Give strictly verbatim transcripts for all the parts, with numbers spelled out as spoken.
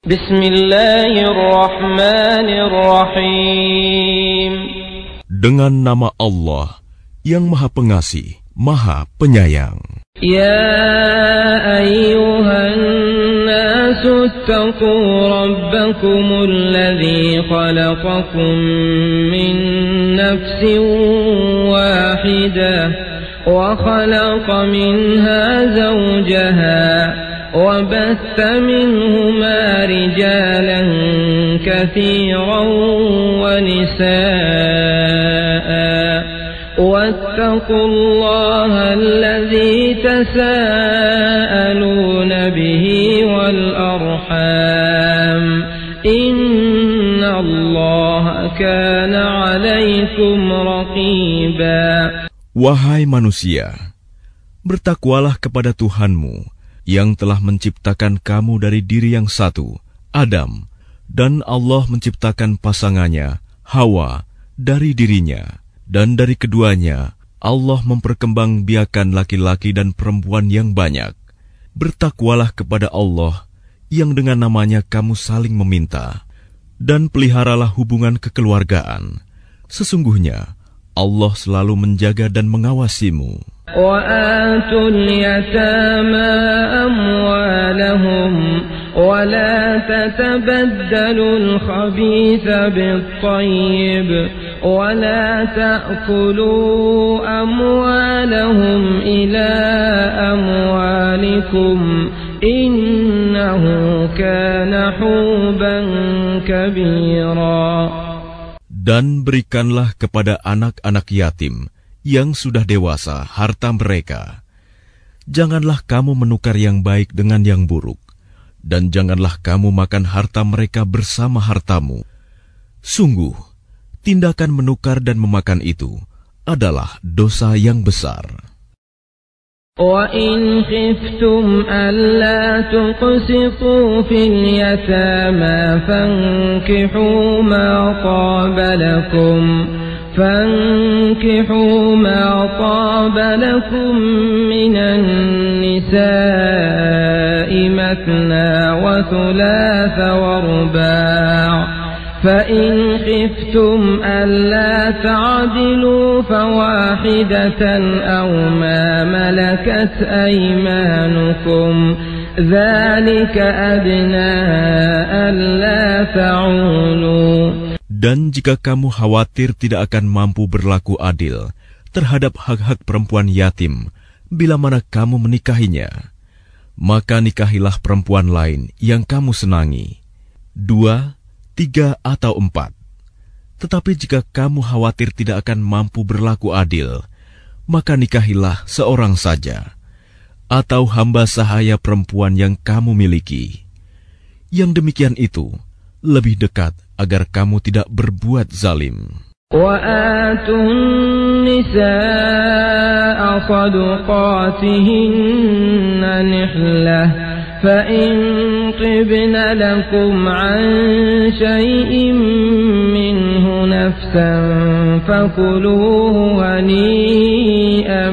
Bismillahirrahmanirrahim. Dengan nama Allah yang Maha Pengasih, Maha Penyayang. Ya ayyuhan nasu attaqu rabbakumul ladzi khalaqakum min nafsin wahidah wa khalaqa minha zawjaha وبث منهما رجالا كثيرا ونساء واتقوا الله الذي تساءلون به والأرحام إن الله كان عليكم رقيبا. Wahai manusia, bertakwalah kepada Tuhanmu yang telah menciptakan kamu dari diri yang satu, Adam, dan Allah menciptakan pasangannya, Hawa, dari dirinya, dan dari keduanya, Allah memperkembangbiakan laki-laki dan perempuan yang banyak. Bertakwalah kepada Allah, yang dengan namanya kamu saling meminta, dan peliharalah hubungan kekeluargaan. Sesungguhnya, Allah selalu menjaga dan mengawasimu. وآتوا اليتامى أموالهم ولا تتبدلوا الخبيث بالطيب ولا تأكلوا أموالهم إلى أموالكم إنه كان حوبا كبيرا. Dan berikanlah kepada anak-anak yatim yang sudah dewasa harta mereka. Janganlah kamu menukar yang baik dengan yang buruk, dan janganlah kamu makan harta mereka bersama hartamu. Sungguh, tindakan menukar dan memakan itu adalah dosa yang besar. وَإِنْ خِفْتُمْ أَلَّا تُقْسِطُوا فِي الْيَتَامَى فَانكِحُوا مَا طَابَ لَكُمْ فَانكِحُوا مَا طَابَ لَكُمْ مِنَ النِّسَاءِ مَثْنَى وَثُلَاثَ وَرُبَاعَ فَإِنْ خِفْتُمْ أَلَّا تَعْدِلُوا فَوَاحِدَةً أَوْ مَا مَلَكَتْ أَيْمَانُكُمْ ذَلِكَ أَدْنَى أَلَّا تَعُولُوا. Dan jika kamu khawatir tidak akan mampu berlaku adil terhadap hak-hak perempuan yatim bila mana kamu menikahinya, maka nikahilah perempuan lain yang kamu senangi, dua, tiga, atau empat. Tetapi jika kamu khawatir tidak akan mampu berlaku adil, maka nikahilah seorang saja, atau hamba sahaya perempuan yang kamu miliki. Yang demikian itu lebih dekat agar kamu tidak berbuat zalim. وَآتُوا النِّسَاءَ صَدُقَاتِهِنَّ نِحْلَةً فَإِنْ طِبْنَ لَكُمْ عَنْ شَيْءٍ مِّنْهُ نَفْسًا فَكُلُوهُ هَنِيئًا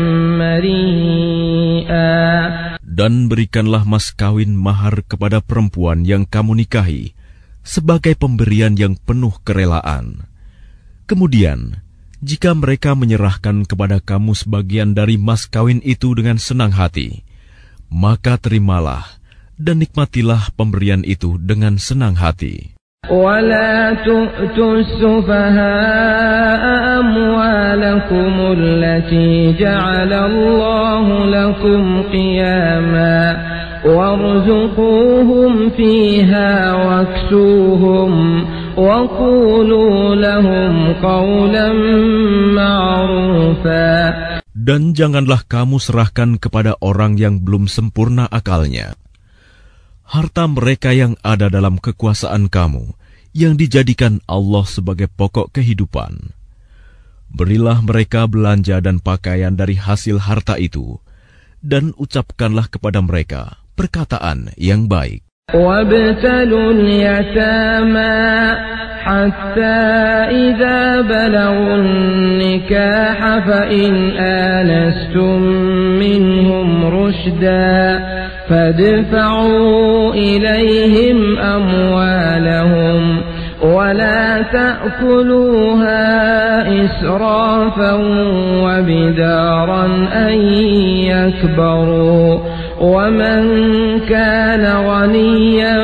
مَرِيئًا. Dan berikanlah mas kawin mahar kepada perempuan yang kamu nikahi sebagai pemberian yang penuh kerelaan. Kemudian, jika mereka menyerahkan kepada kamu sebagian dari mas kawin itu dengan senang hati, maka terimalah dan nikmatilah pemberian itu dengan senang hati. وَلَا تُؤْتُوا السُّفَهَاءَ أَمْوَالَكُمُ الَّتِي جَعَلَ اللَّهُ لَكُمْ قِيَامًا وَارْزُقُوهُمْ فِيهَا وَاكْسُوهُمْ وَقُولُوا لَهُمْ قَوْلًا مَّعْرُوفًا. Dan janganlah kamu serahkan kepada orang yang belum sempurna akalnya harta mereka yang ada dalam kekuasaan kamu, yang dijadikan Allah sebagai pokok kehidupan. Berilah mereka belanja dan pakaian dari hasil harta itu, dan ucapkanlah kepada mereka perkataan yang baik. وَابْتَلُوا الْيَتَامَى حَتَّى إِذَا بَلَغُوا النِّكَاحَ فَإِنْ آنَسْتُمْ مِنْهُمْ رُشْدًا فادفعوا إليهم أموالهم ولا تأكلوها إسرافا وبدارا أن يكبروا ومن كان غنيا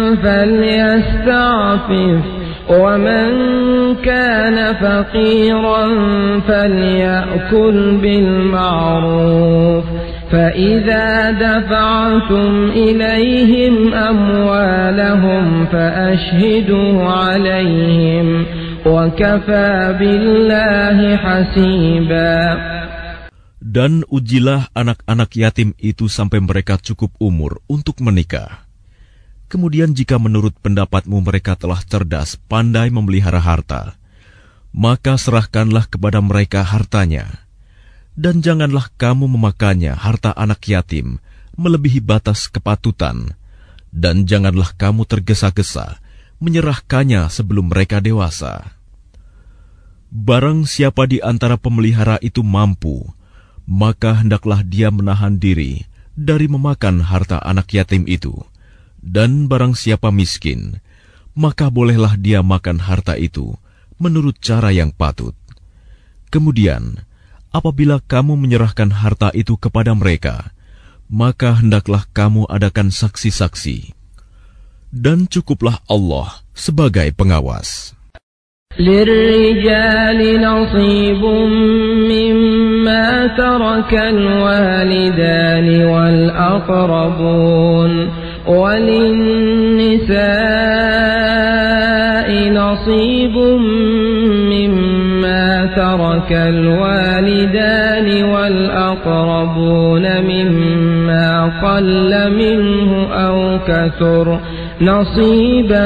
فليستعفف ومن كان فقيرا فليأكل بالمعروف فإذا دفعتم إليهم أموالهم فأشهدوا عليهم وكفى بالله حسيبا. Dan ujilah anak-anak yatim itu sampai mereka cukup umur untuk menikah. Kemudian jika menurut pendapatmu mereka telah cerdas, pandai memelihara harta, maka serahkanlah kepada mereka hartanya. Dan janganlah kamu memakannya harta anak yatim melebihi batas kepatutan, dan janganlah kamu tergesa-gesa menyerahkannya sebelum mereka dewasa. Barang siapa di antara pemelihara itu mampu, maka hendaklah dia menahan diri dari memakan harta anak yatim itu. Dan barang siapa miskin, maka bolehlah dia makan harta itu menurut cara yang patut. Kemudian, apabila kamu menyerahkan harta itu kepada mereka, maka hendaklah kamu adakan saksi-saksi. Dan cukuplah Allah sebagai pengawas. للرجال نصيب مما ترك الوالدان والأقربون وللنساء نصيب مما ترك الوالدان والأقربون مما قل منه أو كثر نصيبا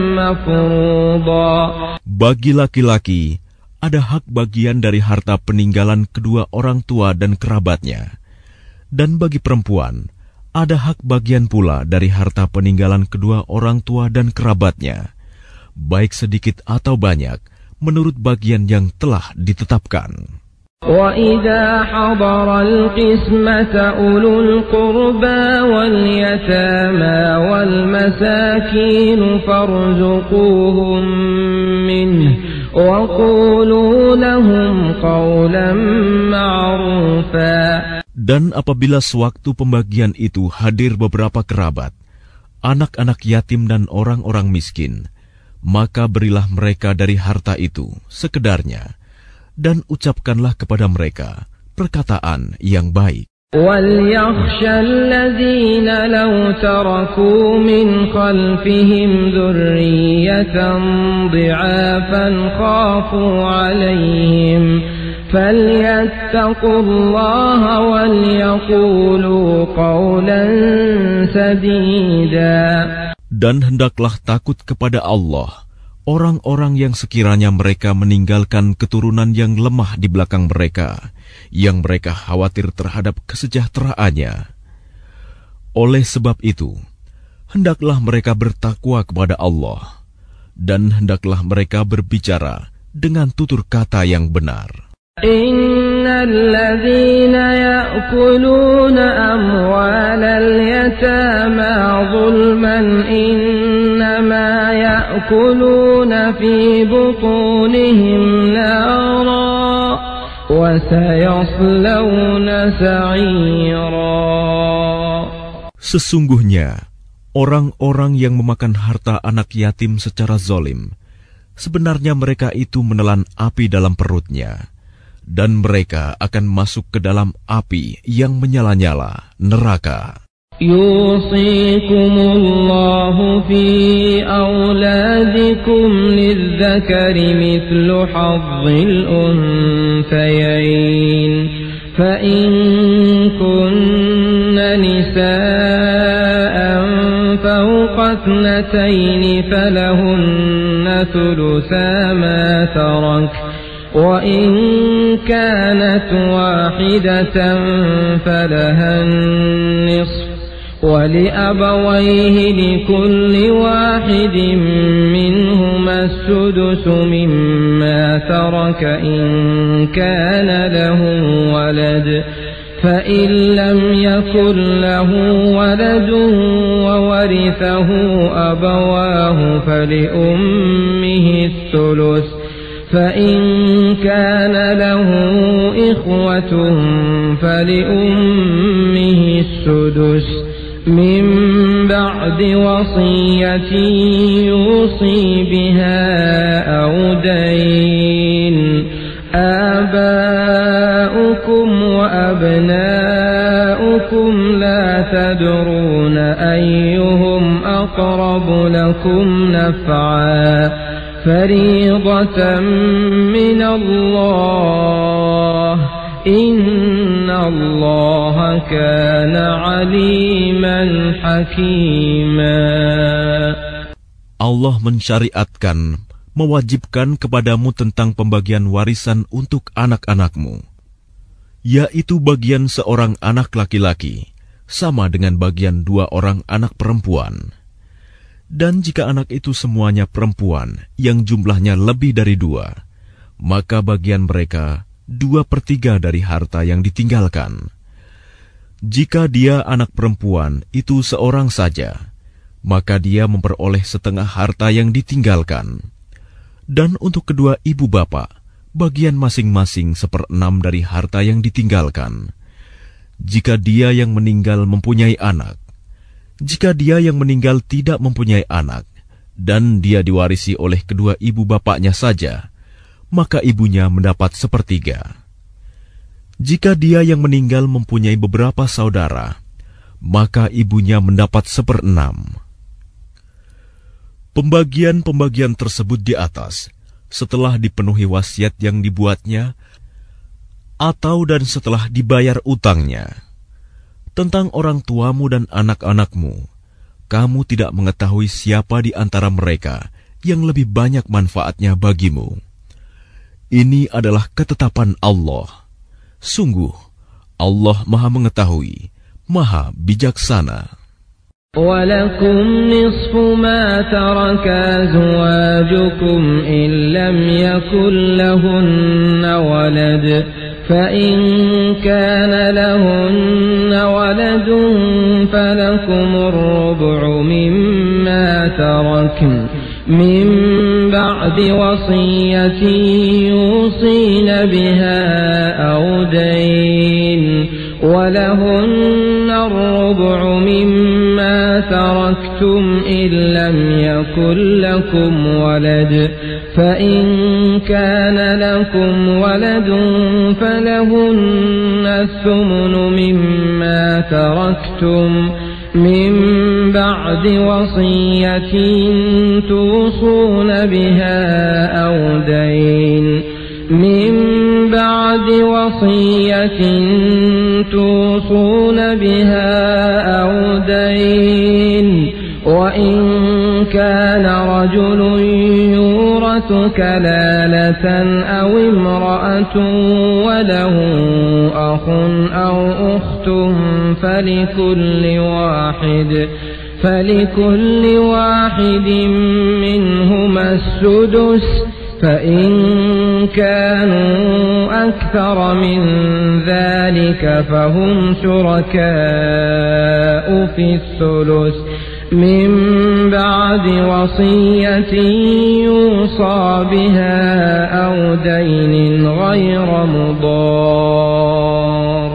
مفروضا. Bagi laki-laki, ada hak bagian dari harta peninggalan kedua orang tua dan kerabatnya. Dan bagi perempuan, ada hak bagian pula dari harta peninggalan kedua orang tua dan kerabatnya, baik sedikit atau banyak, menurut bagian yang telah ditetapkan. وَإِذَا حَضَرَ الْقِسْمَةَ أُولُو الْقُرْبَى وَالْيَتَامَى وَالْمَسَاكِينُ فَارْزُقُوهُم مِّنْهُ وَقُولُوا لَهُمْ قَوْلًا مَّعْرُوفًا. Dan apabila sewaktu pembagian itu hadir beberapa kerabat, anak-anak yatim dan orang-orang miskin, maka berilah mereka dari harta itu sekedarnya, dan ucapkanlah kepada mereka perkataan yang baik. وَلْيَخْشَ الَّذِينَ لَوْ تَرَكُوا مِنْ خَلْفِهِمْ ذُرِّيَّةً ضِعَافًا خَافُوا عَلَيْهِمْ فَلْيَتَّقُوا اللَّهَ وَلْيَقُولُوا قَوْلًا سَدِيدًا. Dan hendaklah takut kepada Allah orang-orang yang sekiranya mereka meninggalkan keturunan yang lemah di belakang mereka, yang mereka khawatir terhadap kesejahteraannya. Oleh sebab itu, hendaklah mereka bertakwa kepada Allah, dan hendaklah mereka berbicara dengan tutur kata yang benar. Innal ladzina ya'kuluna amwalal yatama zulman innama ya'kuluna fi butunihim nara wa sayaslawna sa'ira. Sesungguhnya orang-orang yang memakan harta anak yatim secara zalim, sebenarnya mereka itu menelan api dalam perutnya, dan mereka akan masuk ke dalam api yang menyala-nyala, neraka. Yusikumullahu fi awladikum lidzakari mithlu hazzil unthayain fa in kunna nisaan fawqa ithnatayn falahunna thulutha ma tarak وَإِنْ كَانَتْ وَاحِدَةً فَلَهَا النِّصْفُ وَلِأَبَوَيْهِ لِكُلِّ وَاحِدٍ مِّنْهُمَا السُّدُسُ مِمَّا تَرَكَ إِنْ كَانَ لَهُ وَلَدٌ فإن لم يكن له ولد وورثه أبواه فلأمه الثلث فإن كان له إخوة فلأمه السدس من بعد وصية يوصي بها أو دين آباؤكم وأبناؤكم لا تدرون أيهم أقرب لكم نفعا فريضة من الله إن الله كان عليما حكيما. Allah mensyariatkan, mewajibkan kepadamu tentang pembagian warisan untuk anak-anakmu, yaitu bagian seorang anak laki-laki sama dengan bagian dua orang anak perempuan. Dan jika anak itu semuanya perempuan yang jumlahnya lebih dari dua, maka bagian mereka dua per tiga dari harta yang ditinggalkan. Jika dia anak perempuan itu seorang saja, maka dia memperoleh setengah harta yang ditinggalkan. Dan untuk kedua ibu bapak, bagian masing-masing seperenam dari harta yang ditinggalkan. Jika dia yang meninggal mempunyai anak, jika dia yang meninggal tidak mempunyai anak, dan dia diwarisi oleh kedua ibu bapaknya saja, maka ibunya mendapat sepertiga. Jika dia yang meninggal mempunyai beberapa saudara, maka ibunya mendapat seperenam. Pembagian-pembagian tersebut di atas, setelah dipenuhi wasiat yang dibuatnya, atau dan setelah dibayar utangnya. Tentang orang tuamu dan anak-anakmu, kamu tidak mengetahui siapa di antara mereka yang lebih banyak manfaatnya bagimu. Ini adalah ketetapan Allah. Sungguh, Allah Maha Mengetahui, Maha Bijaksana. وَلَكُمْ نِصْفُ مَا تَرَكَ أَزْوَاجُكُمْ إِنْ لَمْ يَكُنْ لَهُنَّ وَلَدٌ فَإِنْ كَانَ لَهُنَّ وَلَدٌ فَلَكُمُ الرُّبُعُ مِمَّا تَرَكْنَ مِنْ بَعْدِ وَصِيَّةٍ يُوصِينَ بِهَا أَوْ دَيْنٍ وَلَهُنَّ الرُّبُعُ مِمَّا تَرَكْتُمْ إِنْ لَمْ يَكُنْ لَكُمْ وَلَدٌ فَإِنْ كَانَ لَكُمْ وَلَدٌ فَلَهُنَّ الثُّمُنُ مِمَّا تَرَكْتُمْ مِنْ بَعْدِ وَصِيَّةٍ تُوصُونَ بِهَا أَوْ دَيْنٍ مِنْ بَعْدِ وَصِيَّةٍ تُوصُونَ بِهَا أَوْ دَيْنٍ وَإِنْ كَانَ رَجُلٌ يُورَثُ كَلَالَةً أَوْ امْرَأَةٌ وَلَهُ أَخٌ أَوْ أُخْتٌ فَلِكُلِّ وَاحِدٍ فَلِكُلِّ وَاحِدٍ مِنْهُمَا السُّدُسُ فَإِنْ كَانُوا أَكْثَرَ مِنْ ذَلِكَ فَهُمْ شُرَكَاءُ فِي الثُّلُثِ مِنْ بَعْدِ وَصِيَّةٍ يُوصَى بِهَا أَوْ دَيْنٍ غَيْرَ مُضَارٍّ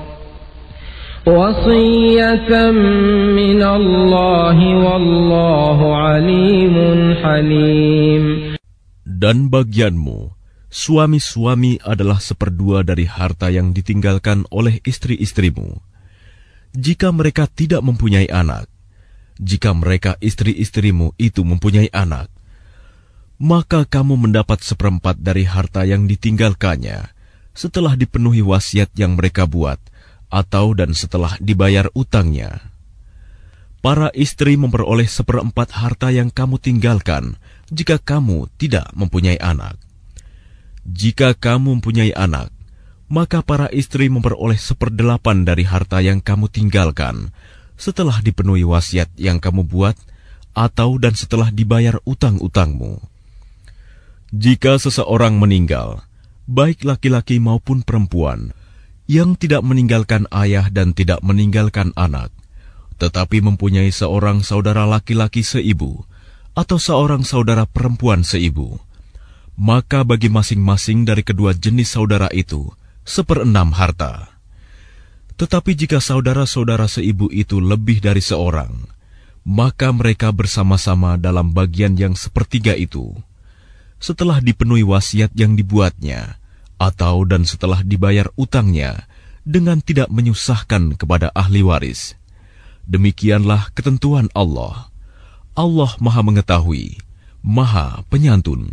وَصِيَّةً مِنَ اللَّهِ وَاللَّهُ عَلِيمٌ حَلِيمٌ. Dan bagianmu, suami-suami adalah seperdua dari harta yang ditinggalkan oleh istri-istrimu. Jika mereka tidak mempunyai anak, jika mereka istri-istrimu itu mempunyai anak, maka kamu mendapat seperempat dari harta yang ditinggalkannya setelah dipenuhi wasiat yang mereka buat, atau dan setelah dibayar utangnya. Para istri memperoleh seperempat harta yang kamu tinggalkan jika kamu tidak mempunyai anak. Jika kamu mempunyai anak, maka para istri memperoleh seperdelapan dari harta yang kamu tinggalkan setelah dipenuhi wasiat yang kamu buat, atau dan setelah dibayar utang-utangmu. Jika seseorang meninggal, baik laki-laki maupun perempuan, yang tidak meninggalkan ayah dan tidak meninggalkan anak, tetapi mempunyai seorang saudara laki-laki seibu atau seorang saudara perempuan seibu, maka bagi masing-masing dari kedua jenis saudara itu seperenam harta. Tetapi jika saudara-saudara seibu itu lebih dari seorang, maka mereka bersama-sama dalam bagian yang sepertiga itu, setelah dipenuhi wasiat yang dibuatnya, atau dan setelah dibayar utangnya dengan tidak menyusahkan kepada ahli waris. Demikianlah ketentuan Allah. Allah Maha Mengetahui, Maha Penyantun.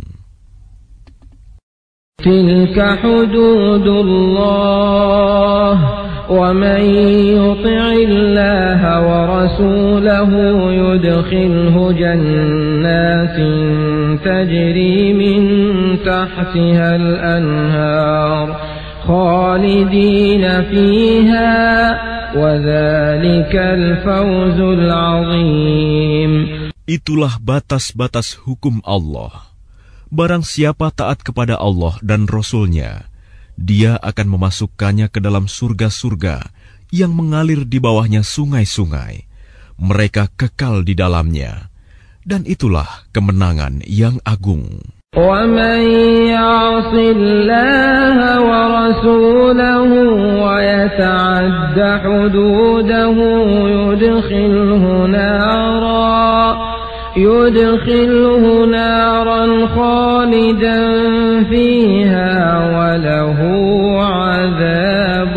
Tilka hududullah, wa man yuti'illaha wa rasulahu yudkhilhu jannatin tajri min tahtiha al-anhar khalidina fiha wa dhalikal fawzul 'azim. Itulah batas-batas hukum Allah. Barang siapa taat kepada Allah dan Rasul-Nya, dia akan memasukkannya ke dalam surga-surga yang mengalir di bawahnya sungai-sungai. Mereka kekal di dalamnya. Dan itulah kemenangan yang agung. وَمَنْ يَعْصِ اللَّهَ وَرَسُولَهُ وَيَتَعَدَّ حُدُودَهُ يُدْخِلْهُ نَارًا يُدْخِلْهُ نَارًا خَالِدًا فِيهَا وَلَهُ عَذَابٌ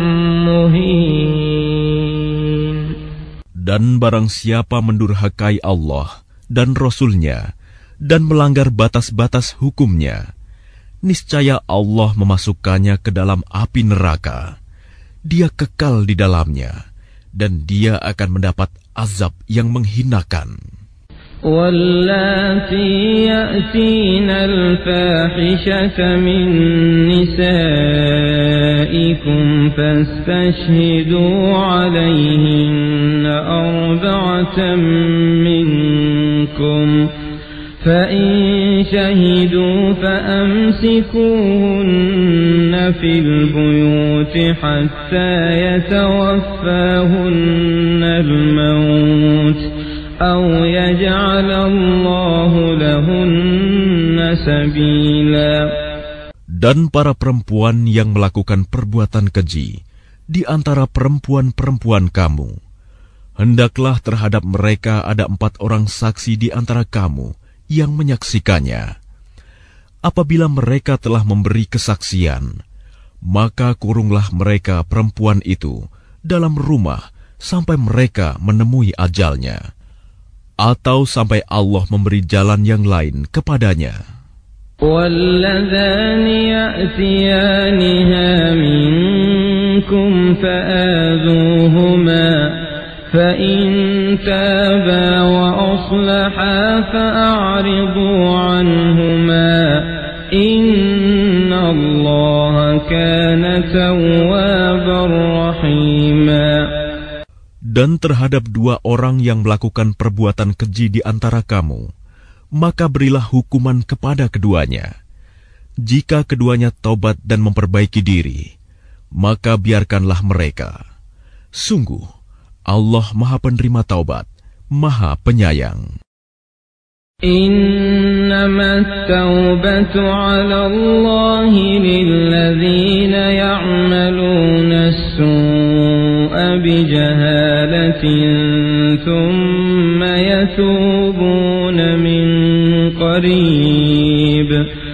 مُهِينٌ. Dan barang siapa mendurhakai Allah dan Rasul-Nya dan melanggar batas-batas hukumnya, niscaya Allah memasukkannya ke dalam api neraka. Dia kekal di dalamnya, dan dia akan mendapat azab yang menghinakan. وَاللَّاتِي يَأْتِينَ الْفَاحِشَةَ مِن نِّسَائِكُمْ فَاسْتَشْهِدُوا عَلَيْهِنَّ أَرْبَعَةً مِّنكُمْ فَإِن شَهِدُوا فَأَمْسِكُوهُنَّ فِي الْبُيُوتِ حَتَّى يَتَوَفَّاهُنَّ الْمَوْتُ أَوْ يَجْعَلَ اللَّهُ لَهُنَّ سَبِيلًا. Dan para perempuan yang melakukan perbuatan keji di antara perempuan-perempuan kamu, hendaklah terhadap mereka ada empat orang saksi di antara kamu yang menyaksikannya. Apabila mereka telah memberi kesaksian, maka kurunglah mereka perempuan itu dalam rumah sampai mereka menemui ajalnya, atau sampai Allah memberi jalan yang lain kepadanya. وَالَّذَانِ يَأْتِيَانِهَا مِنكُمْ فَآذُوهُمَا فَإِن تَابَا وَأَصْلَحَا فَأَعْرِضُوا عَنْهُمَا إِنَّ اللَّهَ كَانَ تَوَّابًا رَحِيمًا. Dan terhadap dua orang yang melakukan perbuatan keji di antara kamu, maka berilah hukuman kepada keduanya. Jika keduanya taubat dan memperbaiki diri, maka biarkanlah mereka. Sungguh, Allah Maha Penerima Taubat, Maha Penyayang. إنما التوبة على الله للذين يعملون السوء بجهالة ثم يتوبون من قريب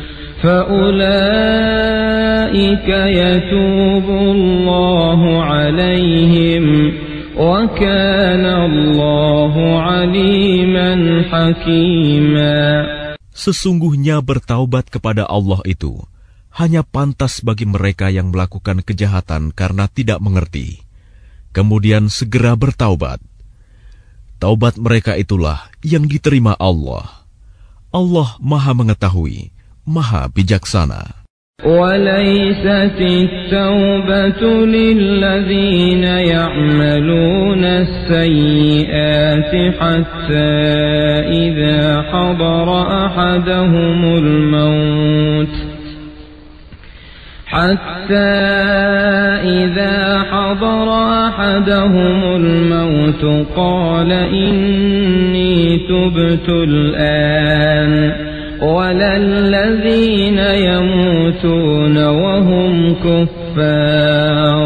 فأولئك يتوب الله عليهم وَكَانَ اللَّهُ عَلِيمًا حَكِيمًا. Sesungguhnya bertaubat kepada Allah itu hanya pantas bagi mereka yang melakukan kejahatan karena tidak mengerti, kemudian segera bertaubat. Taubat mereka itulah yang diterima Allah. Allah Maha Mengetahui, Maha Bijaksana. وَلَيْسَتِ التَّوْبَةُ لِلَّذِينَ يَعْمَلُونَ السَّيِّئَاتِ حَتَّى إِذَا حَضَرَ أَحَدَهُمُ الْمَوْتُ حتى إذا حضر أحدهم الموت قال إني تبت الآن ولا الذين يموتون وهم كفار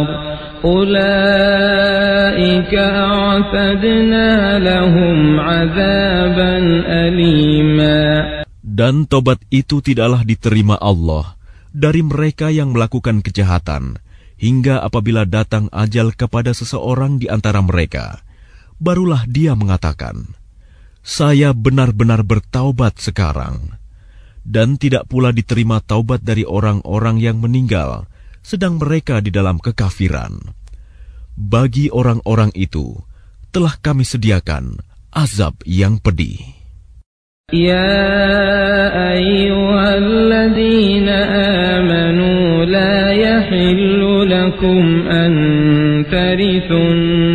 أولئك أعتدنا لهم عذابا أليما. Dan tobat itu tidaklah diterima Allah dari mereka yang melakukan kejahatan, hingga apabila datang ajal kepada seseorang di antara mereka, barulah dia mengatakan, saya benar-benar bertaubat sekarang. Dan tidak pula diterima taubat dari orang-orang yang meninggal, sedang mereka di dalam kekafiran. Bagi orang-orang itu, telah kami sediakan azab yang pedih. يا أيها الذين آمنوا لا يحل لكم أن ترثوا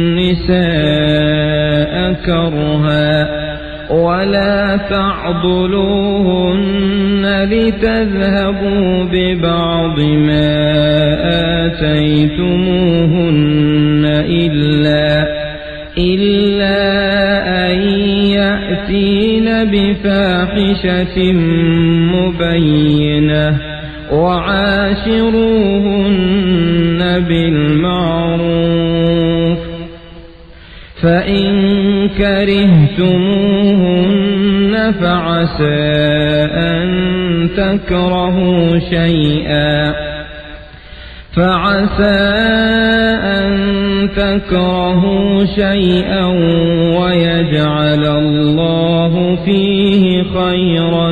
النساء كرها ولا تعضلوهن لتذهبوا ببعض ما آتيتموهن إلا إلا أن يأتين بفاحشة مبينة وعاشروهن بالمعروف فإن كرهتموهن فعسى أن تكرهوا شيئا فعسى أن تكرهوا شيئا ويجعل الله فيه خيرا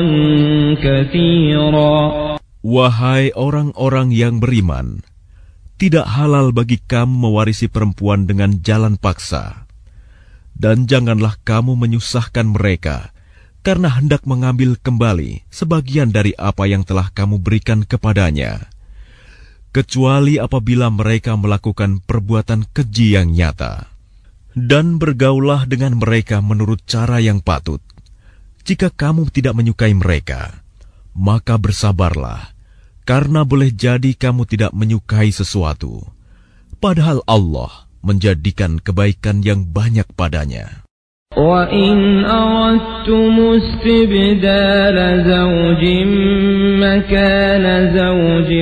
كثيرا. Wahai orang-orang yang beriman, tidak halal bagi kamu mewarisi perempuan dengan jalan paksa, dan janganlah kamu menyusahkan mereka karena hendak mengambil kembali sebagian dari apa yang telah kamu berikan kepadanya, kecuali apabila mereka melakukan perbuatan keji yang nyata. Dan bergaullah dengan mereka menurut cara yang patut. Jika kamu tidak menyukai mereka, maka bersabarlah, karena boleh jadi kamu tidak menyukai sesuatu, padahal Allah menjadikan kebaikan yang banyak padanya. وَإِنْ أَرَدْتُمُ اسْتِبْدَالَ زَوْجٍ مَكَانَ زَوْجٍ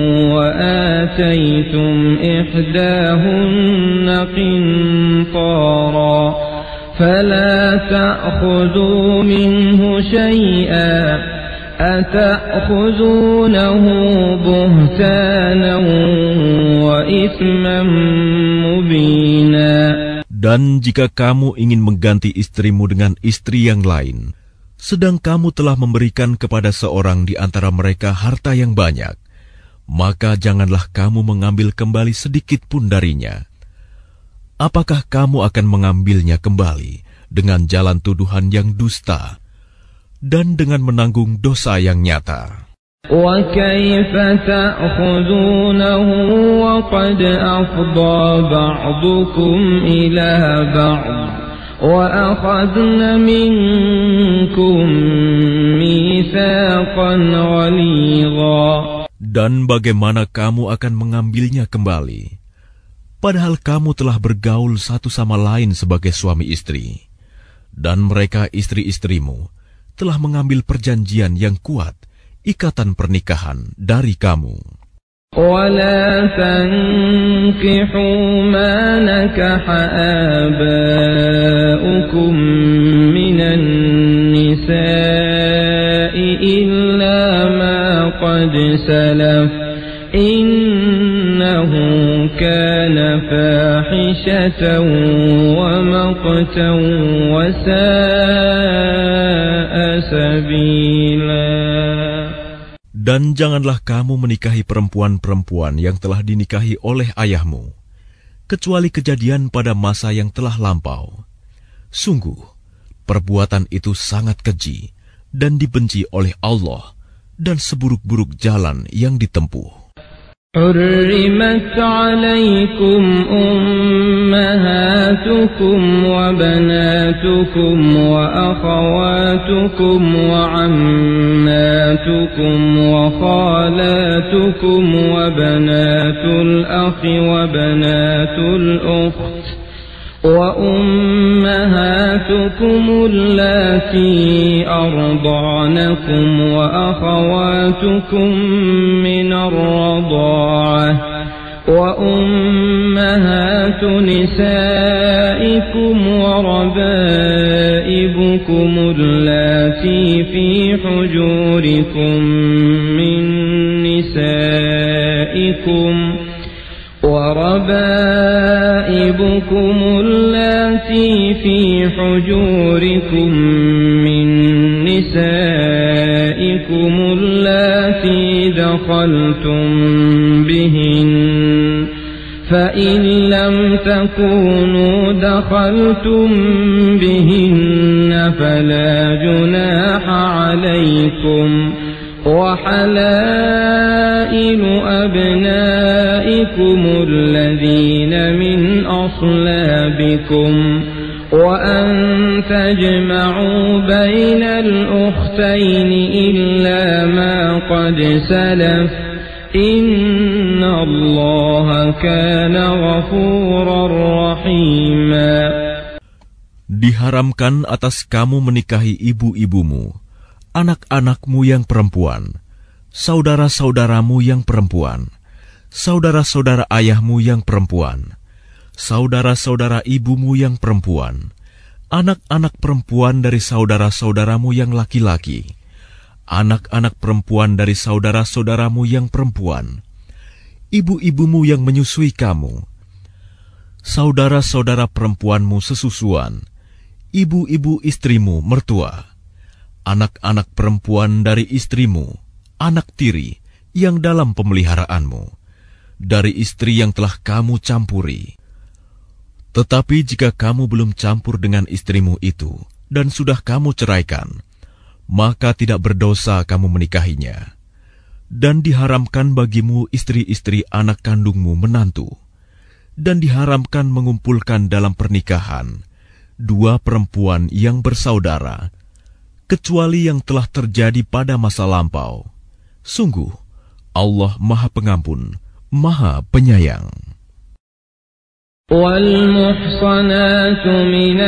وَآتَيْتُمْ إِحْدَاهُنَّ قِنطَارًا فَلَا تَأْخُذُوا مِنْهُ شَيْئًا أَتَأْخُذُونَهُ بُهْتَانًا وَإِثْمًا مُبِينًا. Dan jika kamu ingin mengganti istrimu dengan istri yang lain, sedang kamu telah memberikan kepada seorang di antara mereka harta yang banyak, maka janganlah kamu mengambil kembali sedikit pun darinya. Apakah kamu akan mengambilnya kembali dengan jalan tuduhan yang dusta dan dengan menanggung dosa yang nyata? وَكَيْفَ تَأْخُذُونَهُ وَقَدْ أَفْضَى بَعْضُكُمْ إِلَى بَعْضٍ وَأَخَذْنَ مِنْكُمْ مِيثَاقًا غَلِيظًا. Dan bagaimana kamu akan mengambilnya kembali, padahal kamu telah bergaul satu sama lain sebagai suami istri, dan mereka istri-istrimu telah mengambil perjanjian yang kuat, ikatan pernikahan dari kamu. وَلَا تَنْكِحُوا مَا نَكَحَ آبَاؤُكُمْ مِنَ النِّسَاءِ إِلَّا مَا قَدْ سَلَفَ إِنَّهُ كَانَ فَاحِشَةً وَمَقْتًا وَسَاءَ سَبِيلًا. Dan janganlah kamu menikahi perempuan-perempuan yang telah dinikahi oleh ayahmu, kecuali kejadian pada masa yang telah lampau. Sungguh, perbuatan itu sangat keji dan dibenci oleh Allah, dan seburuk-buruk jalan yang ditempuh. حرمت عليكم أمهاتكم وبناتكم وأخواتكم وعماتكم وخالاتكم وبنات الأخ وبنات الأخت وأمهاتكم اللاتي أرضعنكم وأخواتكم من الرضاعة وأمهات نسائكم وربائبكم اللاتي في حجوركم من نسائكم وربائبكم اللاتي في حجوركم من نسائكم اللاتي دخلتم بهن فإن لم تكونوا دخلتم بهن فلا جناح عليكم وحلائل أبنائكم الذين من أصلابكم وأن تجمعوا بين الأختين إلا ما قد سلف إن الله كان غفورا رحيما. Diharamkan atas kamu menikahi ibu-ibumu, anak-anakmu yang perempuan, saudara-saudaramu yang perempuan, saudara-saudara ayahmu yang perempuan, saudara-saudara ibumu yang perempuan, anak-anak perempuan dari saudara-saudaramu yang laki-laki, anak-anak perempuan dari saudara-saudaramu yang perempuan, ibu-ibumu yang menyusui kamu, saudara-saudara perempuanmu sesusuan, ibu-ibu istrimu mertua, anak-anak perempuan dari istrimu, anak tiri yang dalam pemeliharaanmu, dari istri yang telah kamu campuri. Tetapi jika kamu belum campur dengan istrimu itu, dan sudah kamu ceraikan, maka tidak berdosa kamu menikahinya. Dan diharamkan bagimu istri-istri anak kandungmu menantu, dan diharamkan mengumpulkan dalam pernikahan dua perempuan yang bersaudara, kecuali yang telah terjadi pada masa lampau. Sungguh, Allah Maha Pengampun, Maha Penyayang. والمحصنات من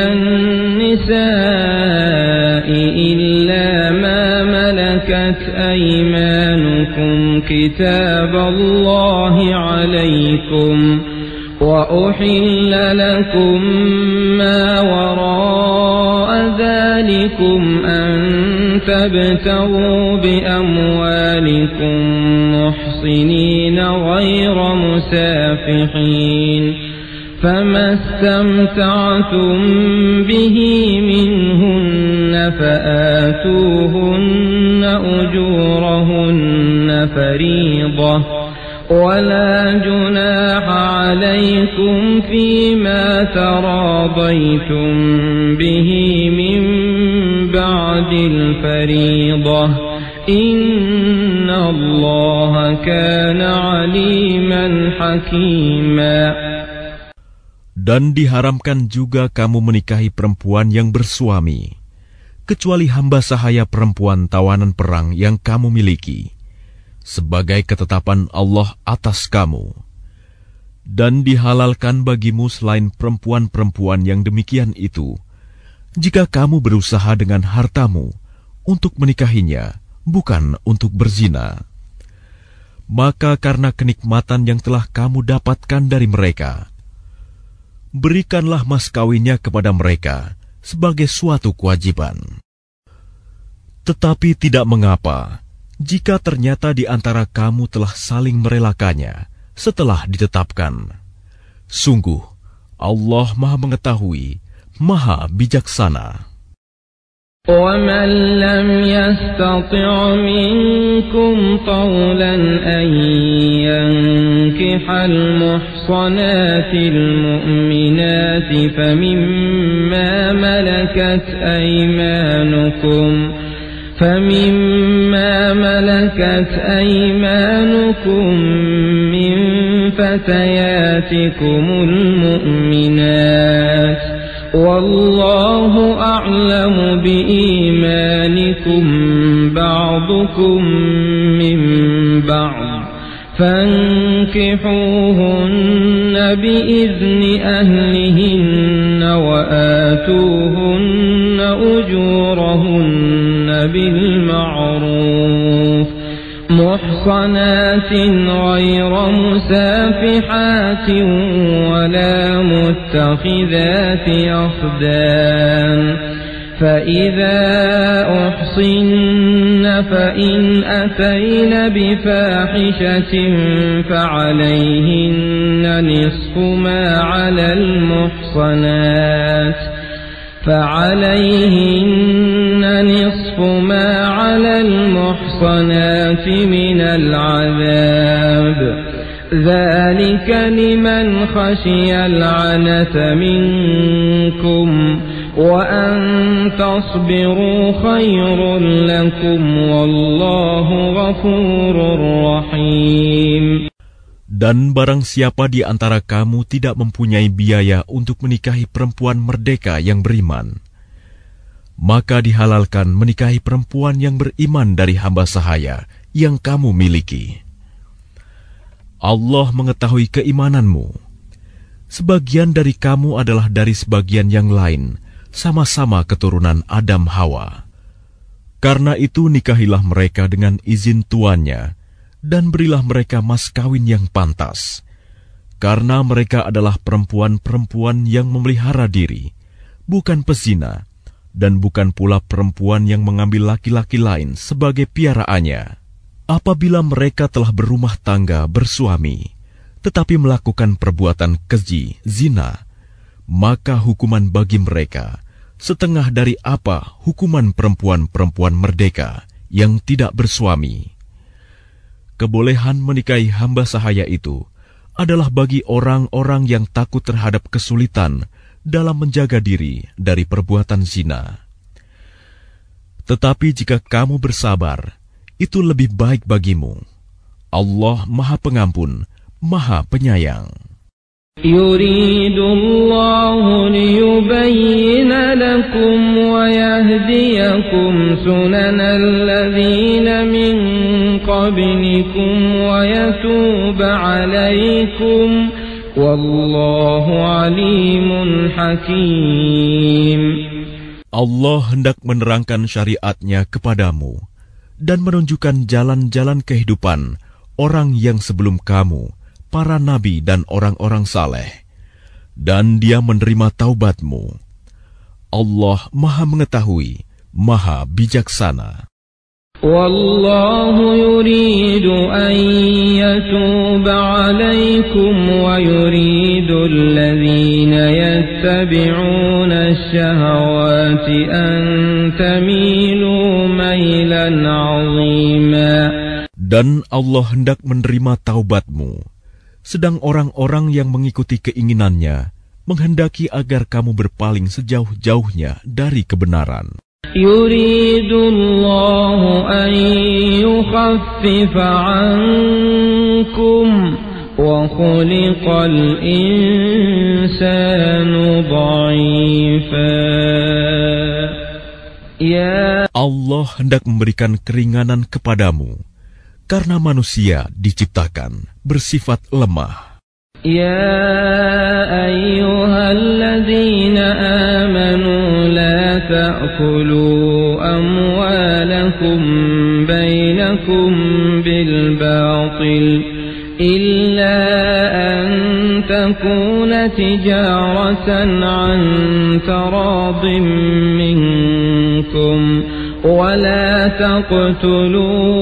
النساء إلا ما ملكت أيمانكم كتاب الله عليكم وأحل لكم ما وراء ذلكم أن تبتغوا بأموالكم محصنين غير مسافحين فما استمتعتم به منهن فآتوهن أجورهن فريضة ولا جناح عليكم فيما تراضيتم به من بعد الفريضة إن الله كان عليما حكيما. Dan diharamkan juga kamu menikahi perempuan yang bersuami, kecuali hamba sahaya perempuan tawanan perang yang kamu miliki, sebagai ketetapan Allah atas kamu. Dan dihalalkan bagimu selain perempuan-perempuan yang demikian itu, jika kamu berusaha dengan hartamu untuk menikahinya, bukan untuk berzina. Maka karena kenikmatan yang telah kamu dapatkan dari mereka, berikanlah mas kawinnya kepada mereka sebagai suatu kewajiban. Tetapi tidak mengapa jika ternyata di antara kamu telah saling merelakannya setelah ditetapkan. Sungguh, Allah Maha Mengetahui, Maha Bijaksana. وَمَنْ لَمْ يَسْتَطِعْ مِنْكُمْ طَوْلًا أَنْ يَنْكِحَ الْمُحْصَنَاتِ الْمُؤْمِنَاتِ فَمِمَّا مَلَكَتْ أَيْمَانُكُمْ فَمِمَّا مَلَكَتْ أَيْمَانُكُمْ فتياتكم المؤمنات والله أعلم بإيمانكم بعضكم من بعض فانكحوهن بإذن أهلهن وآتوهن أجورهن بالمعروف محصنات غير مسافحات ولا متخذات أخدان فإذا أحصن فإن أتين بفاحشة فعليهن نصف ما على المحصنات فعليهن نصف ما على المحصنات من العذاب ذلك لمن خشي العنة منكم وأن تصبروا خير لكم والله غفور رحيم. Dan barang siapa di antara kamu tidak mempunyai biaya untuk menikahi perempuan merdeka yang beriman, maka dihalalkan menikahi perempuan yang beriman dari hamba sahaya yang kamu miliki. Allah mengetahui keimananmu. Sebagian dari kamu adalah dari sebagian yang lain, sama-sama keturunan Adam Hawa. Karena itu nikahilah mereka dengan izin tuannya, dan berilah mereka mas kawin yang pantas, karena mereka adalah perempuan-perempuan yang memelihara diri, bukan pezina, dan bukan pula perempuan yang mengambil laki-laki lain sebagai piaraannya. Apabila mereka telah berumah tangga bersuami, tetapi melakukan perbuatan keji, zina, maka hukuman bagi mereka setengah dari apa hukuman perempuan-perempuan merdeka yang tidak bersuami. Kebolehan menikahi hamba sahaya itu adalah bagi orang-orang yang takut terhadap kesulitan dalam menjaga diri dari perbuatan zina. Tetapi jika kamu bersabar, itu lebih baik bagimu. Allah Maha Pengampun, Maha Penyayang. Yuridullahu liyubayyina lakum wa yahdiyakum sunanal ladzina min qablikum wa yatuba 'alaikum wallahu 'alimun hakim. Allah hendak menerangkan syariatnya kepadamu dan menunjukkan jalan-jalan kehidupan orang yang sebelum kamu, para nabi dan orang-orang saleh, dan Dia menerima taubatmu. Allah Maha Mengetahui, Maha Bijaksana. Wallahu yuridu an yatuba 'alaikum wa yuridu alladhina yattabi'una ash-shahawati an tamilu mailan 'azima. Dan Allah hendak menerima taubatmu, sedang orang-orang yang mengikuti keinginannya menghendaki agar kamu berpaling sejauh-jauhnya dari kebenaran. Yuridullahu an yukhaffifa 'ankum wa khuliqal insanu dha'ifa. Ya Allah hendak memberikan keringanan kepadamu, karena manusia diciptakan bersifat lemah. Ya ayyuhalladzina amanu la ta'kulu amwalakum bainakum bil batil illa an takuna tijaratan an taradin minkum ولا تقتلوا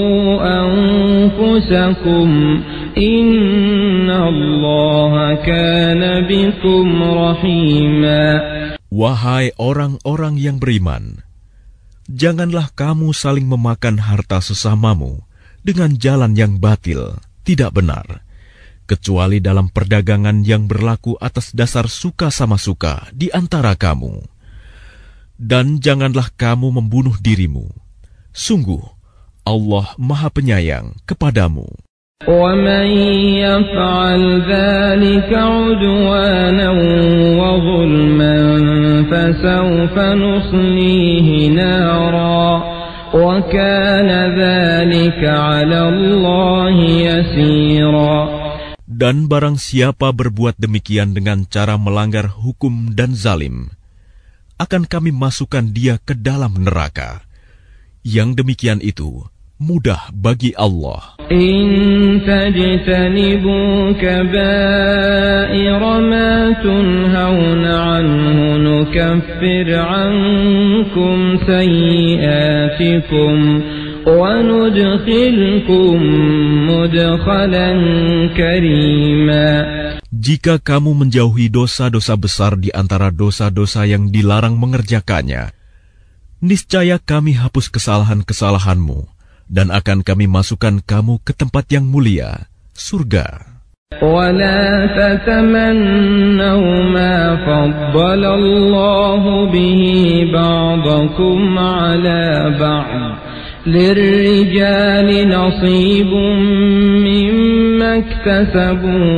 أنفسكم إن الله كان بكم رحيما. Wahai orang-orang yang beriman, janganlah kamu saling memakan harta sesamamu dengan jalan yang batil, tidak benar, kecuali dalam perdagangan yang berlaku atas dasar suka sama suka di antara kamu. Dan janganlah kamu membunuh dirimu. Sungguh, Allah Maha Penyayang kepadamu. وَمَنْ يَفْعَلْ ذَلِكَ عُدْوَانًا وَظُلْمًا فَسَوْفَ نُصْلِيهِ نَارًا وَكَانَ ذَلِكَ عَلَى اللَّهِ يَسِيرًا. Dan barang siapa berbuat demikian dengan cara melanggar hukum dan zalim, akan kami masukkan dia ke dalam neraka. Yang demikian itu mudah bagi Allah. In tajtanibu kaba'ira ma tunhauna anhu nukaffir ankum sayyi'atikum wa nudkhilkum mudkhalan karima. Jika kamu menjauhi dosa-dosa besar di antara dosa-dosa yang dilarang mengerjakannya, niscaya kami hapus kesalahan-kesalahanmu dan akan kami masukkan kamu ke tempat yang mulia, surga. وَلَا تَتَمَنَّوْا مَا فَضَّلَ اللَّهُ بِهِ بَعْضَكُمْ عَلَى بَعْضٍ لِلرِّجَالِ نَصِيبٌ مِّمَّا اكْتَسَبُوا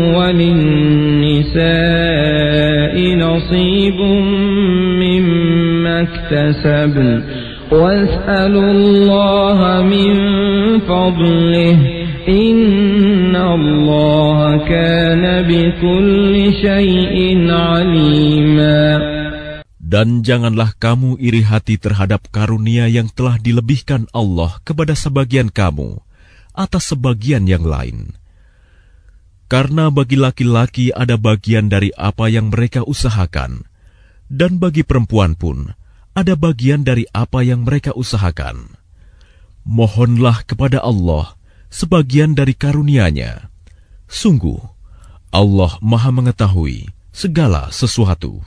وَلِلنِّسَاءِ نَصِيبٌ مِّمَّا اكْتَسَبْنَ وَاسْأَلُوا اللَّهَ مِن فَضْلِهِ إِنَّ اللَّهَ كَانَ بِكُلِّ شَيْءٍ عَلِيمًا. Dan janganlah kamu iri hati terhadap karunia yang telah dilebihkan Allah kepada sebagian kamu atas sebagian yang lain. Karena bagi laki-laki ada bagian dari apa yang mereka usahakan, dan bagi perempuan pun ada bagian dari apa yang mereka usahakan. Mohonlah kepada Allah sebagian dari karunia-Nya. Sungguh, Allah Maha Mengetahui segala sesuatu.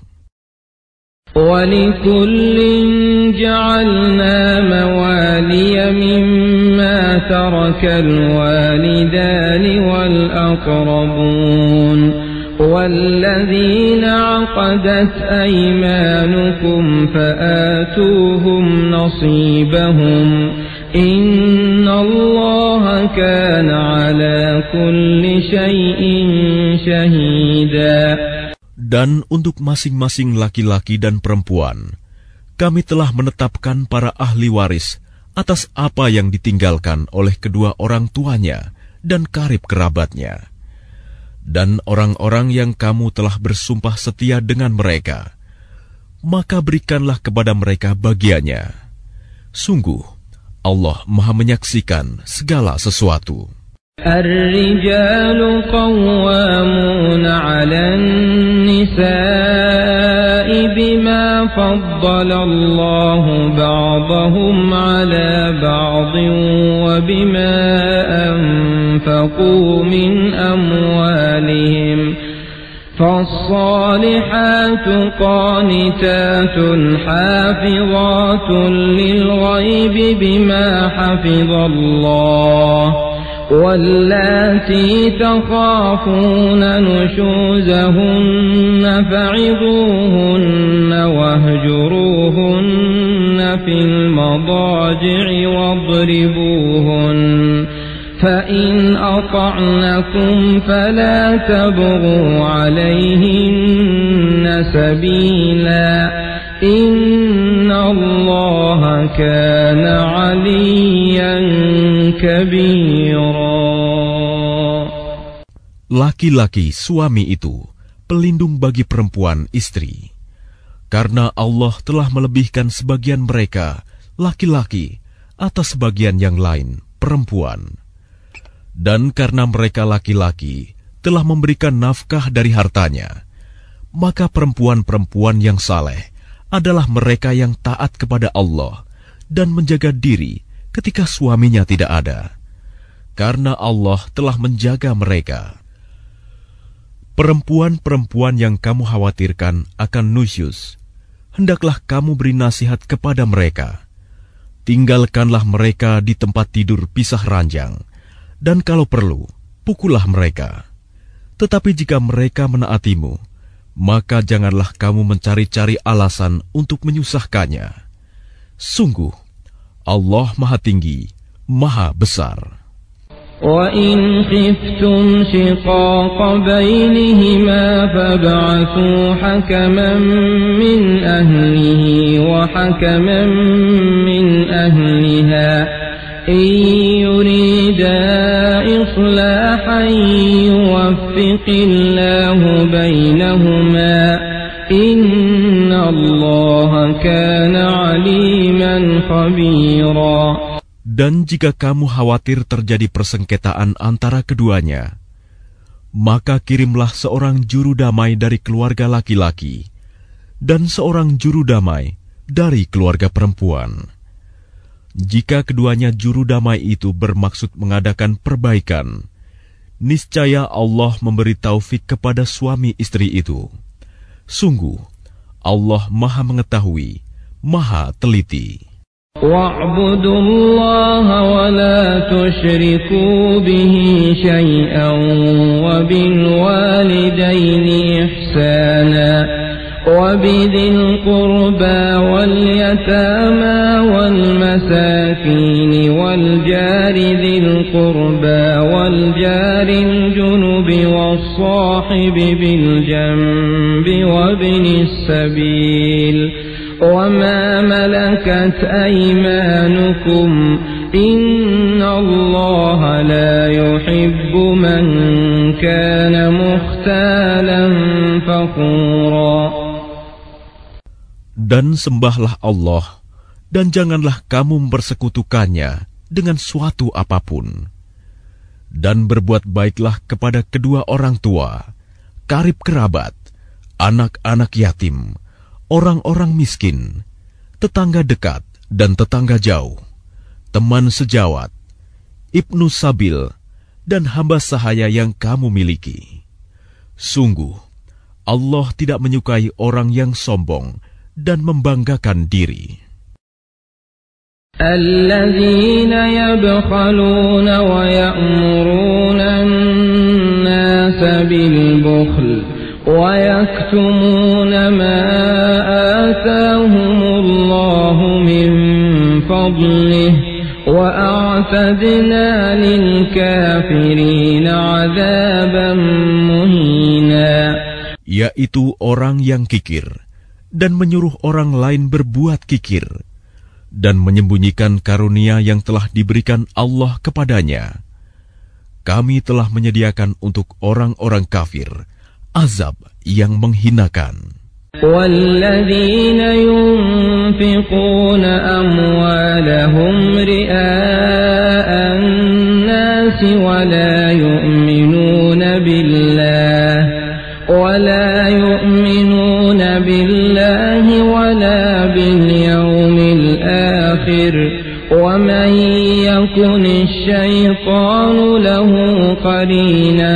وَلِكُلٍّ جَعَلْنَا مَوَالِيَ مِمَّا تَرَكَ الْوَالِدَانِ وَالْأَقْرَبُونَ وَالَّذِينَ عَقَدَتْ أَيْمَانُكُمْ فَآتُوهُمْ نَصِيبَهُمْ إِنَّ اللَّهَ كَانَ عَلَى كُلِّ شَيْءٍ شَهِيدًا. Dan untuk masing-masing laki-laki dan perempuan, kami telah menetapkan para ahli waris atas apa yang ditinggalkan oleh kedua orang tuanya dan karib kerabatnya. Dan orang-orang yang kamu telah bersumpah setia dengan mereka, maka berikanlah kepada mereka bagiannya. Sungguh, Allah Maha Menyaksikan segala sesuatu. الرجال قوامون على النساء بما فضل الله بعضهم على بعض وبما أنفقوا من أموالهم فالصالحات قانتات حافظات للغيب بما حفظ الله واللاتي تخافون نشوزهن فعظوهن واهجروهن في المضاجع واضربوهن فإن أطعنكم فلا تبغوا عليهن سبيلا إن الله كان عليا كبيرا. Laki-laki suami itu pelindung bagi perempuan istri, karena Allah telah melebihkan sebagian mereka laki-laki atas sebagian yang lain perempuan. Dan karena mereka laki-laki telah memberikan nafkah dari hartanya, maka perempuan-perempuan yang saleh adalah mereka yang taat kepada Allah dan menjaga diri ketika suaminya tidak ada, karena Allah telah menjaga mereka. Perempuan-perempuan yang kamu khawatirkan akan nusyus, hendaklah kamu beri nasihat kepada mereka. Tinggalkanlah mereka di tempat tidur pisah ranjang, dan kalau perlu, pukullah mereka. Tetapi jika mereka menaatimu, maka janganlah kamu mencari-cari alasan untuk menyusahkannya. Sungguh, Allah Maha Tinggi, Maha Besar. وَإِنْ خِفْتُمْ شِقَاقَ بَيْنِهِمَا فَابْعَثُوا حَكَمًا مِنْ أَهْلِهِ وَحَكَمًا مِنْ أَهْلِهَا إِنْ يُرِيدَا إِصْلَاحًا يُوَفِّقِ اللَّهُ بَيْنَهُمَا إِنَّ اللَّهَ كَانَ عَلِيمًا خَبِيرًا. Dan jika kamu khawatir terjadi persengketaan antara keduanya, maka kirimlah seorang juru damai dari keluarga laki-laki dan seorang juru damai dari keluarga perempuan. Jika keduanya juru damai itu bermaksud mengadakan perbaikan, niscaya Allah memberi taufik kepada suami istri itu. Sungguh, Allah Maha Mengetahui, Maha Teliti. وَاعْبُدُوا اللَّهَ وَلَا تُشْرِكُوا بِهِ شَيْئًا وَبِالْوَالِدَيْنِ إِحْسَانًا وَبِذِي الْقُرْبَى وَالْيَتَامَى وَالْمَسَاكِينِ وَالْجَارِ ذِي الْقُرْبَى وَالْجَارِ الْجُنُبِ وَالصَّاحِبِ بِالْجَنبِ وَابْنِ السَّبِيلِ وَمَا مَلَكَتْ أَيْمَانُكُمْ إِنَّ اللَّهَ لَا يُحِبُّ مَنْ كَانَ مُخْتَالًا فَخُورًا. Dan sembahlah Allah, dan janganlah kamu mempersekutukannya dengan suatu apapun. Dan berbuat baiklah kepada kedua orang tua, karib kerabat, anak-anak yatim, orang-orang miskin, tetangga dekat dan tetangga jauh, teman sejawat, ibnu sabil, dan hamba sahaya yang kamu miliki. Sungguh, Allah tidak menyukai orang yang sombong dan membanggakan diri. الَّذِينَ يَبْخَلُونَ وَيَأْمُرُونَ النَّاسَ بِالْبُخْلِ وَيَكْتُمُونَ مَا آتَاهُمُ اللَّهُ مِنْ فَضْلِهِ وَأَعْتَدْنَا لِلْكَافِرِينَ عَذَابًا مُهِينًا. Yaitu orang yang kikir dan menyuruh orang lain berbuat kikir dan menyembunyikan karunia yang telah diberikan Allah kepadanya. Kami telah menyediakan untuk orang-orang kafir azab yang menghinakan. وَالَّذِينَ يُنْفِقُونَ أَمْوَالَهُمْ رِئَاءَ النَّاسِ وَلَا يُؤْمِنُونَ بِاللَّهِ وَلَا يُؤْمِنُونَ بِاللَّهِ وَلَا بِالْيَوْمِ الْآخِرِ وَمَنْ يَكُنِ الشَّيْطَانُ لَهُ قَرِينًا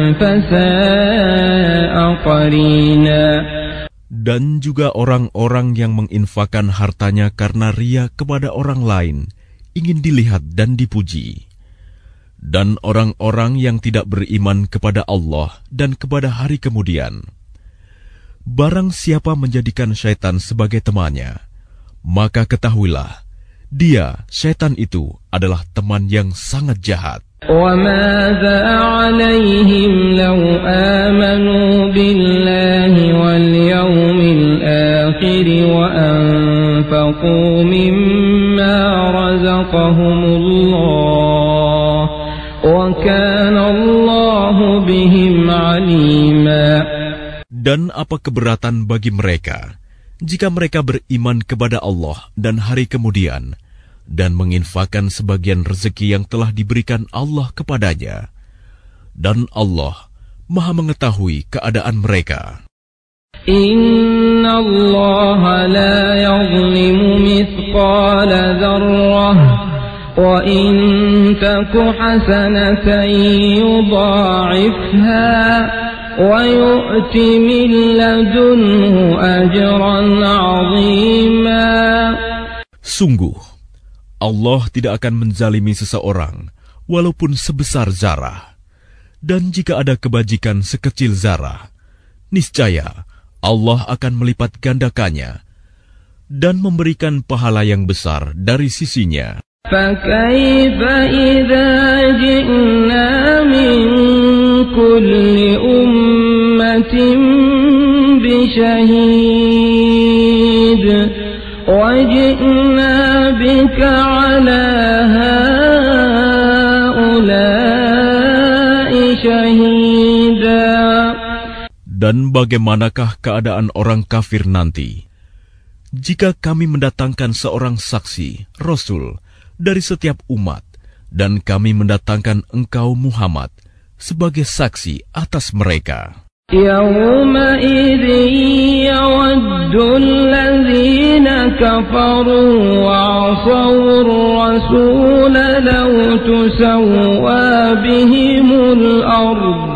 فَسَاءَ قَرِينًا. Dan juga orang-orang yang menginfakkan hartanya karena ria kepada orang lain, ingin dilihat dan dipuji. Dan orang-orang yang tidak beriman kepada Allah dan kepada hari kemudian. Barang siapa menjadikan syaitan sebagai temannya, maka ketahuilah, dia, syaitan itu, adalah teman yang sangat jahat. وَمَاذَا عَلَيْهِمْ لَوْ آمَنُوا بِاللَّهِ وَالْيَوْمِ الْآخِرِ وَأَنفَقُوا مِمَّا رَزَقَهُمُ اللَّهُ وَكَانَ اللَّهُ بِهِمْ عَلِيمًا. Dan apa keberatan bagi mereka jika mereka beriman kepada Allah dan hari kemudian, dan menginfakkan sebagian rezeki yang telah diberikan Allah kepadanya. Dan Allah Maha Mengetahui keadaan mereka. Inna Allah la yazlimu mithqala dzarrah wa in taku hasanatan yudha'ifha wa yu'ti min ladunhu ajran 'azima. Sungguh Allah tidak akan menzalimi seseorang, walaupun sebesar zarah. Dan jika ada kebajikan sekecil zarah, niscaya Allah akan melipat gandakannya dan memberikan pahala yang besar dari sisinya. فكيف إذا جئنا من كل أمة بشهيد وجئنا بك على هؤلاء شهيدا. Dan bagaimanakah keadaan orang kafir nanti, jika kami mendatangkan seorang saksi, Rasul, dari setiap umat, dan kami mendatangkan engkau Muhammad sebagai saksi atas mereka? يومئذ يود الذين كفروا وعصوا الرسول لو تسوى بهم الأرض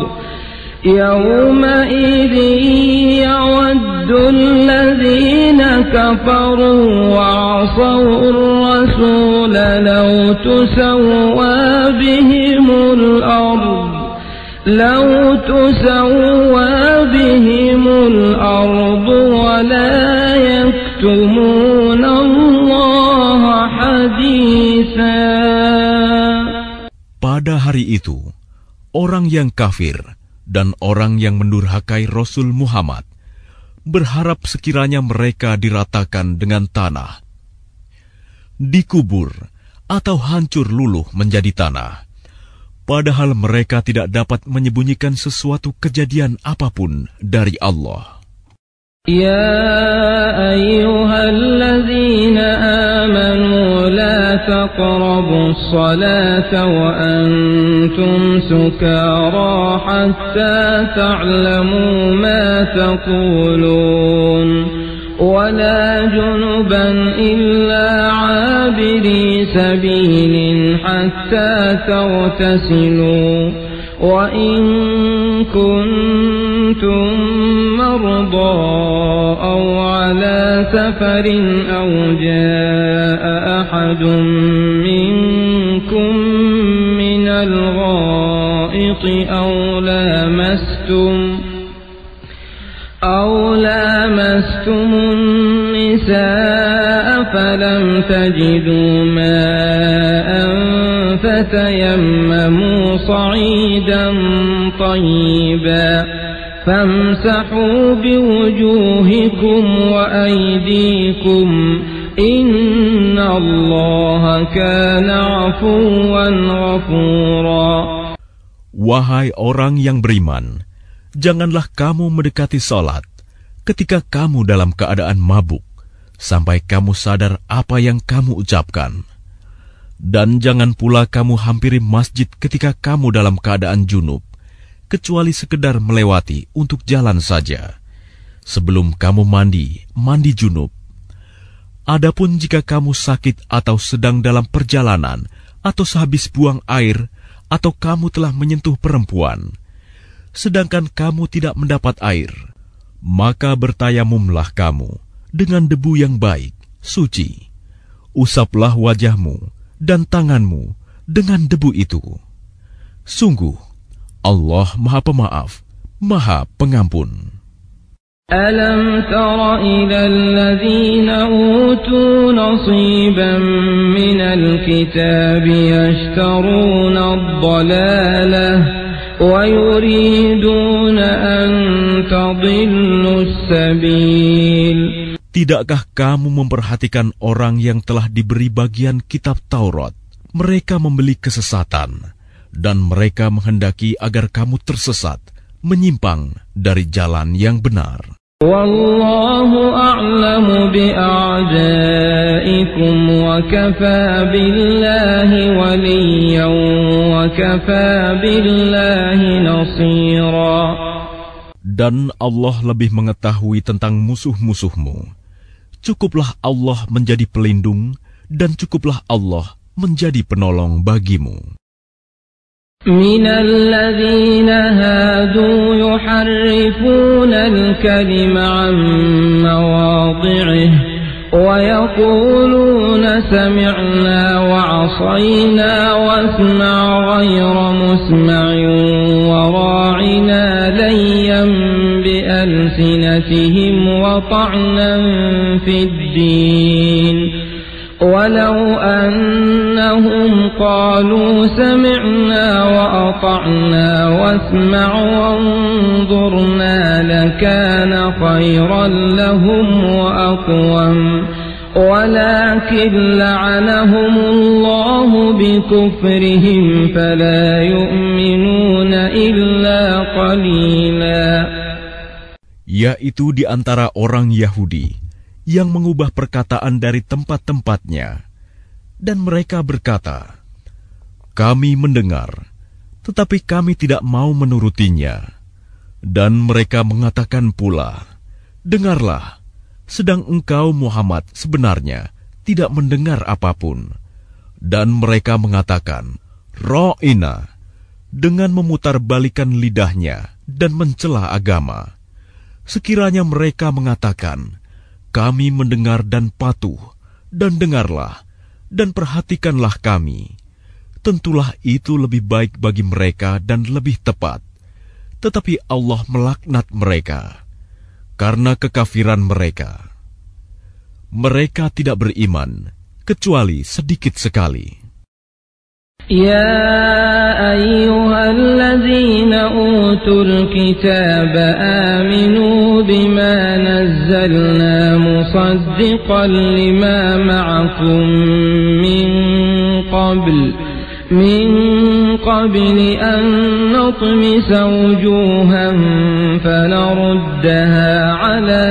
يومئذ يود الذين كفروا وعصوا الرسول لو تسوى بهم الأرض لو تسوى بهم الأرض ولا يكتمون الله حديثا. Pada hari itu, orang yang kafir dan orang yang mendurhakai Rasul Muhammad berharap sekiranya mereka diratakan dengan tanah, dikubur atau hancur luluh menjadi tanah, padahal mereka tidak dapat menyembunyikan sesuatu kejadian apapun dari Allah. Ya ayyuhalladzina amanu la taqrabus salata wa antum sukara hatta ta'lamu ma taqulun ولا جنبا إلا عابري سبيل حتى تغتسلوا وإن كنتم مرضى أو على سفر أو جاء أحد منكم من الغائط أو لامستم أو لامستم النساء فلم تجدوا ماء فتيمموا صعيدا طيبا فامسحوا بوجوهكم وأيديكم إن الله كان عفوا غفورا. Wahai orang yang beriman, janganlah kamu mendekati salat ketika kamu dalam keadaan mabuk, sampai kamu sadar apa yang kamu ucapkan. Dan jangan pula kamu hampiri masjid ketika kamu dalam keadaan junub, kecuali sekedar melewati untuk jalan saja. Sebelum kamu mandi, mandi junub. Adapun jika kamu sakit atau sedang dalam perjalanan, atau sehabis buang air, atau kamu telah menyentuh perempuan, sedangkan kamu tidak mendapat air, maka bertayamumlah kamu dengan debu yang baik, suci. Usaplah wajahmu dan tanganmu dengan debu itu. Sungguh, Allah Maha Pemaaf, Maha Pengampun. Alam tara ila alladhina utu nasiban minal kitabi yashtaruna ad-dalalah وَيُرِيدُونَ أَن تَضِلُّوا السَّبِيلَ. Tidakkah kamu memperhatikan orang yang telah diberi bagian kitab Taurat? Mereka membeli kesesatan, dan mereka menghendaki agar kamu tersesat, menyimpang dari jalan yang benar. Wallahu a'lamu bi'a'daikum wa kafa billahi waliyyan wa kafa billahi nasira. Dan Allah lebih mengetahui tentang musuh-musuhmu. Cukuplah Allah menjadi pelindung, dan cukuplah Allah menjadi penolong bagimu. من الذين هادوا يحرفون الكلم عن مواضعه ويقولون سمعنا وعصينا واسمع غير مسمع وراعنا ليا بألسنتهم وطعنا في الدين ولو أن أطعنا واسمع وانظرنا لكان خيرا لهم وأقوم ولكن لعنهم الله بكفرهم فلا يؤمنون إلا قليلا. Yaitu di antara orang Yahudi yang mengubah perkataan dari tempat-tempatnya, dan mereka berkata, kami mendengar, tetapi kami tidak mau menurutinya. Dan mereka mengatakan pula, dengarlah, sedang engkau Muhammad sebenarnya tidak mendengar apapun. Dan mereka mengatakan, Ra'ina, dengan memutarbalikan lidahnya dan mencela agama. Sekiranya mereka mengatakan, kami mendengar dan patuh, dan dengarlah, dan perhatikanlah kami. Tentulah itu lebih baik bagi mereka dan lebih tepat. Tetapi Allah melaknat mereka karena kekafiran mereka. Mereka tidak beriman, kecuali sedikit sekali. يا أيها الذين أوتوا الكتاب آمنوا بما نزلنا مصدقا لما معكم من قبل من قبل أن نطمس وجوها فنردها على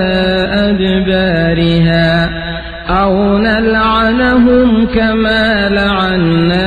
أدبارها أو نلعنهم كما لعنا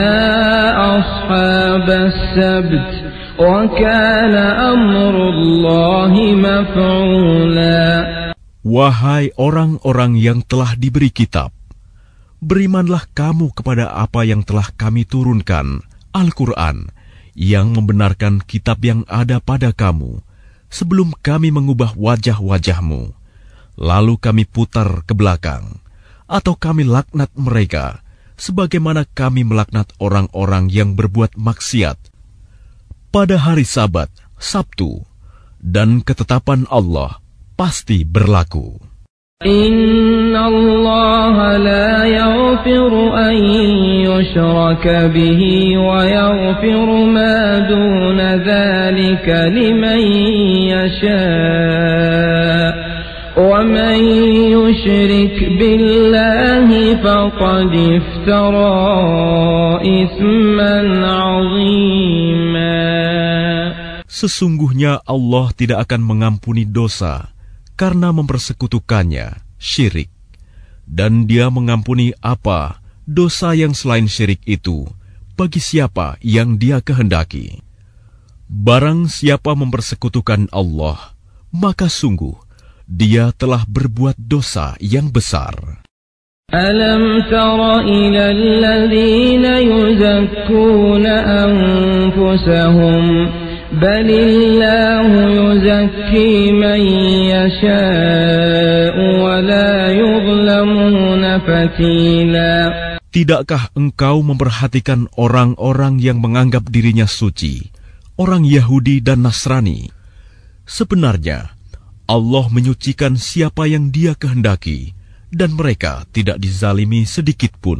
أصحاب السبت وكان أمر الله مفعولا. Wahai orang-orang yang telah diberi kitab, berimanlah kamu kepada apa yang telah kami turunkan, Al-Quran, yang membenarkan kitab yang ada pada kamu, sebelum kami mengubah wajah-wajahmu, lalu kami putar ke belakang, atau kami laknat mereka, sebagaimana kami melaknat orang-orang yang berbuat maksiat pada hari Sabat, Sabtu, dan ketetapan Allah pasti berlaku. Inna Allah la yaghfiru an yushraka bihi wa yaghfiru ma duna dhalika liman yasha' wa man yushrik billahi faqad iftara ithman 'azima. Sesungguhnya Allah tidak akan mengampuni dosa karena mempersekutukannya, syirik. Dan Dia mengampuni apa dosa yang selain syirik itu bagi siapa yang Dia kehendaki. Barang siapa mempersekutukan Allah, maka sungguh dia telah berbuat dosa yang besar. Alam tara ila alladhina yuzakkuna anfusahum بل الله يزكي من يشاء ولا يظلمون فتيلا. Tidakkah engkau memperhatikan orang-orang yang menganggap dirinya suci, orang Yahudi dan Nasrani? Sebenarnya Allah menyucikan siapa yang Dia kehendaki, dan mereka tidak dizalimi sedikit pun.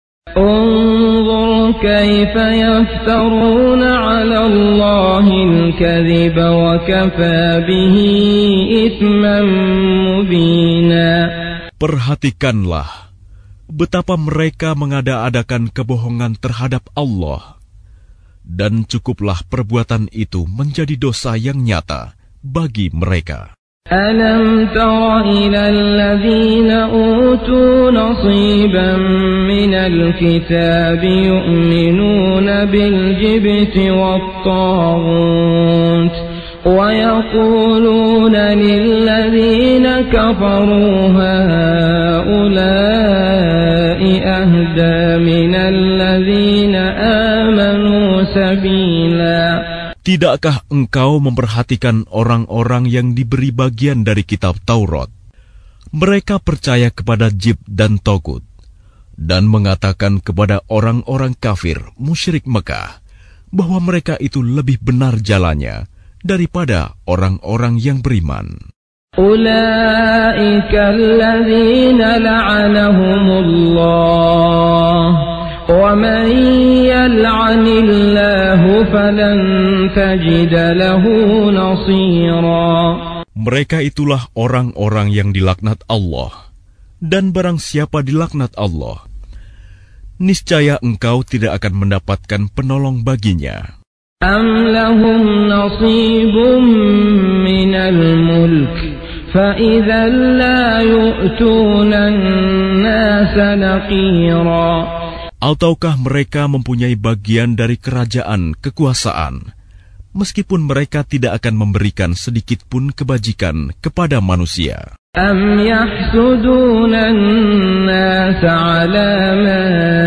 انظر كيف يفترون على الله الكذب وكفى به إثما مبينا. Perhatikanlah betapa mereka mengada-adakan kebohongan terhadap Allah, dan cukuplah perbuatan itu menjadi dosa yang nyata bagi mereka. ألم تر إلى الذين أوتوا نصيبا من الكتاب يؤمنون بالجبت والطاغوت ويقولون للذين كفروا هؤلاء أهدى من الذين آمنوا سبيلا. Tidakkah engkau memperhatikan orang-orang yang diberi bagian dari kitab Taurat? Mereka percaya kepada Jibt dan Togut, dan mengatakan kepada orang-orang kafir musyrik Mekah bahwa mereka itu lebih benar jalannya daripada orang-orang yang beriman. Ulaika alladzina la'anahumullah wa man yal'anillahu فلن تجد له نصيرا. Mereka itulah orang-orang yang dilaknat Allah, dan barang siapa dilaknat Allah, niscaya engkau tidak akan mendapatkan penolong baginya. Am lahum nasibum minal mulk فَإِذَا لَا يُؤْتُونَ النَّاسَ نَقِيرًا. Ataukah mereka mempunyai bagian dari kerajaan kekuasaan, meskipun mereka tidak akan memberikan sedikit pun kebajikan kepada manusia. Am yahsuduna an-nas 'ala ma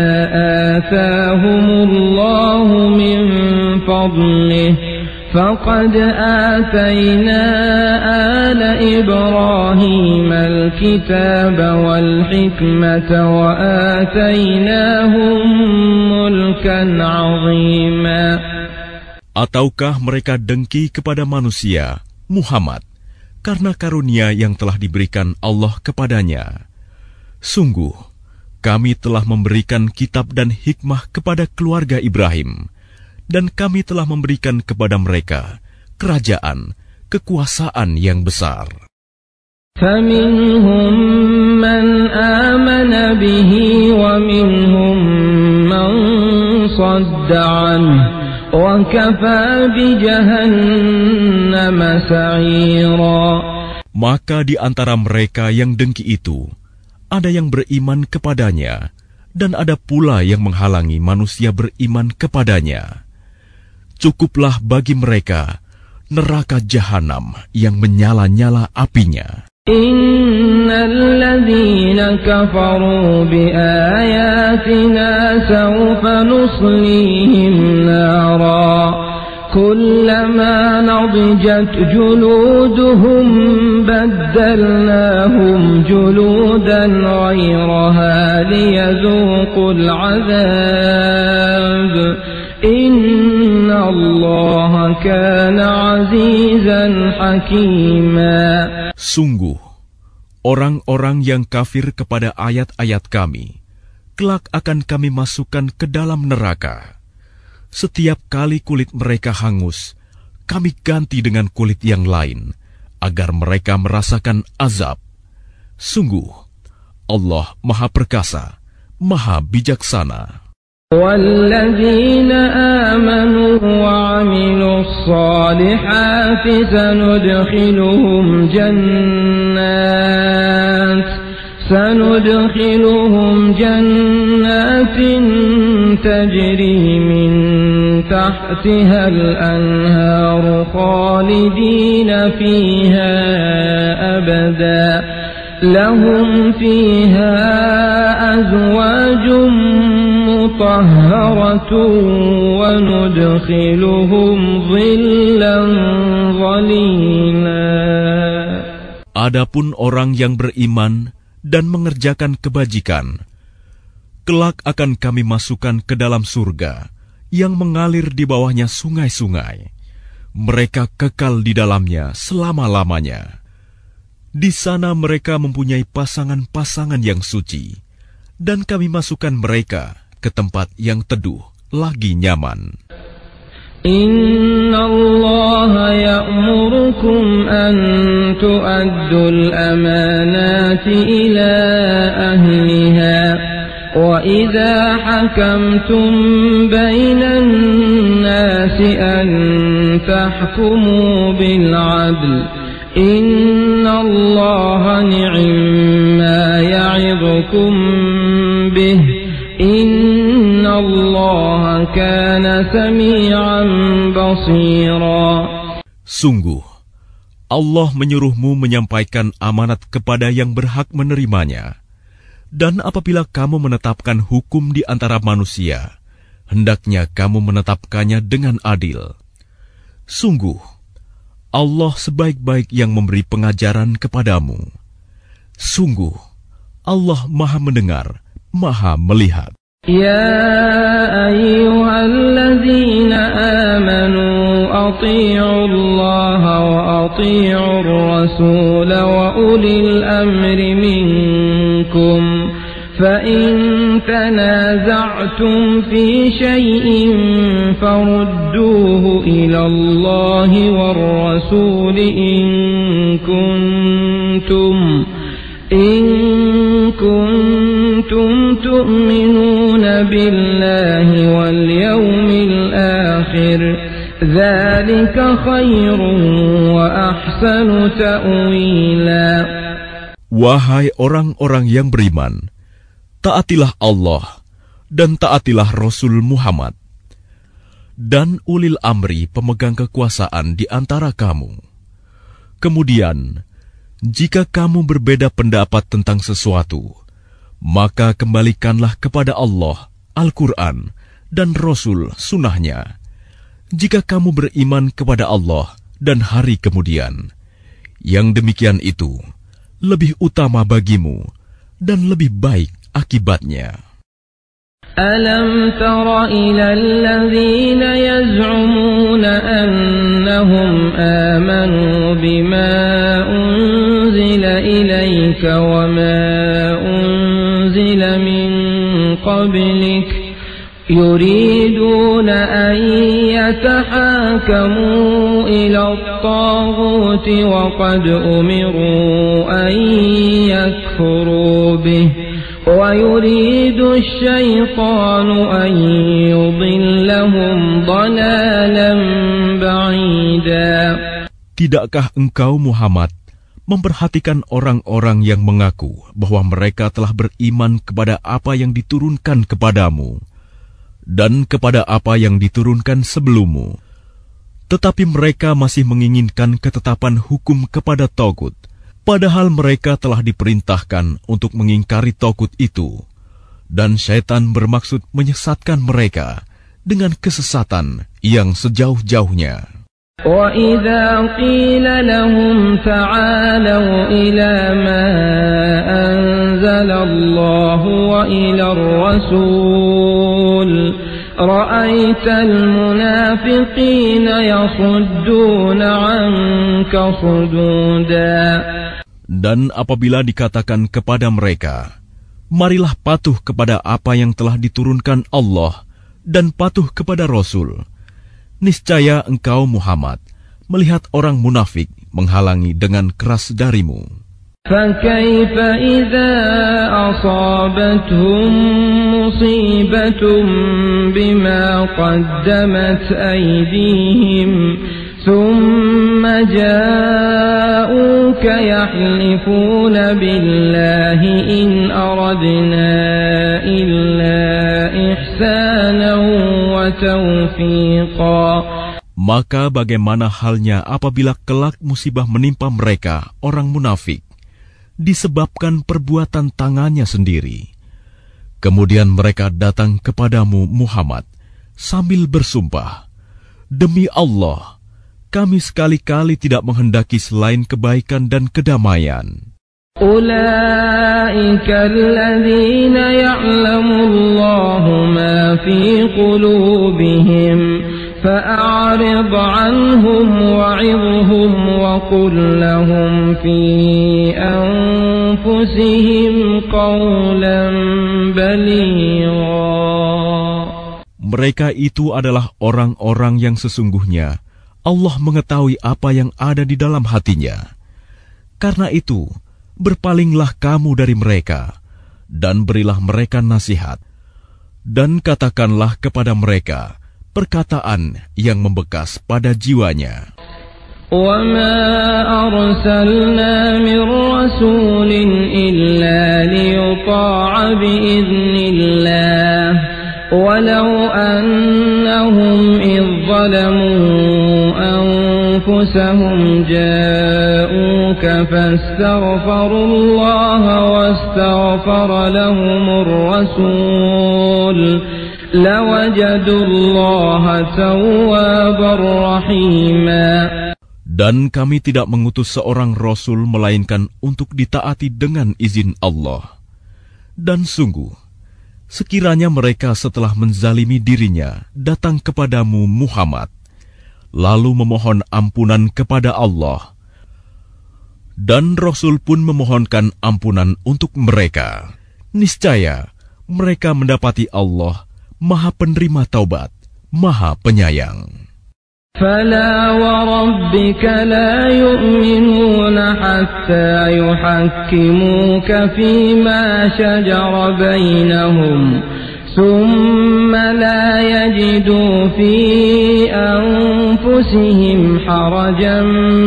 atahumullahu min fadlihi فَقَدْ آتَيْنَا آلَ إِبْرَاهِيمَ الْكِتَابَ وَالْحِكْمَةَ وَآتَيْنَاهُمْ مُلْكًا عَظِيمًا. Ataukah mereka dengki kepada manusia, Muhammad, karena karunia yang telah diberikan Allah kepadanya? Sungguh, kami telah memberikan kitab dan hikmah kepada keluarga Ibrahim, dan kami telah memberikan kepada mereka kerajaan, kekuasaan yang besar. فَمِنْهُمْ مَنْ آمَنَ بِهِ وَمِنْهُمْ مَنْ صَدَّ عَنْهُ وَكَفَى بِجَهَنَّمَ سَعِيرًا. Maka di antara mereka yang dengki itu, ada yang beriman kepadanya, dan ada pula yang menghalangi manusia beriman kepadanya. Cukuplah bagi mereka neraka jahanam yang menyala-nyala apinya. Innal ladzina kafaru bi ayatina sawfa nuslihim nara kullama nadijat juluduhum baddalnahum juludan ghayraha liyadhuqul 'adzab. Inna Allah kana 'azizan hakima. Sungguh, orang-orang yang kafir kepada ayat-ayat kami, kelak akan kami masukkan ke dalam neraka. Setiap kali kulit mereka hangus, kami ganti dengan kulit yang lain, agar mereka merasakan azab. Sungguh, Allah Maha Perkasa, Maha Bijaksana. وَالَّذِينَ آمَنُوا وَعَمِلُوا الصَّالِحَاتِ سَنُدْخِلُهُمْ جَنَّاتٍ سَنُدْخِلُهُمْ جَنَّاتٍ تَجْرِي مِنْ تَحْتِهَا الْأَنْهَارُ خَالِدِينَ فِيهَا أَبَدًا لَهُمْ فِيهَا أَزْوَاجٌ مطهرة وندخلهم ظلا ظليلا. Adapun orang yang beriman dan mengerjakan kebajikan, kelak akan kami masukkan ke dalam surga yang mengalir di bawahnya sungai-sungai. Mereka kekal di dalamnya selama-lamanya. Di sana mereka mempunyai pasangan-pasangan yang suci, dan kami masukkan mereka ke tempat yang teduh lagi nyaman. Inna Allah ya'murukum an tu'addul amanati ila ahliha wa idha hakamtum bainan nasi an tahkumu bil 'adl. Inna Allah ni'ma ya'idukum bih. Inna Allah kana sami'an basira. Sungguh, Allah menyuruhmu menyampaikan amanat kepada yang berhak menerimanya. Dan apabila kamu menetapkan hukum di antara manusia, hendaknya kamu menetapkannya dengan adil. Sungguh, Allah sebaik-baik yang memberi pengajaran kepadamu. Sungguh, Allah Maha Mendengar, Maha Melihat. Ya ayyuhalladzina amanu ati'u Allah wa ati'u Rasul wa ulil amri minkum fa in تنازعتم في شيء فردوه إلى الله والرسول إن كنتم إن كنتم تؤمنون بالله واليوم الآخر ذلك خير وأحسن تأويلا. Wahai orang-orang yang beriman, taatilah Allah dan taatilah Rasul Muhammad dan ulil amri pemegang kekuasaan di antara kamu. Kemudian, jika kamu berbeda pendapat tentang sesuatu, maka kembalikanlah kepada Allah, Al-Quran, dan Rasul sunnahnya. Jika kamu beriman kepada Allah dan hari kemudian, yang demikian itu lebih utama bagimu dan lebih baik akibatnya. Alam tara ilal ladzina yaz'umuna annahum amanu bima unzila ilayka wa ma unzila min qablik yuriduna an yatahakamu ila at-taghut wa qad umiru an yakfuru bih وَيُرِيدُ الشَّيْطَانُ أَنْ يُضِلَّهُمْ ضَلَالًا بَعِيدًا. Tidakkah engkau Muhammad memperhatikan orang-orang yang mengaku bahwa mereka telah beriman kepada apa yang diturunkan kepadamu dan kepada apa yang diturunkan sebelummu, tetapi mereka masih menginginkan ketetapan hukum kepada Tagut, padahal mereka telah diperintahkan untuk mengingkari Tagut itu, dan syaitan bermaksud menyesatkan mereka dengan kesesatan yang sejauh-jauhnya. وَإِذَا قِيلَ لَهُمْ تَعَالَوْا إِلَى مَا أَنزَلَ اللَّهُ وَإِلَى الرَّسُولِ رَأَيْتَ الْمُنَافِقِينَ يَصُدُّونَ عَنكَ صُدُودًا. Dan apabila dikatakan kepada mereka, marilah patuh kepada apa yang telah diturunkan Allah dan patuh kepada Rasul, niscaya engkau Muhammad melihat orang munafik menghalangi dengan keras darimu. فَكَيْفَ إِذَا أَصَابَتْهُم مُّصِيبَةٌ بِمَا قَدَّمَتْ أَيْدِيهِمْ ثُمَّ جَاءُوكَ يَحْلِفُونَ بِاللَّهِ إِنْ أَرَدْنَا إِلَّا إِحْسَانًا وَتَوْفِيقًا. Maka bagaimana halnya apabila kelak musibah menimpa mereka, orang munafik, disebabkan perbuatan tangannya sendiri. Kemudian mereka datang kepadamu Muhammad sambil bersumpah, demi Allah, kami sekali-kali tidak menghendaki selain kebaikan dan kedamaian. أولئك الذين يعلم الله ما في قلوبهم فأعرض عنهم وعظهم وقل لهم في أنفسهم قولا بليغا. Mereka itu adalah orang-orang yang sesungguhnya Allah mengetahui apa yang ada di dalam hatinya. Karena itu, berpalinglah kamu dari mereka, dan berilah mereka nasihat, dan katakanlah kepada mereka perkataan yang membekas pada jiwanya. وَمَا أَرْسَلْنَا مِن رَّسُولٍ إِلَّا لِيُطَاعَ بِإِذْنِ اللَّهِ وَلَوْ أَنَّهُمْ إِذ ظَّلَمُوا أَنفُسَهُمْ جَاءُوكَ فَاسْتَغْفَرُوا اللَّهَ وَاسْتَغْفَرَ لَهُمُ الرَّسُولُ لَوَجَدُوا اللَّهَ تَوَّابًا رَّحِيمًا. Dan kami tidak mengutus seorang Rasul melainkan untuk ditaati dengan izin Allah. Dan sungguh, sekiranya mereka setelah menzalimi dirinya datang kepadamu Muhammad, lalu memohon ampunan kepada Allah, dan Rasul pun memohonkan ampunan untuk mereka, niscaya mereka mendapati Allah Maha Penerima Taubat, Maha Penyayang. فلا وربك لا يؤمنون حتى يحكموك فيما شجر بينهم ثم لا يجدوا في أنفسهم حرجا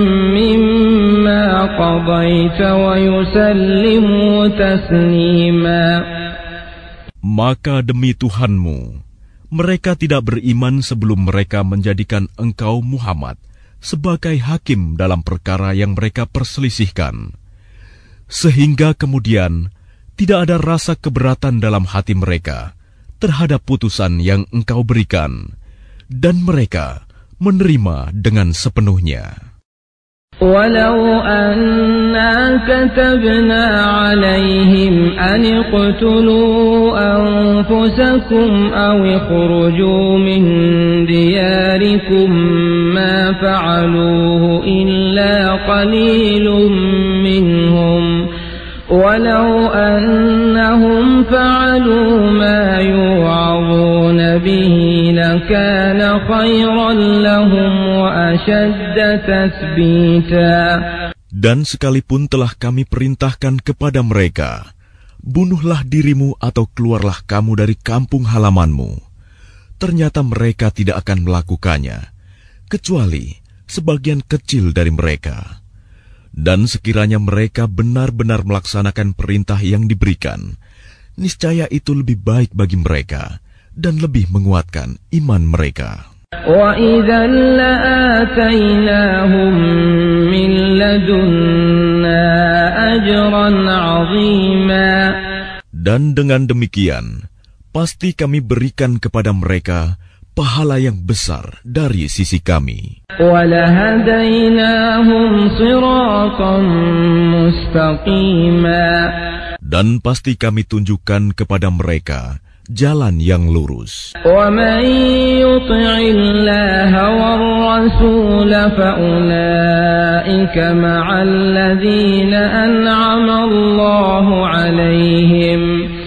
مما قضيت ويسلموا تسليما. Maka demi Tuhanmu, mereka tidak beriman sebelum mereka menjadikan engkau Muhammad sebagai hakim dalam perkara yang mereka perselisihkan. Sehingga kemudian tidak ada rasa keberatan dalam hati mereka terhadap putusan yang engkau berikan, dan mereka menerima dengan sepenuhnya. ولو أنا كتبنا عليهم أن اقتلوا أنفسكم أو اخرجوا من دياركم ما فعلوه إلا قليل منهم ولو أنهم فعلوا ما يوعظون به لكان خيرا لهم وأشد تثبيتا. Dan sekalipun telah kami perintahkan kepada mereka, bunuhlah dirimu atau keluarlah kamu dari kampung halamanmu, ternyata mereka tidak akan melakukannya, kecuali sebagian kecil dari mereka. Dan sekiranya mereka benar-benar melaksanakan perintah yang diberikan, niscaya itu lebih baik bagi mereka dan lebih menguatkan iman mereka. وَإِذًا لَآتَيْنَاهُمْ مِنْ لَدُنَّا أَجْرًا عَظِيمًا. Dan dengan demikian, pasti kami berikan kepada mereka pahala yang besar dari sisi kami. وَلَهَدَيْنَاهُمْ صِرَاطًا مُسْتَقِيمًا. Dan pasti kami tunjukkan kepada mereka jalan yang lurus. وَمَنْ يُطِعِ اللَّهَ وَالرَّسُولَ فَأُولَئِكَ مَعَ الَّذِينَ أَنْعَمَ اللَّهُ عَلَيْهِمْ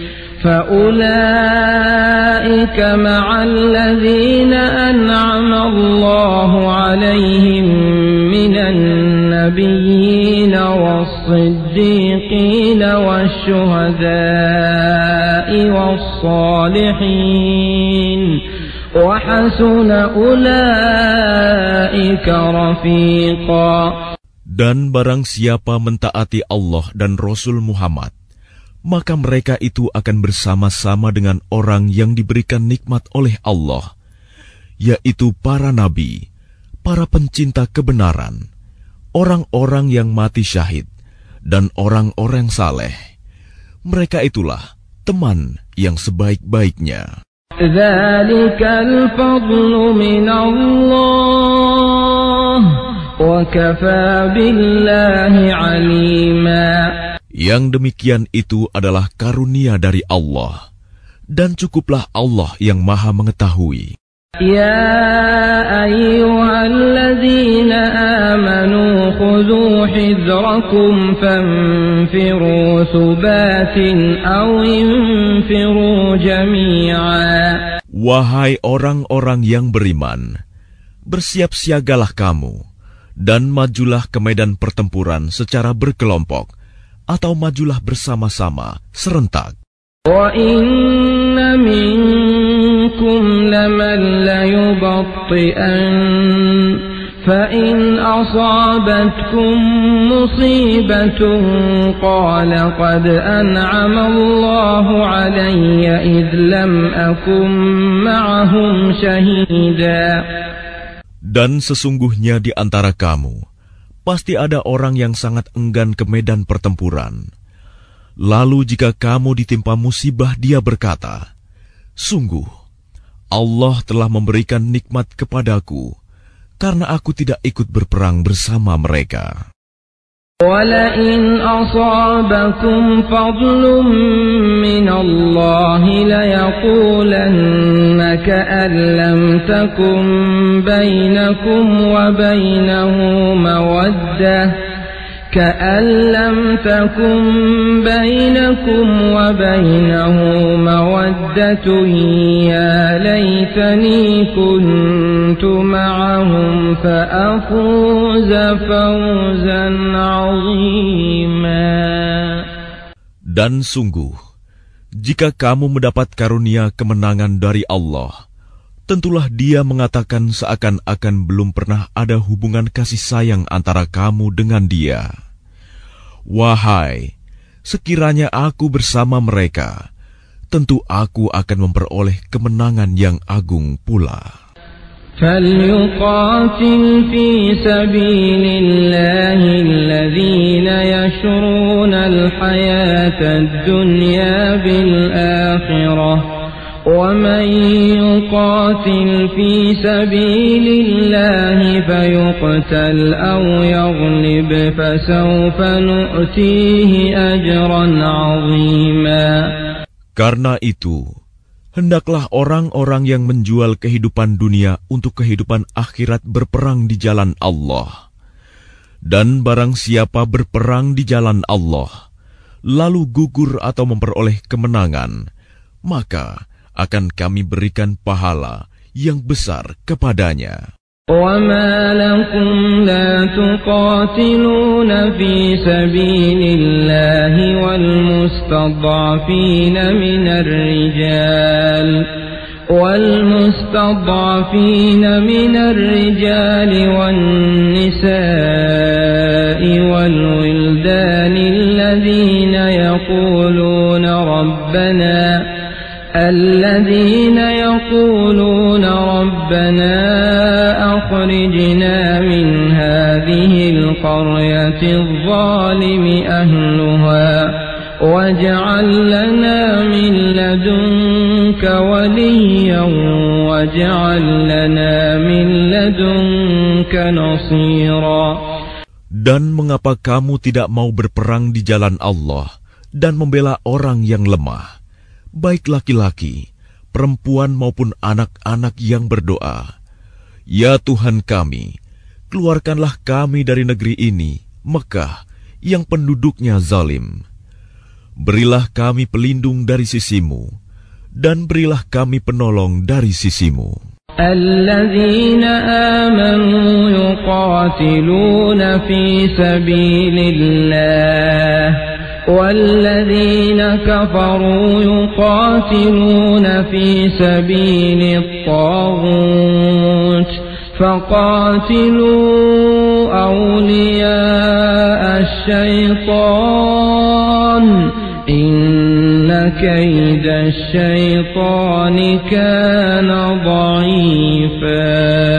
فَأُولَئِكَ مَعَ الَّذِينَ أَنْعَمَ اللَّهُ عَلَيْهِمْ مِنَ النَّبِيِّينَ وَالصِّدِّيقِينَ وَالشُّهَدَاءِ وَالصَّالِحِينَ وَحَسُنَ أُولَئِكَ رَفِيقًا. Dan barang siapa mentaati Allah dan Rasul Muhammad, maka mereka itu akan bersama-sama dengan orang yang diberikan nikmat oleh Allah, yaitu para nabi, para pencinta kebenaran, orang-orang yang mati syahid, dan orang-orang saleh. Mereka itulah teman yang sebaik-baiknya. Dzalikal fadlu minallah wa kafa billahi alima. Yang demikian itu adalah karunia dari Allah, dan cukuplah Allah yang Maha Mengetahui. Ya ayyuhalladzina amanu khudhu hidrakum fanfiru thubatin aw infiru jami'a. Wahai orang-orang yang beriman, bersiap-siagalah kamu, dan majulah ke medan pertempuran secara berkelompok, atau majulah bersama-sama serentak. Wa inna minkum laman layubatti'an fa in asabatkum musibatun qala qad an'ama Allahu alayya id lam akum ma'ahum shahida. Dan sesungguhnya di antara kamu pasti ada orang yang sangat enggan ke medan pertempuran. Lalu jika kamu ditimpa musibah, dia berkata, sungguh, Allah telah memberikan nikmat kepadaku, karena aku tidak ikut berperang bersama mereka. وَلَئِنْ أَصَابَكُمْ فَضْلٌ مِّنَ اللَّهِ لَيَقُولَنَّ كَأَن لَّمْ تَكُن بَيْنَكُمْ وَبَيْنَهُ مَوَدَّةٌ كأن لم تكن بينكم وبينه مودة يا ليتني كنت معهم فأفوز فوزا عظيما. Dan sungguh, jika kamu mendapat karunia kemenangan dari Allah, tentulah Dia mengatakan seakan-akan belum pernah ada hubungan kasih sayang antara kamu dengan Dia. Wahai, sekiranya aku bersama mereka, tentu aku akan memperoleh kemenangan yang agung pula. فليقاتل في سبيل الله الذين يشرون الحياة الدنيا بالآخرة ومن يقاتل في سبيل الله فيقتل أو يغلب فسوف نؤتيه أجرا عظيما. Karena itu, hendaklah orang-orang yang menjual kehidupan dunia untuk kehidupan akhirat berperang di jalan Allah. Dan barang siapa berperang di jalan Allah, lalu gugur atau memperoleh kemenangan, maka akan kami berikan pahala yang besar kepadanya. وَمَا لَكُمْ لَا تُقَاتِلُونَ فِي سَبِيلِ اللَّهِ وَالْمُسْتَضْعَفِينَ مِنَ الرِّجَالِ وَالْمُسْتَضْعَفِينَ مِنَ الرِّجَالِ وَالنِّسَاءِ وَالْوِلْدَانِ الَّذِينَ يَقُولُونَ رَبَّنَا الَّذِينَ يَقُولُونَ رَبَّنَا أخرجنا من هذه القرية الظالم أهلها واجعل لنا من لدنك وليا واجعل لنا من لدنك نصيرا. Dan mengapa kamu tidak mau berperang di jalan Allah dan membela orang yang lemah, baik laki-laki, perempuan maupun anak-anak yang berdoa, Ya Tuhan kami, keluarkanlah kami dari negeri ini, Mekah, yang penduduknya zalim. Berilah kami pelindung dari sisimu, dan berilah kami penolong dari sisimu. الذين آمنوا يقاتلون في سبيل الله والذين كفروا يقاتلون في سبيل الطاغوت فقاتلوا أولياء الشيطان إن كيد الشيطان كان ضعيفا.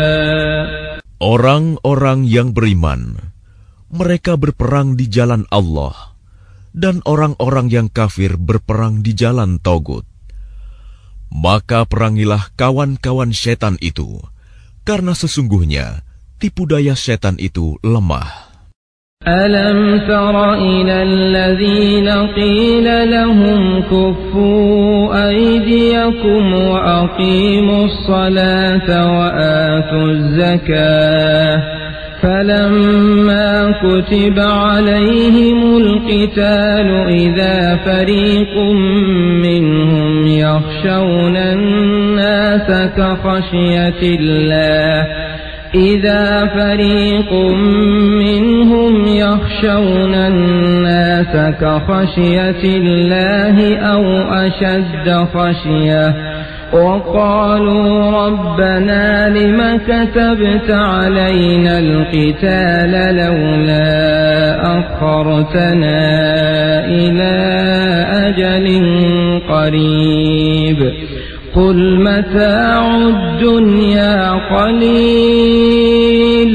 Orang-orang yang beriman, mereka berperang di jalan Allah, dan orang-orang yang kafir berperang di jalan Togut. Maka perangilah kawan-kawan setan itu, karena sesungguhnya tipu daya setan itu lemah. Alam tara ila alladhina qila lahum kuffu aydiyakum wa aqimus salata wa atuz zakah فلما كتب عليهم القتال إذا فريق منهم يخشون الناس كخشية الله إذا فريق منهم يخشون الناس كخشية الله أو أشد خشية وقالوا ربنا لم كتبت علينا القتال لولا أخرتنا إلى أجل قريب قل متاع الدنيا قليل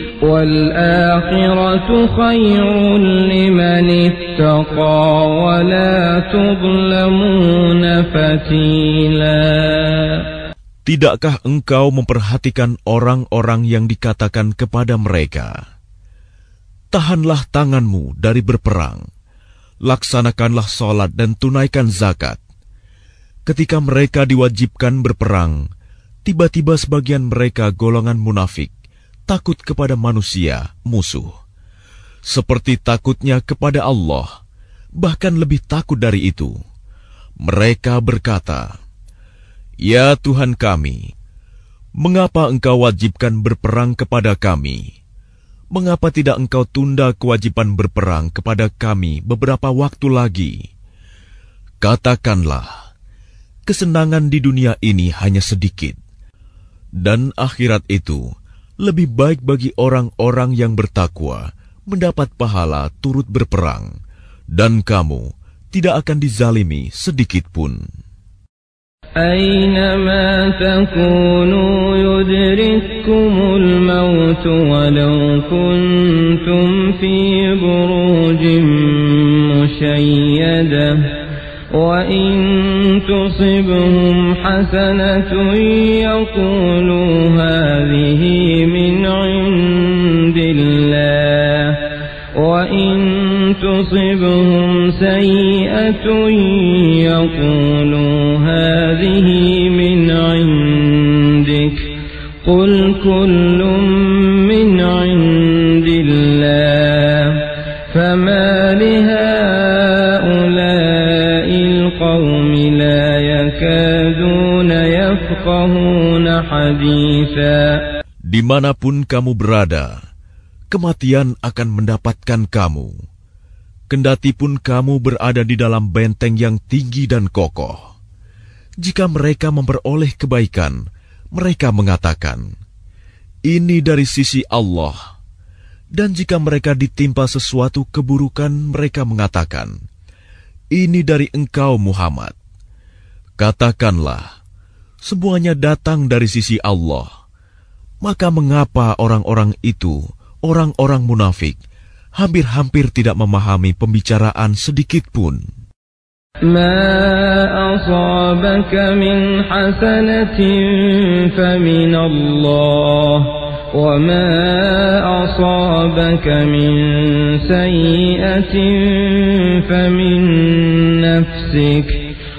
والآخرة خير لمن اتقى ولا تظلمون فتيلا. Tidakkah engkau memperhatikan orang-orang yang dikatakan kepada mereka, tahanlah tanganmu dari berperang, laksanakanlah sholat dan tunaikan zakat. Ketika mereka diwajibkan berperang, tiba-tiba sebagian mereka golongan munafik takut kepada manusia, musuh. seperti takutnya kepada Allah, bahkan lebih takut dari itu. Mereka berkata, "Ya Tuhan kami, mengapa Engkau wajibkan berperang kepada kami? Mengapa tidak Engkau tunda kewajiban berperang kepada kami beberapa waktu lagi? Katakanlah, kesenangan di dunia ini hanya sedikit, dan akhirat itu lebih baik bagi orang-orang yang bertakwa mendapat pahala turut berperang, dan kamu tidak akan dizalimi sedikit pun." أينما تكونوا يدرككم الموت ولو كنتم في بروج مشيدة وإن تصبهم حسنة يقولوا هذه من عند الله وإن تصبهم سيئة يقولوا هذه من عندك قل كل من عند الله فما لهؤلاء القوم لا يكادون يفقهون حديثا. Dimanapun kamu berada, kematian akan mendapatkan kamu. Kendatipun kamu berada di dalam benteng yang tinggi dan kokoh. Jika mereka memperoleh kebaikan, mereka mengatakan, "Ini dari sisi Allah." Dan jika mereka ditimpa sesuatu keburukan, mereka mengatakan, "Ini dari engkau Muhammad." Katakanlah, semuanya datang dari sisi Allah. Maka mengapa orang-orang itu, orang-orang munafik, hampir-hampir tidak memahami pembicaraan sedikit pun? ما أصابك من حسنة فمن الله وما أصابك من سيئة فمن نفسك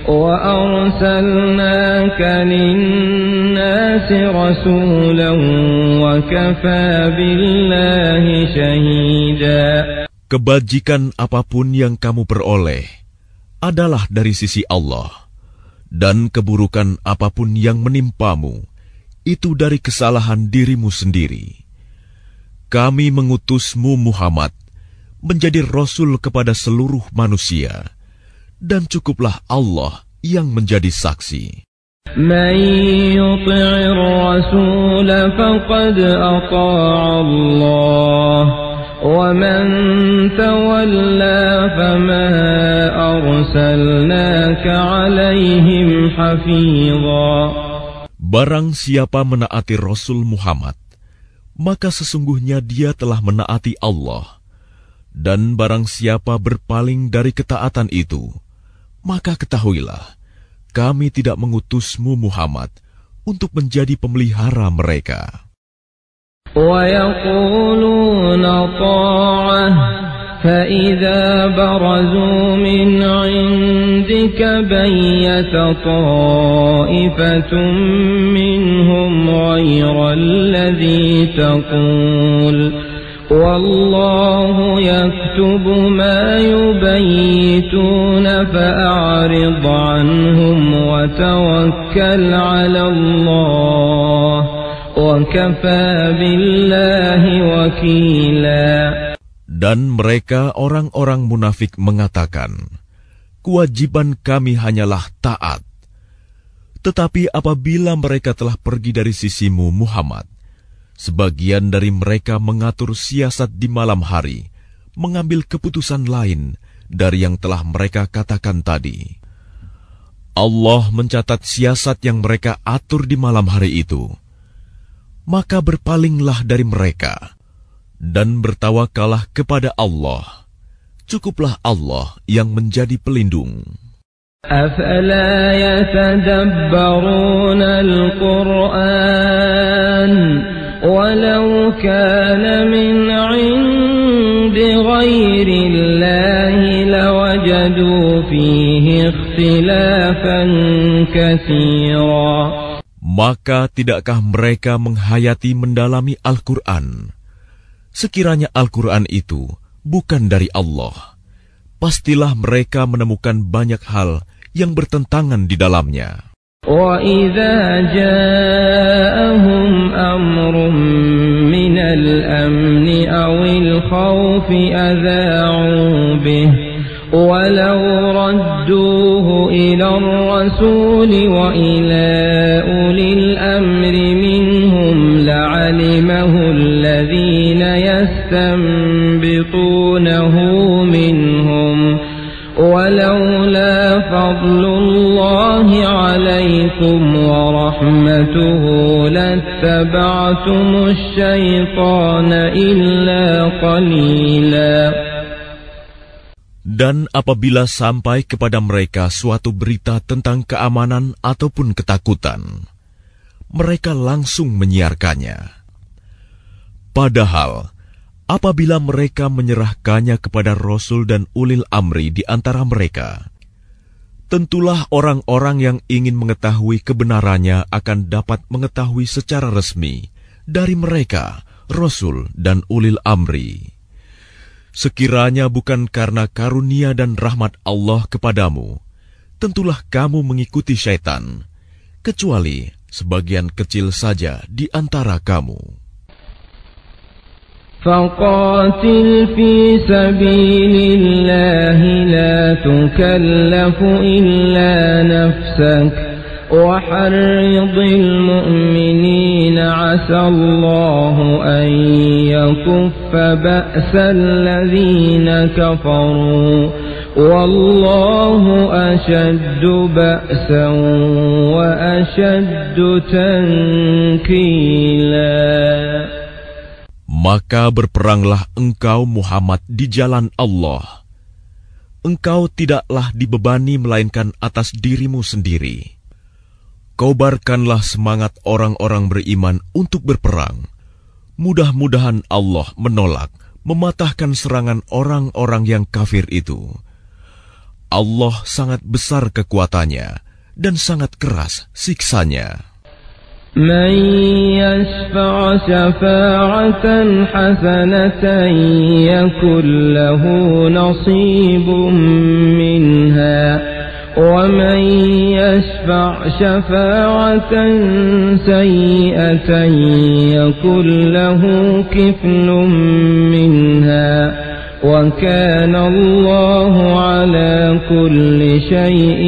وأرسلناك للناس رسولا وكفى بالله شهيدا. Kebajikan apapun yang kamu peroleh adalah dari sisi Allah, dan keburukan apapun yang menimpamu itu dari kesalahan dirimu sendiri. Kami mengutusmu Muhammad menjadi Rasul kepada seluruh manusia, dan cukuplah Allah yang menjadi saksi. Man yuti'ir rasul faqad ata'a Allah wa man tawalla fama arsalnaka 'alaihim hafidha. Barang siapa menaati Rasul Muhammad, maka sesungguhnya dia telah menaati Allah. Dan barang siapa berpaling dari ketaatan itu, maka ketahuilah, kami tidak mengutusmu Muhammad untuk menjadi pemelihara mereka. وَيَقُولُونَ طَاعَةٌ فَإِذَا بَرَزُوا مِنْ عِنْدِكَ بَيَّتَ طَائِفَةٌ مِّنْهُمْ غَيْرَ الَّذِي تَقُولُ وَاللَّهُ يَكْتُبُ مَا يُبَيِّتُونَ فَأَعْرِضْ عَنْهُمْ وَتَوَكَّلْ عَلَى اللَّهِ وَكَفَى بِاللَّهِ وَكِيلًا. Dan mereka orang-orang munafik mengatakan, kewajiban kami hanyalah taat. Tetapi apabila mereka telah pergi dari sisimu Muhammad, sebagian dari mereka mengatur siasat di malam hari, mengambil keputusan lain dari yang telah mereka katakan tadi. Allah mencatat siasat yang mereka atur di malam hari itu. Maka berpalinglah dari mereka dan bertawakallah kepada Allah. Cukuplah Allah yang menjadi pelindung. أَفَلَا يَتَدَبَّرُونَ الْقُرْآنَ وَلَوْ كَانَ مِنْ عِنْدِ غَيْرِ اللَّهِ لَوَجَدُوا فِيهِ اخْتِلَافًا كَثِيرًا. Maka tidakkah mereka menghayati mendalami Al-Quran? Sekiranya Al-Quran itu bukan dari Allah, pastilah mereka menemukan banyak hal yang bertentangan di dalamnya. وَإِذَا جَاءَهُمْ أَمْرٌ مِّنَ الْأَمْنِ أَوِ الْخَوْفِ أَذَاعُوا بِهِ وَلَوْ رَدُّوهُ إِلَى الرَّسُولِ وَإِلَى أُولِي الْأَمْرِ مِنْهُمْ لَعَلِمَهُ الَّذِينَ يَسْتَنبِطُونَهُ مِنْهُمْ وَلَوْلَا فَضْلُ اللَّهِ عَلَيْكُمْ وَرَحْمَتُهُ لَاتَّبَعْتُمُ الشَّيْطَانَ إِلَّا قَلِيلًا. Dan apabila sampai kepada mereka suatu berita tentang keamanan ataupun ketakutan, mereka langsung menyiarkannya. Padahal, apabila mereka menyerahkannya kepada Rasul dan ulil amri di antara mereka, tentulah orang-orang yang ingin mengetahui kebenarannya akan dapat mengetahui secara resmi dari mereka, Rasul dan ulil amri. Sekiranya bukan karena karunia dan rahmat Allah kepadamu, tentulah kamu mengikuti syaitan, kecuali sebagian kecil saja di antara kamu. فَقَاتِلْ فِي سَبِيلِ اللَّهِ لَا تُكَلَّفُ إِلَّا نَفْسَكَ وَحَرِّضِ الْمُؤْمِنِينَ عَسَى اللَّهُ أَن يَكُفَّ بَأْسَ الَّذِينَ كَفَرُوا وَاللَّهُ أَشَدُّ بَأْسًا وَأَشَدُّ تَنكِيلًا. Maka berperanglah engkau Muhammad di jalan Allah. Engkau tidaklah dibebani melainkan atas dirimu sendiri. Kobarkanlah semangat orang-orang beriman untuk berperang. Mudah-mudahan Allah menolak, mematahkan serangan orang-orang yang kafir itu. Allah sangat besar kekuatannya dan sangat keras siksanya. مَنْ يَشْفَعْ شَفَاعَةً حَسَنَةً يَكُنْ لَهُ نَصِيبٌ مِنْهَا وَمَنْ يَشْفَعْ شَفَاعَةً سَيِّئَةً يَكُنْ لَهُ كِفْلٌ مِنْهَا وَكَانَ اللَّهُ عَلَى كُلِّ شَيْءٍ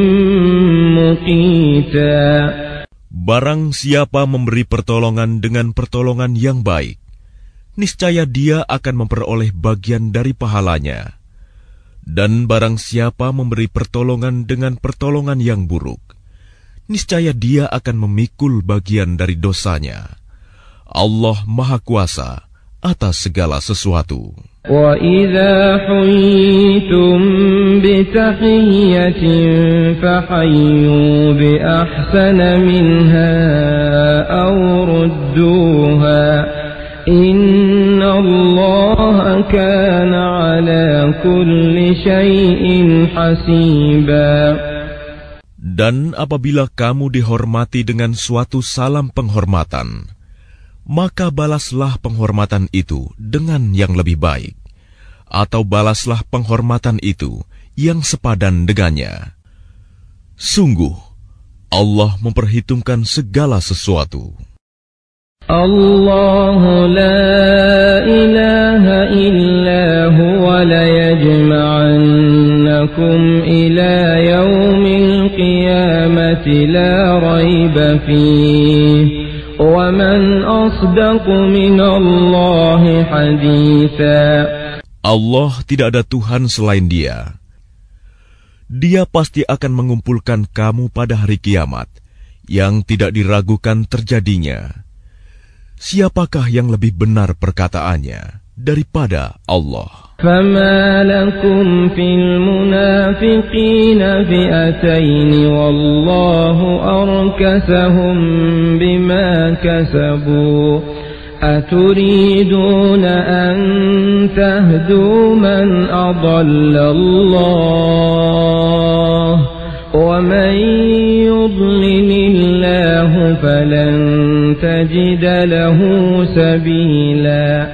مُقِيتًا. Barang siapa memberi pertolongan dengan pertolongan yang baik, niscaya dia akan memperoleh bagian dari pahalanya. Dan barang siapa memberi pertolongan dengan pertolongan yang buruk, niscaya dia akan memikul bagian dari dosanya. Allah Maha Kuasa atas segala sesuatu. وَإِذَا حُيِّيتُم بِتَحِيَّةٍ فَحَيُّوا بِأَحْسَنَ مِنْهَا أَوْ رُدُّوهَا إِنَّ اللَّهَ كَانَ عَلَى كُلِّ شَيْءٍ حَسِيبًا. Dan apabila kamu dihormati dengan suatu salam penghormatan, maka balaslah penghormatan itu dengan yang lebih baik, atau balaslah penghormatan itu yang sepadan dengannya. Sungguh, Allah memperhitungkan segala sesuatu. Allahu la ilaha illa huwa la yajma'annakum ila yaumil qiyamati la raiba fihi. وَمَنْ أَصْدَقُ مِنَ اللَّهِ حَدِيثًا. Allah tidak ada Tuhan selain Dia. Dia pasti akan mengumpulkan kamu pada hari kiamat yang tidak diragukan terjadinya. Siapakah yang lebih benar perkataannya daripada Allah? فَمَا لَكُمْ فِي الْمُنَافِقِينَ فِئَتَيْنِ وَاللَّهُ أَرْكَسَهُم بِمَا كَسَبُوا أَتُرِيدُونَ أَن تَهْدُوا مَنْ أَضَلَّ اللَّهُ وَمَنْ يُضْلِلِ اللَّهُ فَلَنْ تَجِدَ لَهُ سَبِيلًا.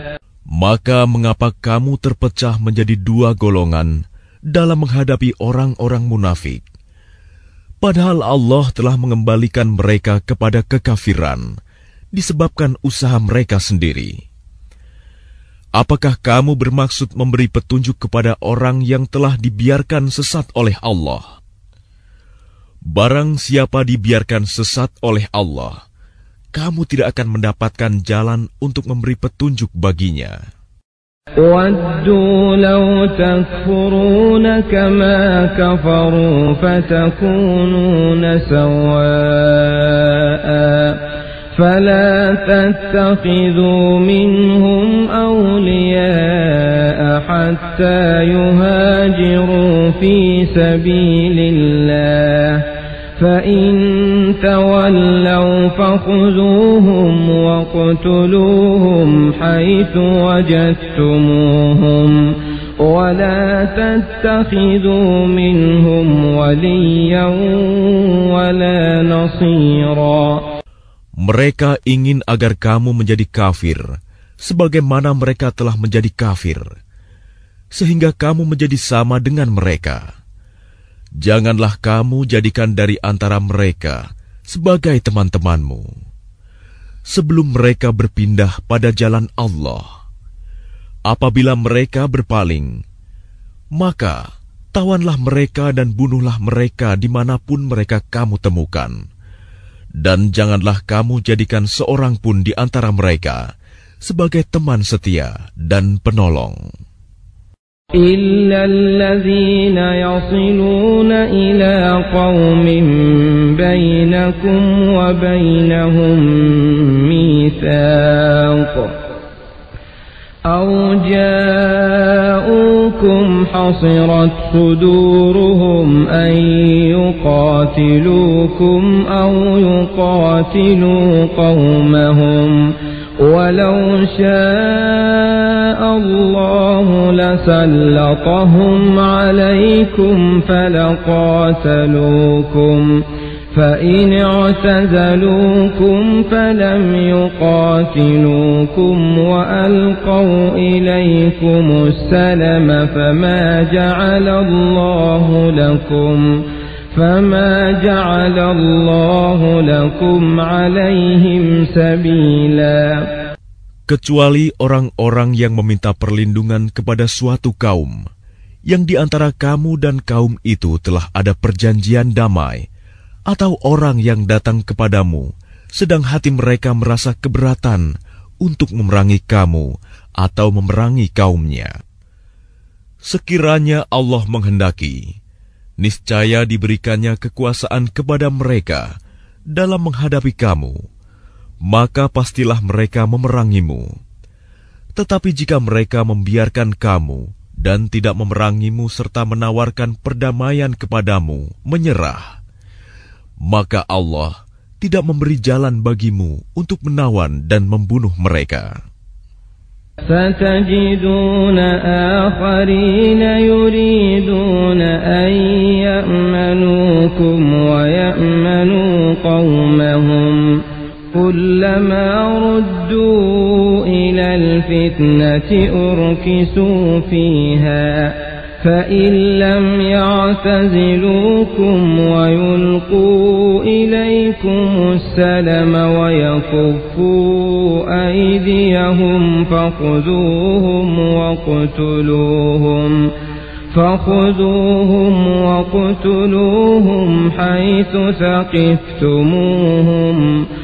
Maka mengapa kamu terpecah menjadi dua golongan dalam menghadapi orang-orang munafik? Padahal Allah telah mengembalikan mereka kepada kekafiran disebabkan usaha mereka sendiri. Apakah kamu bermaksud memberi petunjuk kepada orang yang telah dibiarkan sesat oleh Allah? Barang siapa dibiarkan sesat oleh Allah, kamu tidak akan mendapatkan jalan untuk memberi petunjuk baginya. وَدُّوا لَوْ تَكْفُرُونَ كَمَا كَفَرُوا فَتَكُونُونَ سَوَاءً فَلَا تَتَّخِذُوا مِنْهُمْ أَوْلِيَاءَ حَتَّى يُهَاجِرُوا فِي سَبِيلِ اللَّهِ فَإِن تَوَلَّوْا فَخُذُوهُمْ وَاقْتُلُوهُمْ حَيْثُ وَجَدتُّمُوهُمْ وَلَا تَتَّخِذُوا مِنْهُمْ وَلِيًّا وَلَا نَصِيرًا. Mereka ingin agar kamu menjadi kafir, sebagaimana mereka telah menjadi kafir, sehingga kamu menjadi sama dengan mereka. Janganlah kamu jadikan dari antara mereka sebagai teman-temanmu, sebelum mereka berpindah pada jalan Allah. Apabila mereka berpaling, maka tawanlah mereka dan bunuhlah mereka dimanapun mereka kamu temukan. Dan janganlah kamu jadikan seorang pun di antara mereka sebagai teman setia dan penolong. إِلَّا الَّذِينَ يَصِلُونَ إِلَى قَوْمٍ بَيْنَكُمْ وَبَيْنَهُم مِّيثَاقٌ أَوْ جَاءُوكُمْ حَصِرَتْ صُدُورُهُمْ أَن يُقَاتِلُوكُمْ أَوْ يُقَاتِلُوا قَوْمَهُمْ وَلَوْ شَاءَ اللَّهُ لَسَلَّطَهُمْ عَلَيْكُمْ فَلَقَاتَلُوكُمْ فَإِنِ اعْتَزَلُوكُمْ فَلَمْ يُقَاتِلُوكُمْ وَأَلْقَوْا إِلَيْكُمُ السَّلَمَ فَمَا جَعَلَ اللَّهُ لَكُمْ فَمَا جَعَلَ اللَّهُ لَكُمْ عَلَيْهِمْ سَبِيلًا. Kecuali orang-orang yang meminta perlindungan kepada suatu kaum, yang di antara kamu dan kaum itu telah ada perjanjian damai, atau orang yang datang kepadamu, sedang hati mereka merasa keberatan untuk memerangi kamu atau memerangi kaumnya. Sekiranya Allah menghendaki, niscaya diberikannya kekuasaan kepada mereka dalam menghadapi kamu, maka pastilah mereka memerangimu. Tetapi jika mereka membiarkan kamu dan tidak memerangimu serta menawarkan perdamaian kepadamu, menyerah, maka Allah tidak memberi jalan bagimu untuk menawan dan membunuh mereka. سَتَجِدُونَ آخَرِينَ يُرِيدُونَ أَن يَأْمَنُوكُمْ وَيَأْمَنُوا قَوْمَهُمْ كُلَّمَا رُدُّوا إِلَى الْفِتْنَةِ أُرْكِسُوا فِيهَا فَإِن لَّمْ يَعْتَزِلُوكُمْ وَيُلْقُوا إِلَيْكُمُ السَّلَمَ وَيَكُفُّوا أَيْدِيَهُمْ فَخُذُوهُمْ وَاقْتُلُوهُمْ فَخُذُوهُمْ وَاقْتُلُوهُمْ حَيْثُ ثَقِفْتُمُوهُمْ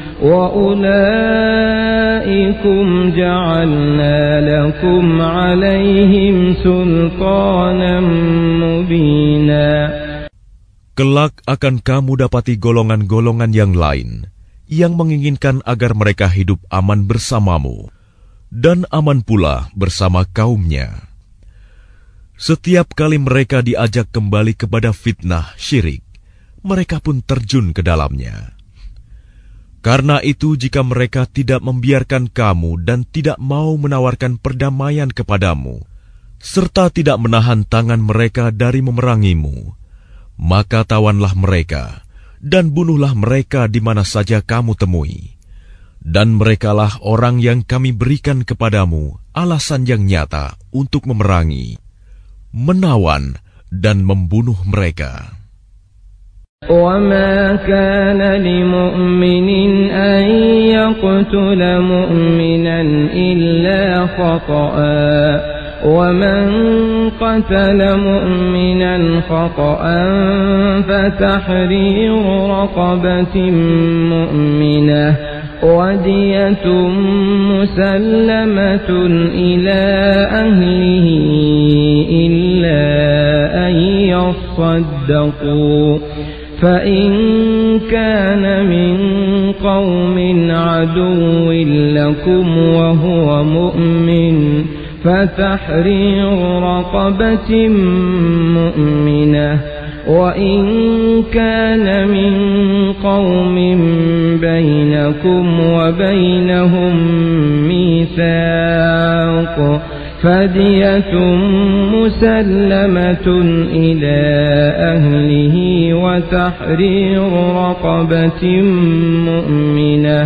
وَأُولَئِكُمْ جَعَلْنَا لَكُمْ عَلَيْهِمْ سُلْطَانًا مُبِينًا. Kelak akan kamu dapati golongan-golongan yang lain yang menginginkan agar mereka hidup aman bersamamu dan aman pula bersama kaumnya. Setiap kali mereka diajak kembali kepada fitnah syirik, mereka pun terjun ke dalamnya. Karena itu, jika mereka tidak membiarkan kamu dan tidak mau menawarkan perdamaian kepadamu, serta tidak menahan tangan mereka dari memerangimu, maka tawanlah mereka dan bunuhlah mereka di mana saja kamu temui. Dan merekalah orang yang kami berikan kepadamu alasan yang nyata untuk memerangi, menawan, dan membunuh mereka. وَمَا كَانَ لِمُؤْمِنٍ أَن يَقْتُلَ مُؤْمِنًا إِلَّا خَطَأً وَمَنْ قَتَلَ مُؤْمِنًا خَطَأً فَتَحْرِيرُ رَقَبَةٍ مُؤْمِنَةٍ وَدِيَةٌ مُسَلَّمَةٌ إِلَى أَهْلِهِ إِلَّا أَن يَصَّدَّقُوا فَإِنْ كَانَ مِنْ قَوْمٍ عَدُوٍّ لَكُمْ وَهُوَ مُؤْمِنٌ فَتَحْرِيرُ رَقَبَةٍ مُؤْمِنَةٍ وَإِنْ كَانَ مِنْ قَوْمٍ بَيْنَكُمْ وَبَيْنَهُمْ مِيثَاقٌ فَدِيَةٌ مُسَلَّمَةٌ إِلَى أَهْلِهِ وَتَحْرِيرُ رَقَبَةٍ مُؤْمِنَةٍ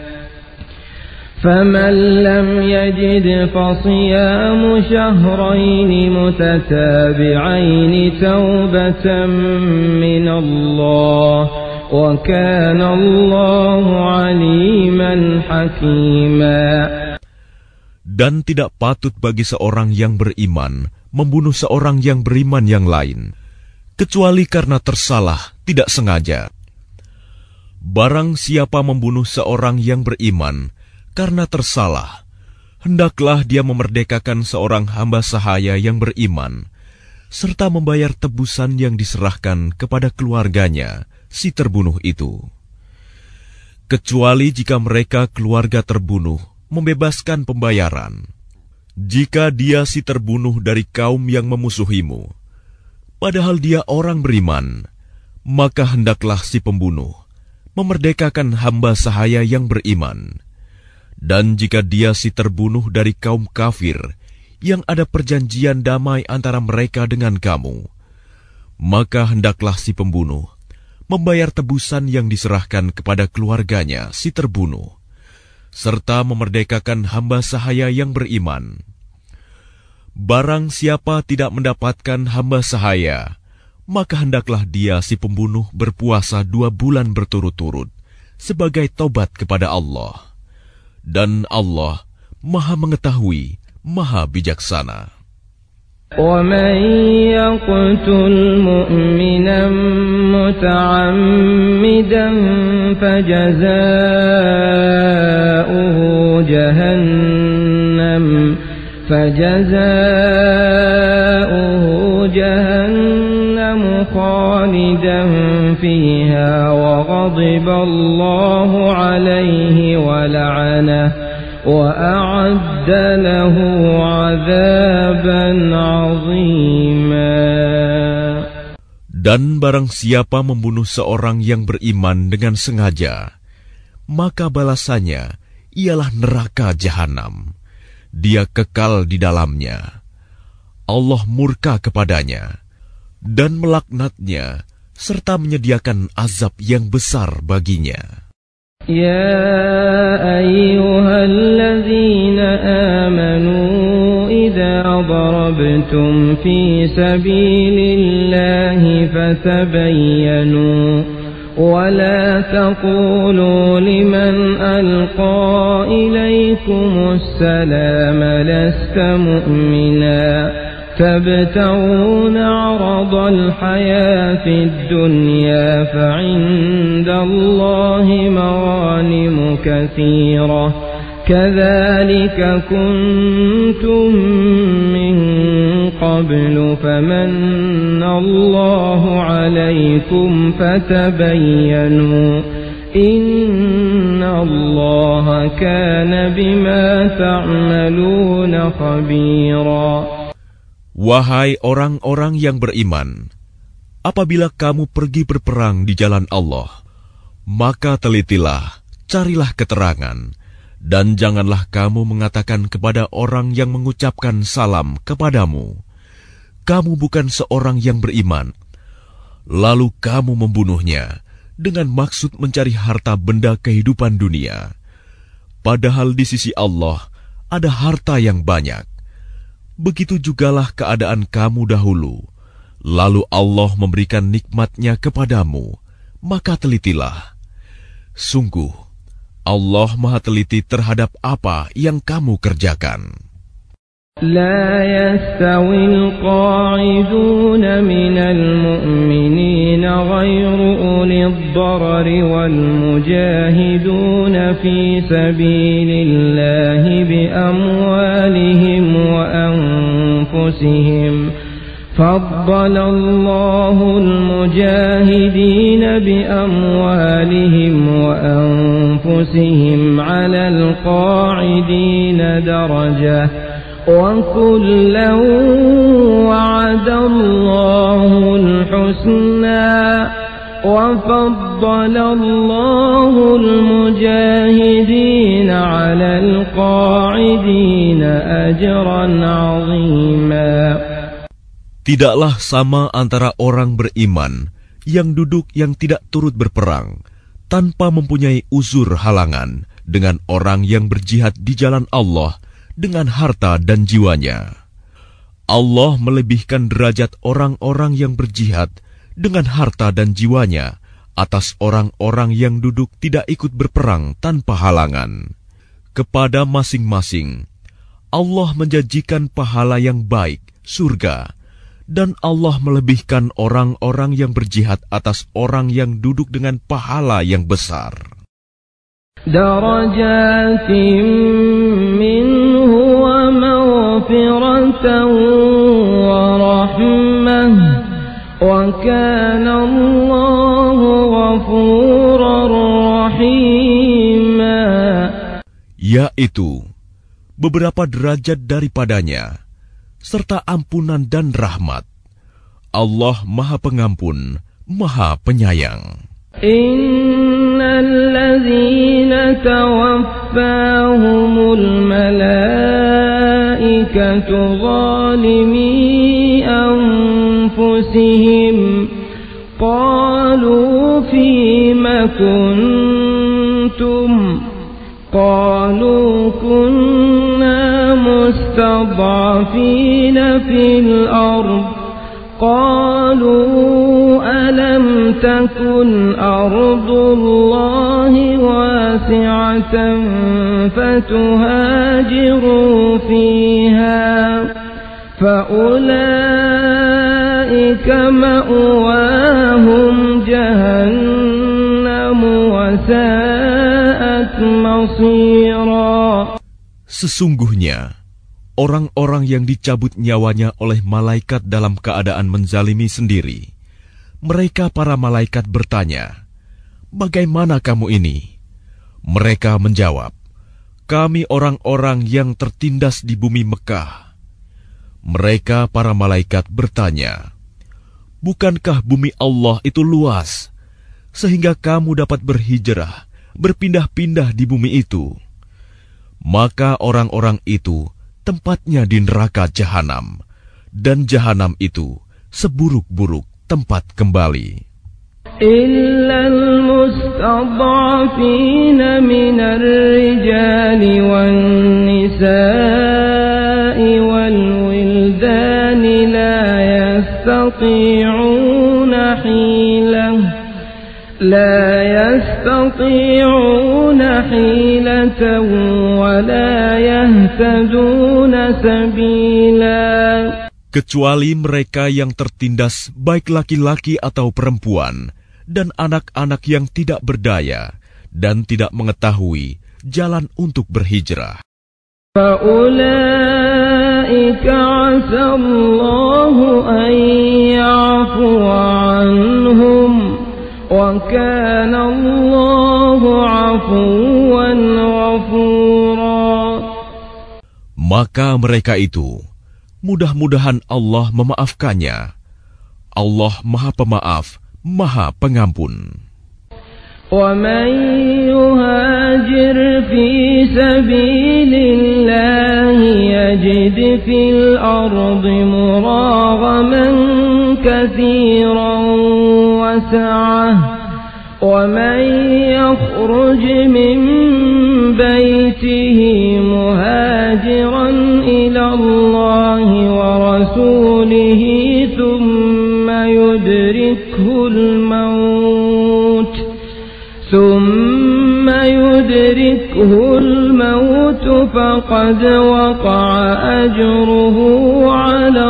فَمَنْ لَمْ يَجِدْ فَصِيَامُ شَهْرَيْنِ مُتَتَابِعَيْنِ تَوْبَةً مِنَ اللَّهِ وَكَانَ اللَّهُ عَلِيمًا حَكِيمًا. Dan tidak patut bagi seorang yang beriman membunuh seorang yang beriman yang lain, kecuali karena tersalah tidak sengaja. Barang siapa membunuh seorang yang beriman karena tersalah, hendaklah dia memerdekakan seorang hamba sahaya yang beriman, serta membayar tebusan yang diserahkan kepada keluarganya si terbunuh itu. Kecuali jika mereka keluarga terbunuh membebaskan pembayaran. Jika dia si terbunuh dari kaum yang memusuhimu, padahal dia orang beriman, maka hendaklah si pembunuh memerdekakan hamba sahaya yang beriman. Dan jika dia si terbunuh dari kaum kafir yang ada perjanjian damai antara mereka dengan kamu, maka hendaklah si pembunuh membayar tebusan yang diserahkan kepada keluarganya si terbunuh, serta memerdekakan hamba sahaya yang beriman. Barang siapa tidak mendapatkan hamba sahaya, maka hendaklah dia si pembunuh berpuasa dua bulan berturut-turut sebagai tobat kepada Allah. Dan Allah Maha Mengetahui, Maha Bijaksana. وَمَنْ يَقْتُلْ مُؤْمِنًا مُتَعَمِّدًا فَجَزَاؤُهُ جَهَنَّمُ فَجَزَاؤُهُ جَهَنَّمُ خَالِدًا فِيهَا وَغَضِبَ اللَّهُ عَلَيْهِ وَلَعَنَهُ وَأَعَدَّ لَهُ عَذَابًا عَظِيمًا. Dan barang siapa membunuh seorang yang beriman dengan sengaja, maka balasannya ialah neraka jahanam. Dia kekal di dalamnya. Allah murka kepadanya dan melaknatnya serta menyediakan azab yang besar baginya. يا أيها الذين آمنوا إذا ضربتم في سبيل الله فتبينوا ولا تقولوا لمن ألقى إليكم السلام لست مؤمنا تبتغون عرض الحياة الدنيا فعند الله مغانم كثيرة كذلك كنتم من قبل فمن الله عليكم فتبينوا إن الله كان بما تعملون خبيرا. Wahai orang-orang yang beriman, apabila kamu pergi berperang di jalan Allah, maka telitilah, carilah keterangan, dan janganlah kamu mengatakan kepada orang yang mengucapkan salam kepadamu, kamu bukan seorang yang beriman, lalu kamu membunuhnya dengan maksud mencari harta benda kehidupan dunia. Padahal di sisi Allah, ada harta yang banyak. Begitu jugalah keadaan kamu dahulu. Lalu Allah memberikan nikmatnya kepadamu, maka telitilah. Sungguh, Allah Maha Teliti terhadap apa yang kamu kerjakan. لا يستوي القاعدون من المؤمنين غير أولي الضرر والمجاهدون في سبيل الله بأموالهم وأنفسهم فضل الله المجاهدين بأموالهم وأنفسهم على القاعدين درجة وكلا وعد الله الحسنى وفضل الله المجاهدين على القاعدين أجرا عظيما. Tidaklah sama antara orang beriman yang duduk yang tidak turut berperang tanpa mempunyai uzur halangan dengan orang yang berjihad di jalan Allah dengan harta dan jiwanya. Allah melebihkan derajat orang-orang yang berjihad dengan harta dan jiwanya atas orang-orang yang duduk tidak ikut berperang tanpa halangan. Kepada masing-masing, Allah menjanjikan pahala yang baik, surga, dan Allah melebihkan orang-orang yang berjihad atas orang yang duduk dengan pahala yang besar. Darajatin minhu wa maghfiratan wa rahmah wa kana Allahu ghafurar rahima. Yaitu beberapa derajat daripadanya serta ampunan dan rahmat. Allah Maha Pengampun, Maha Penyayang. Innal ladzina tawaffahumul malaikatu zalimi anfusihim qalu fima kuntum qalu kunna مستضعفين في الأرض قالوا ألم تكن أرض الله واسعة فتهاجروا فيها فأولئك مأواهم جهنم وساءت مصيرا. Sesungguhnya, orang-orang yang dicabut nyawanya oleh malaikat dalam keadaan menzalimi sendiri, mereka para malaikat bertanya, "Bagaimana kamu ini?" Mereka menjawab, "Kami orang-orang yang tertindas di bumi Mekah." Mereka para malaikat bertanya, "Bukankah bumi Allah itu luas, sehingga kamu dapat berhijrah, berpindah-pindah di bumi itu?" Maka orang-orang itu tempatnya di neraka Jahanam, dan Jahanam itu seburuk-buruk tempat kembali. Illal mustad'afina minar rijali wan nisa'i wal wildani la yastati'una hilah la yastati'una hilatan wa la yahtaduna sabila. Kecuali mereka yang tertindas, baik laki-laki atau perempuan, dan anak-anak yang tidak berdaya dan tidak mengetahui jalan untuk berhijrah. Fa'ulaika 'asallahu an ya'fuwa 'anhum wa kana Allahu 'afuwan ghafura. Maka mereka itu, mudah-mudahan Allah memaafkannya. Allah Maha Pemaaf, Maha Pengampun. وَمَنْ يُهَاجِرْ فِي سَبِيلِ اللَّهِ يَجِدْ فِي الْأَرْضِ مُرَاغَمًا كَثِيرًا وَسَعَةً وَمَنْ يَخْرُجْ مِنْ بَيْتِهِ مُهَاجِرًا يدركه الموت فقد وقع أجره على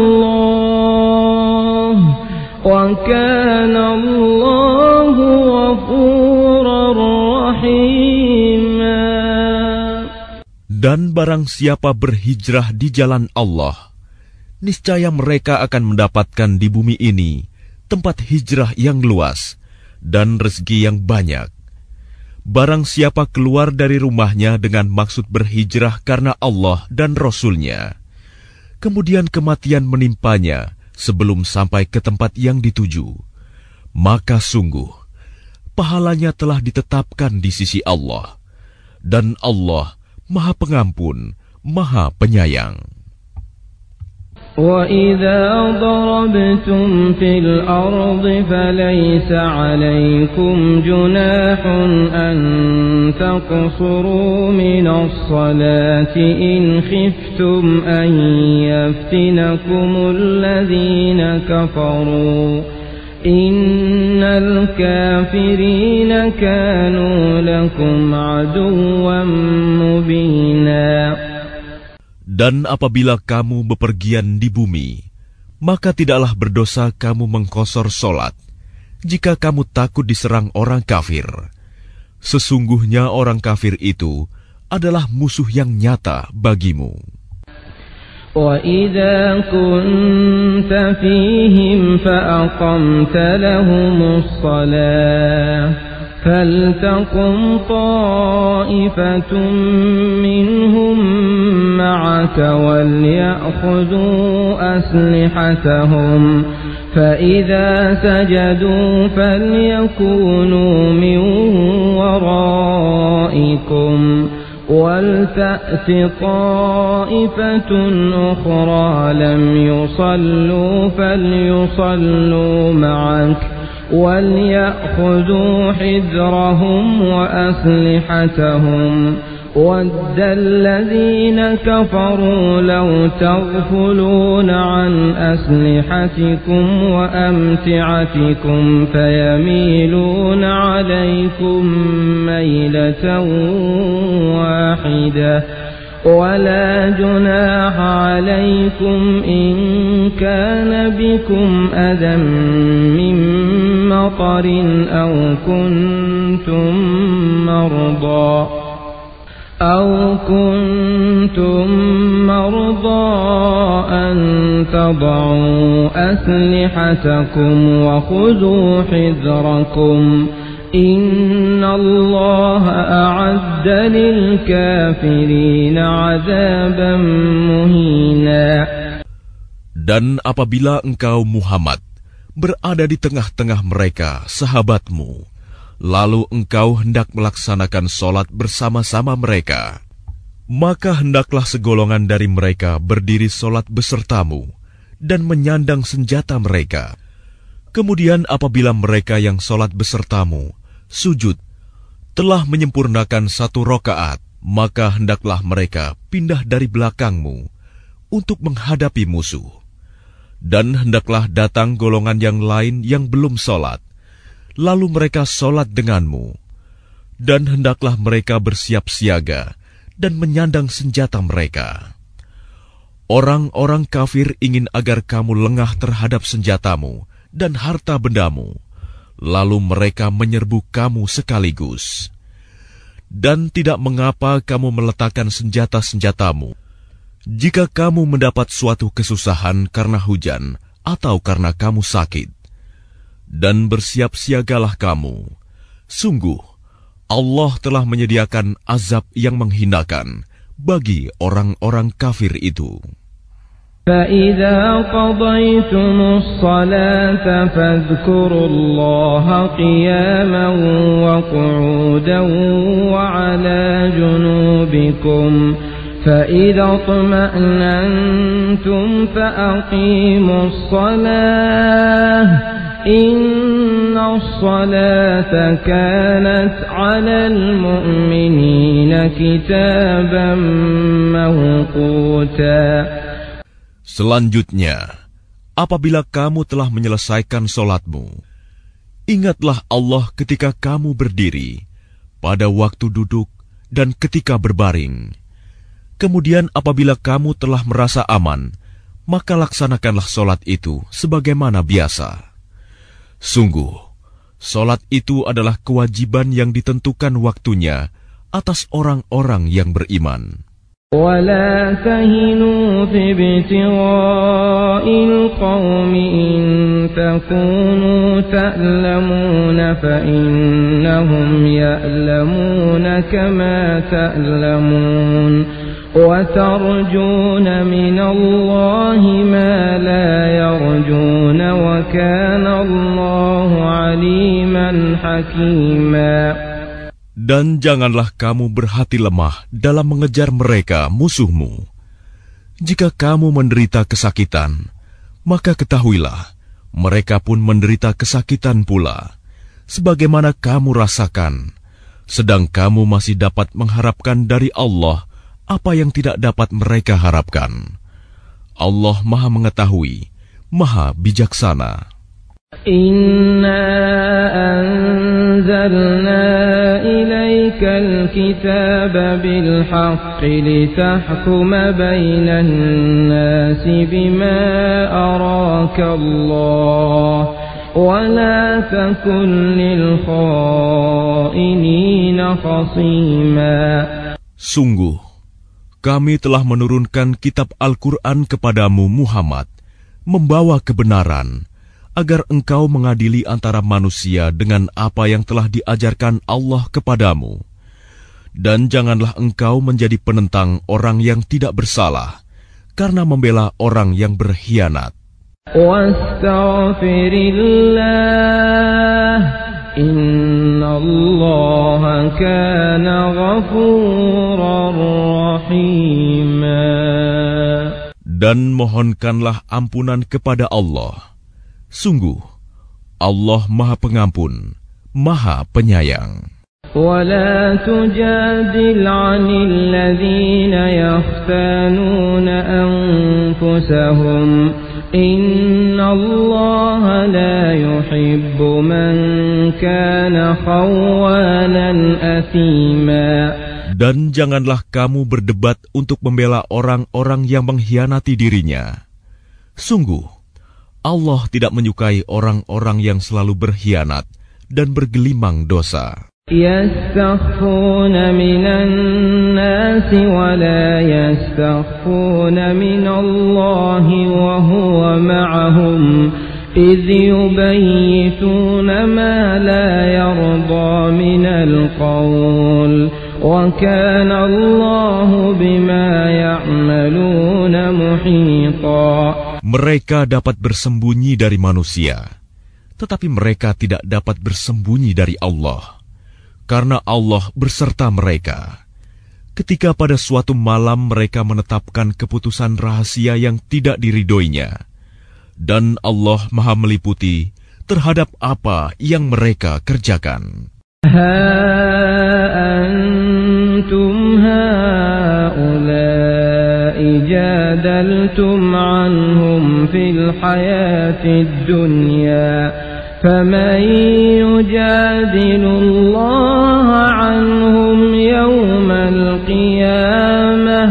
الله وكان الله غفورا رحيما. Dan barang siapa berhijrah di jalan Allah, niscaya mereka akan mendapatkan di bumi ini tempat hijrah yang luas dan rezeki yang banyak. Barang siapa keluar dari rumahnya dengan maksud berhijrah karena Allah dan Rasul-Nya, kemudian kematian menimpanya sebelum sampai ke tempat yang dituju, maka sungguh pahalanya telah ditetapkan di sisi Allah, dan Allah Maha Pengampun, Maha Penyayang. وَإِذَا ضَرَبْتُمْ فِي الْأَرْضِ فَلَيْسَ عَلَيْكُمْ جُنَاحٌ أَن تَقْصُرُوا مِنَ الصَّلَاةِ إِنْ خِفْتُمْ أَن يَفْتِنَكُمُ الَّذِينَ كَفَرُوا إِنَّ الْكَافِرِينَ كَانُوا لَكُمْ عَدُوًّا مُبِينًا. Dan apabila kamu bepergian di bumi, maka tidaklah berdosa kamu mengkosor solat, jika kamu takut diserang orang kafir. Sesungguhnya orang kafir itu adalah musuh yang nyata bagimu. وَإِذَا كُنْتَ فِيهِمْ فَأَقَمْتَ لَهُمُ الصَّلَاةَ فَلْتَقُمْ طَائِفَةٌ مِّنْهُمْ مَعَكَ وَلْيَأْخُذُوا أَسْلِحَتَهُمْ فَإِذَا سَجَدُوا فَلْيَكُونُوا مِنْ وَرَائِكُمْ وَلْتَأْتِ طَائِفَةٌ أُخْرَى لَمْ يُصَلُّوا فَلْيُصَلُّوا مَعَكَ وَلْيَأْخُذُوا حِذْرَهُمْ وَأَسْلِحَتَهُمْ وَدَّ الَّذِينَ كَفَرُوا لَوْ تَغْفُلُونَ عَنْ أَسْلِحَتِكُمْ وَأَمْتِعَتِكُمْ فَيَمِيلُونَ عَلَيْكُمْ مَيْلَةً وَاحِدَةً وَلَا جُنَاحَ عَلَيْكُمْ إِن كَانَ بِكُمْ أَذًى مِّن مَّطَرٍ أَوْ كُنتُم مَّرْضَىٰ أَوْ كُنتُم مَّرْضَىٰ أَن تَضَعُوا أَسْلِحَتَكُمْ وَخُذُوا حِذْرَكُمْ إِنَّ اللَّهَ أَعَدَّ لِلْكَافِرِينَ عَذَابًا مُهِينًا. Dan apabila engkau Muhammad berada di tengah-tengah mereka, sahabatmu, lalu engkau hendak melaksanakan solat bersama-sama mereka, maka hendaklah segolongan dari mereka berdiri solat besertamu dan menyandang senjata mereka. Kemudian apabila mereka yang solat besertamu sujud telah menyempurnakan satu rakaat, maka hendaklah mereka pindah dari belakangmu untuk menghadapi musuh. Dan hendaklah datang golongan yang lain yang belum solat, lalu mereka solat denganmu. Dan hendaklah mereka bersiap siaga dan menyandang senjata mereka. Orang-orang kafir ingin agar kamu lengah terhadap senjatamu dan harta bendamu, lalu mereka menyerbu kamu sekaligus. Dan tidak mengapa kamu meletakkan senjata-senjatamu, jika kamu mendapat suatu kesusahan karena hujan atau karena kamu sakit. Dan bersiap siagalah kamu. Sungguh, Allah telah menyediakan azab yang menghinakan bagi orang-orang kafir itu. فَإِذَا قَضَيْتُمُ الصَّلَاةَ فَاذْكُرُوا اللَّهَ قِيَامًا وَقُعُودًا وَعَلَى جُنُوبِكُمْ فَإِذَا اطْمَأْنَنْتُمْ فَأَقِيمُوا الصَّلَاةَ إِنَّ الصَّلَاةَ كَانَتْ عَلَى الْمُؤْمِنِينَ كِتَابًا مَّوْقُوتًا. Selanjutnya, apabila kamu telah menyelesaikan solatmu, ingatlah Allah ketika kamu berdiri, pada waktu duduk, dan ketika berbaring. Kemudian apabila kamu telah merasa aman, maka laksanakanlah solat itu sebagaimana biasa. Sungguh, solat itu adalah kewajiban yang ditentukan waktunya atas orang-orang yang beriman. ولا تهنوا في ابتغاء القوم إن تكونوا تألمون فإنهم يألمون كما تألمون وترجون من الله ما لا يرجون وكان الله عليما حكيما. Dan janganlah kamu berhati lemah dalam mengejar mereka musuhmu. Jika kamu menderita kesakitan, maka ketahuilah, mereka pun menderita kesakitan pula, sebagaimana kamu rasakan, sedang kamu masih dapat mengharapkan dari Allah apa yang tidak dapat mereka harapkan. Allah Maha Mengetahui, Maha Bijaksana. Inna anzalna ilayka al-kitaba bil-haqqi litahkuma bainan nasi bima araka Allah wa la takun lil khainina khasima. Sungguh, kami telah menurunkan kitab Al-Quran kepadamu Muhammad, membawa kebenaran, agar engkau mengadili antara manusia dengan apa yang telah diajarkan Allah kepadamu. Dan janganlah engkau menjadi penentang orang yang tidak bersalah, karena membela orang yang berkhianat. Wastaghfirillah, innallaha kana ghafurar rahima. Dan mohonkanlah ampunan kepada Allah. Sungguh, Allah Maha Pengampun, Maha Penyayang. وَلَا تُجَادِلْ عَنِ الَّذِينَ يَخْتَانُونَ أَنفُسَهُمْ إِنَّ اللَّهَ لَا يُحِبُّ مَنْ كَانَ خَوَّانًا أَثِيمًا. Dan janganlah kamu berdebat untuk membela orang-orang yang mengkhianati dirinya. Sungguh, Allah tidak menyukai orang-orang yang selalu berkhianat dan bergelimang dosa. Yastakhfuna minan nasi wa la yastakhfuna minallahi wa huwa ma'ahum idh yubayyituna ma la yarda minal qawl wa kana Allahu bima ya'maluna muhita. Mereka dapat bersembunyi dari manusia, tetapi mereka tidak dapat bersembunyi dari Allah, karena Allah berserta mereka. Ketika pada suatu malam mereka menetapkan keputusan rahasia yang tidak diridhoinya, dan Allah Maha meliputi terhadap apa yang mereka kerjakan. Ha antum haula'i jadaltum anhum fil hayatid dunya faman yujadilullaha anhum yawmal qiyamah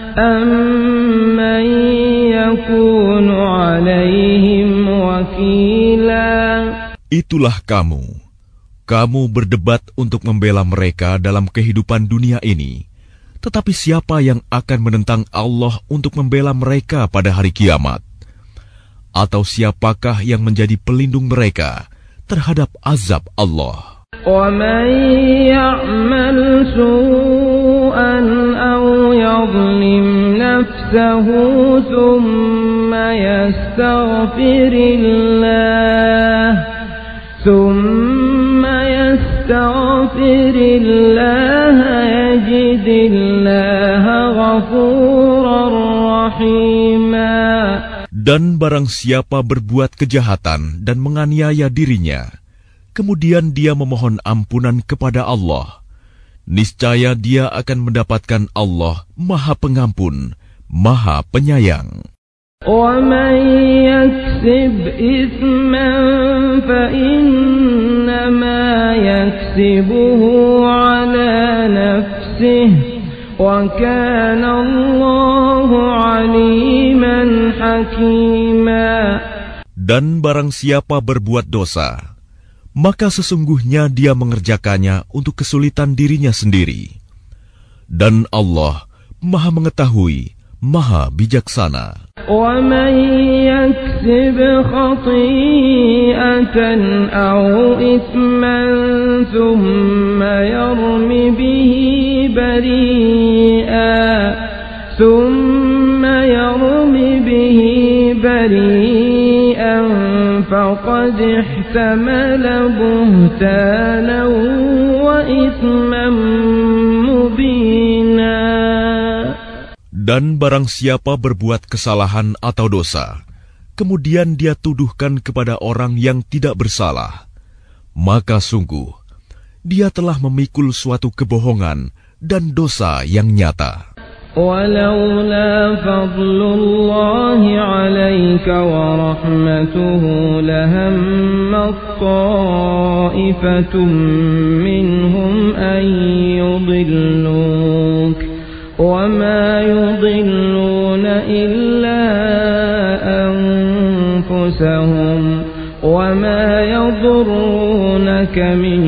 amman yakunu alaihim wakila. Itulah kamu. Kamu berdebat untuk membela mereka dalam kehidupan dunia ini. Tetapi siapa yang akan menentang Allah untuk membela mereka pada hari kiamat? Atau siapakah yang menjadi pelindung mereka terhadap azab Allah? وَمَنْ يَعْمَلْ سُوءًا أَوْ يَظْلِمْ نَفْسَهُ ثُمَّ يَسْتَغْفِرِ اللَّهَ ثُمَّ يَسْتَغْفِرِ اللَّهَ يَجِدِ اللَّهَ غَفُورًا رَحِيمًا. Dan barang siapa berbuat kejahatan dan menganiaya dirinya, kemudian dia memohon ampunan kepada Allah, niscaya dia akan mendapatkan Allah Maha Pengampun, Maha Penyayang. وَمَنْ يَكْسِبْ إِثْمًا فَإِنَّمَا يَكْسِبُهُ عَلَى نَفْسِهِ نفسه وكان الله عليما حكيما. Dan barang siapa berbuat dosa, maka sesungguhnya dia mengerjakannya untuk kesulitan dirinya sendiri. Dan Allah Maha Mengetahui, Maha Bijaksana. وَمَنْ يَكْسِبْ خَطِيئَةً أَوْ إِثْمًا ثُمَّ يَرْمِ بِهِ بَرِيئًا ثُمَّ يَرْمِ بِهِ بَرِيئًا فَقَدِ احْتَمَلَ بُهْتَانًا وَإِثْمًا مُبِينًا. Dan barang siapa berbuat kesalahan atau dosa, kemudian dia tuduhkan kepada orang yang tidak bersalah, maka sungguh, dia telah memikul suatu kebohongan dan dosa yang nyata. وَلَوْلَا فَضْلُ اللَّهِ عَلَيْكَ وَرَحْمَتُهُ لَهَمَّتْ طَائِفَةٌ مِّنْهُمْ أَن يُضِلُّوكَ وَمَا يُضِلُّونَ إِلَّا أَنفُسَهُمْ وَمَا يَضُرُّونَكَ مِنْ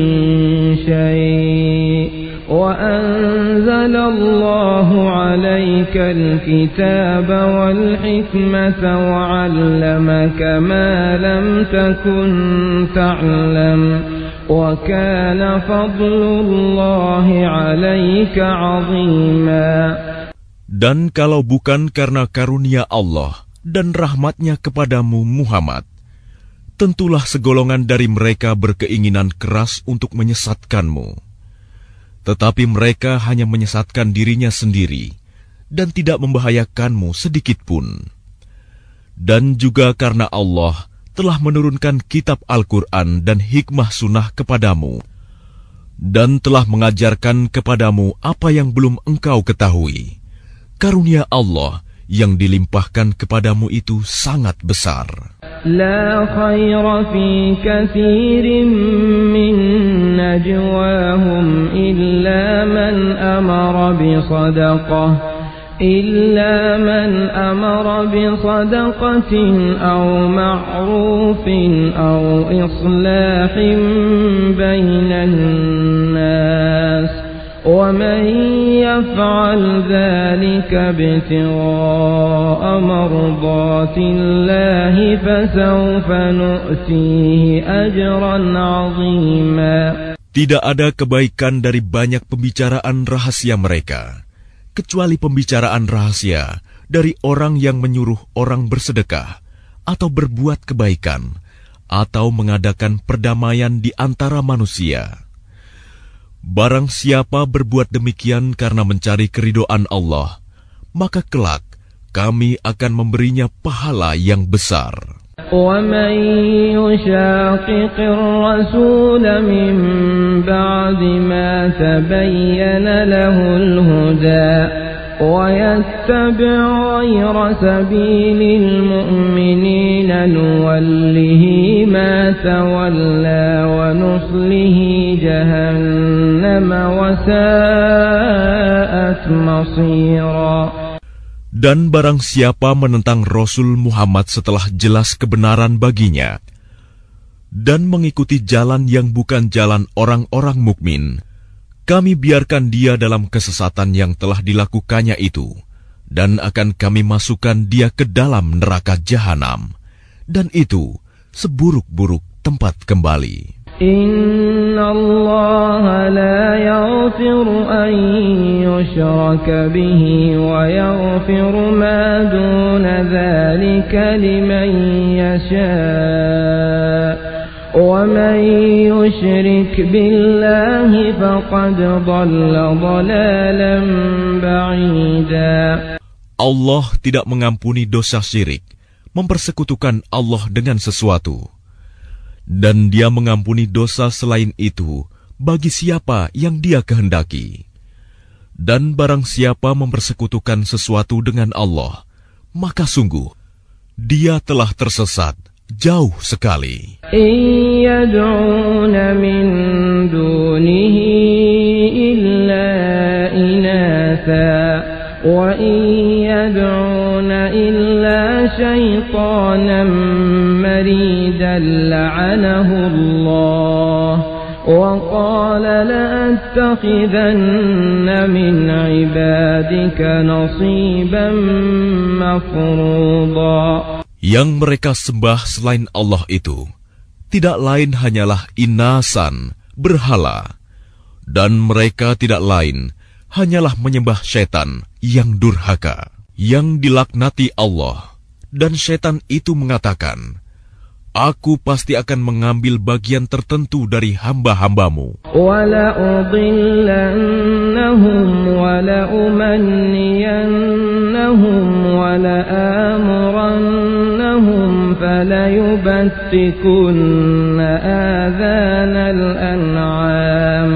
شَيْءٍ وَأَنزَلَ اللَّهُ عَلَيْكَ الْكِتَابَ وَالْحِكْمَةَ وَعَلَّمَكَ مَا لَمْ تَكُنْ تَعْلَمُ وَكَانَ فَضْلُ اللَّهِ عَلَيْكَ عَظِيمًا. Dan kalau bukan karena karunia Allah dan rahmat-Nya kepadamu Muhammad, tentulah segolongan dari mereka berkeinginan keras untuk menyesatkanmu. Tetapi mereka hanya menyesatkan dirinya sendiri dan tidak membahayakanmu sedikitpun. Dan juga karena Allah telah menurunkan kitab Al-Quran dan hikmah sunnah kepadamu, dan telah mengajarkan kepadamu apa yang belum engkau ketahui. Karunia Allah yang dilimpahkan kepadamu itu sangat besar. لا خير في كثير من نجواهم إلا من أمر بصدقة إلا من أمر بصدقة أو معروف أو إصلاح بين الناس ومن يفعل ذلك ابتغاء مرضات الله فسوف نؤتيه أجرا عظيما. Tidak ada kebaikan dari banyak pembicaraan rahasia mereka, kecuali pembicaraan rahasia dari orang yang menyuruh orang bersedekah atau berbuat kebaikan atau mengadakan perdamaian di antara manusia. Barang siapa berbuat demikian karena mencari keridhaan Allah, maka kelak kami akan memberinya pahala yang besar. وَمَنْ يُشَاقِقِ الرَّسُولَ مِنْ بَعْدِ مَا تَبَيَّنَ لَهُ الْهُدَى وَيَتَّبِعْ غَيْرَ سَبِيلِ الْمُؤْمِنِينَ نُوَلِّهِ مَا تَوَلَّى وَنُصْلِهِ جَهَنَّمَ وَسَاءَتْ مَصِيرًا. Dan barang siapa menentang Rasul Muhammad setelah jelas kebenaran baginya dan mengikuti jalan yang bukan jalan orang-orang mukmin, kami biarkan dia dalam kesesatan yang telah dilakukannya itu, dan akan kami masukkan dia ke dalam neraka jahanam, dan itu seburuk-buruk tempat kembali. Inna Allah la yaghfiru an yushraka bihi wa yaghfiru ma duna dhalika liman yasha' وَمَنْ يُشْرِكْ بِاللَّهِ فَقَدْ ضَلَّ ضَلَالًا بَعِيدًا. Allah tidak mengampuni dosa syirik, mempersekutukan Allah dengan sesuatu. Dan Dia mengampuni dosa selain itu bagi siapa yang Dia kehendaki. Dan barang siapa mempersekutukan sesuatu dengan Allah, maka sungguh dia telah tersesat jauh sekali. Yad'una min dunihi illa إناثا وإن يدعون إلا شيطانا مريدا لعنه الله وقال لأتخذن من عبادك نصيبا مفروضا. Yang mereka sembah selain Allah itu tidak lain hanyalah inasan, berhala, dan mereka tidak lain hanyalah menyembah setan yang durhaka, yang dilaknati Allah. Dan setan itu mengatakan, Aku pasti akan mengambil bagian tertentu dari hamba-hambamu. وَلَأُضِلَّنَّهُمْ وَلَأُمَنِّيَنَّهُمْ وَلَآمُرَنَّهُمْ فَلَيُبَتِّكُنَّ آذَانَ الْأَنْعَامِ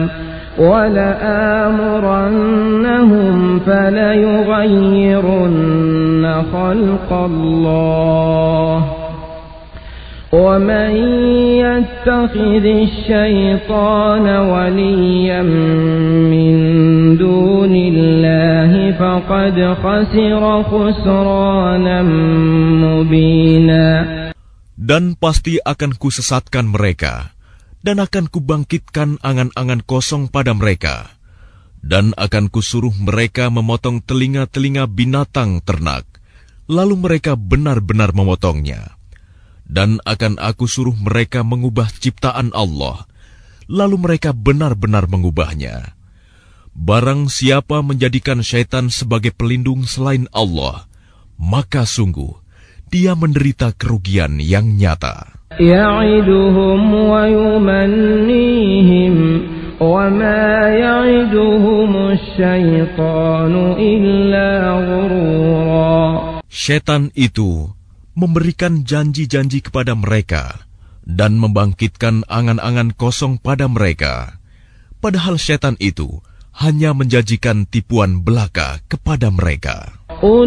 وَلَآمُرَنَّهُمْ فَلَيُغَيِّرُنَّ خَلْقَ اللَّهِ وَمَنْ يَتَّخِذِ الشَّيْطَانَ وَلِيًّا مِّن دُونِ اللَّهِ فَقَدْ خَسِرَ خُسْرَانًا مُبِينًا. Dan pasti akan kusesatkan mereka, dan akan kubangkitkan angan-angan kosong pada mereka, dan akan kusuruh mereka memotong telinga-telinga binatang ternak, lalu mereka benar-benar memotongnya. Dan akan aku suruh mereka mengubah ciptaan Allah, lalu mereka benar-benar mengubahnya. Barang siapa menjadikan syaitan sebagai pelindung selain Allah, maka sungguh dia menderita kerugian yang nyata. يَعِدُهُمْ وَيُمَنِّيهِمْ وَمَا يَعِدُهُمُ الشَّيْطَانُ إِلَّا غُرُورًا. Syaitan itu memberikan janji-janji kepada mereka dan membangkitkan angan-angan kosong pada mereka, padahal syaitan itu hanya menjanjikan tipuan belaka kepada mereka.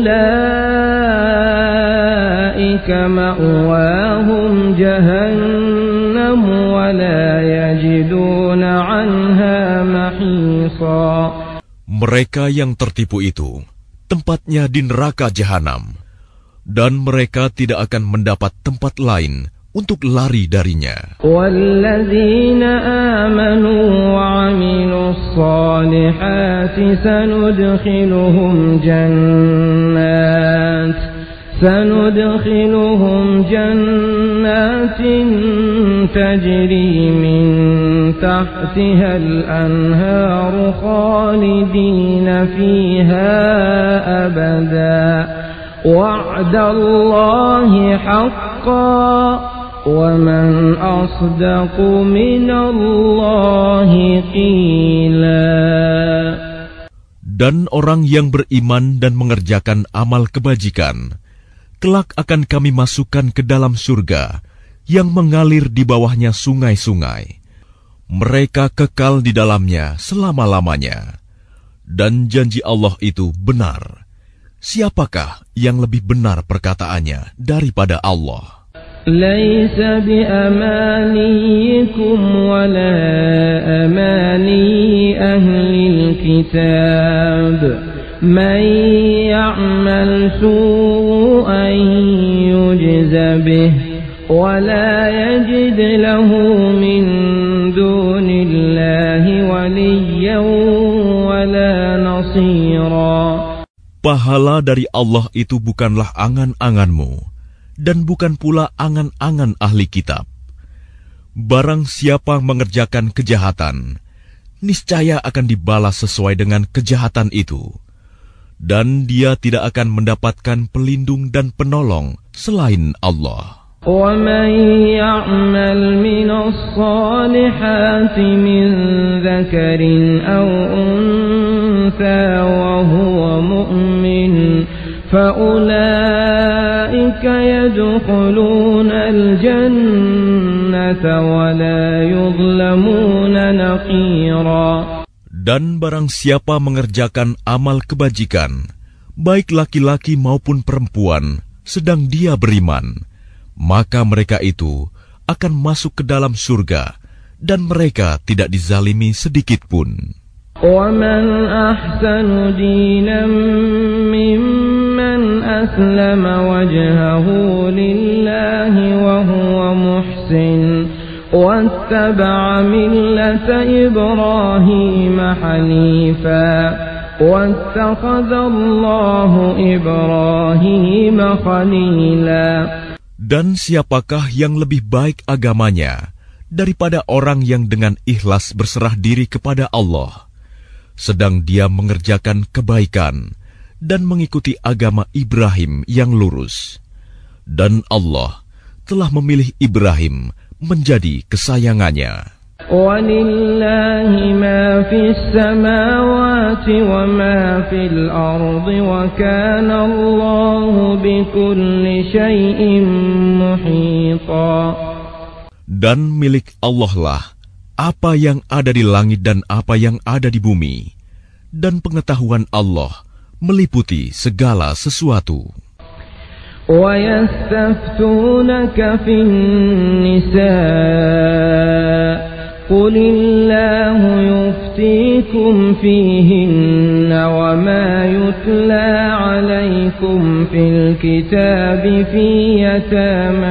Ulaika ma'wahum jahannam wa la yajiduna 'anha mahisa. Mereka yang tertipu itu tempatnya di neraka jahanam, dan mereka tidak akan mendapat tempat lain untuk lari darinya. Walladzina amanu wa 'amilus salihati sanudkhiluhum jannat sanudkhiluhum jannatin tajri min tahtiha al-anharu khalidina fiha abada. وعد الله حقا ومن أصدق من الله قيلا. Dan orang yang beriman dan mengerjakan amal kebajikan, kelak akan kami masukkan ke dalam surga yang mengalir di bawahnya sungai-sungai. Mereka kekal di dalamnya selama-lamanya. Dan janji Allah itu benar. Siapakah yang lebih benar perkataannya daripada Allah? Laisa bi amaniyikum wala amani ahlil kitab. Man ya'mal su'an yujza bih wala yajid lahu min dunillahi waliyyan wala nasira. Pahala dari Allah itu bukanlah angan-anganmu, dan bukan pula angan-angan ahli kitab. Barang siapa mengerjakan kejahatan, niscaya akan dibalas sesuai dengan kejahatan itu, dan dia tidak akan mendapatkan pelindung dan penolong selain Allah. وَمَنْ يَعْمَلْ مِنَ الصَّالِحَاتِ مِنْ ذَكَرٍ أَوْ أُنْثَى وَهُوَ مُؤْمِنٌ فَأُولَئِكَ يَدْخُلُونَ الْجَنَّةَ وَلَا يُظْلَمُونَ نَقِيرًا. Dan barang siapa mengerjakan amal kebajikan, baik laki-laki maupun perempuan, sedang dia beriman, maka mereka itu akan masuk ke dalam surga, dan mereka tidak dizalimi sedikit pun. وَمَنْ أَحْسَنُ دِينًا مِّمَّنْ أَسْلَمَ وَجْهَهُ لِلَّهِ وَهُوَ مُحْسِنٌ وَاتَّبَعَ مِلَّةَ إِبْرَاهِيمَ حَنِيفًا وَاتَّخَذَ اللَّهُ إِبْرَاهِيمَ خَلِيلًا. Dan siapakah yang lebih baik agamanya daripada orang yang dengan ikhlas berserah diri kepada Allah, sedang dia mengerjakan kebaikan dan mengikuti agama Ibrahim yang lurus. Dan Allah telah memilih Ibrahim menjadi kesayangannya. وَلِلَّهِ مَا فِي السَّمَاوَاتِ وَمَا فِي الْأَرْضِ وَكَانَ اللَّهُ بِكُلِّ شَيْءٍ مُحِيطًا. Dan milik Allah lah apa yang ada di langit dan apa yang ada di bumi, dan pengetahuan Allah meliputi segala sesuatu. وَيَسْتَفْتُونَكَ فِي النِّسَاءِ قُلِ اللَّهُ يُفْتِيكُمْ فِيهِنَّ وَمَا يُتْلَى عَلَيْكُمْ فِي الْكِتَابِ فِي يَتَامَى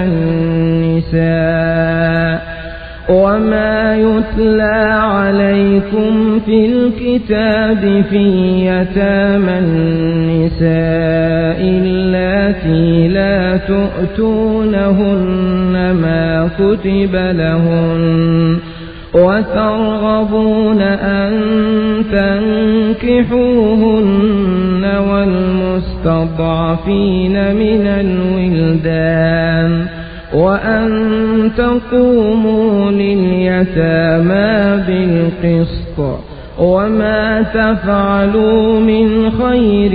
النِّسَاءِ وما يتلى عليكم في الكتاب في يتامى النساء اللاتي لا تؤتونهن ما كتب لهن وترغبون أن تنكحوهن والمستضعفين من الولدان وأن تقوموا لليتامى بالقسط وما تفعلوا من خير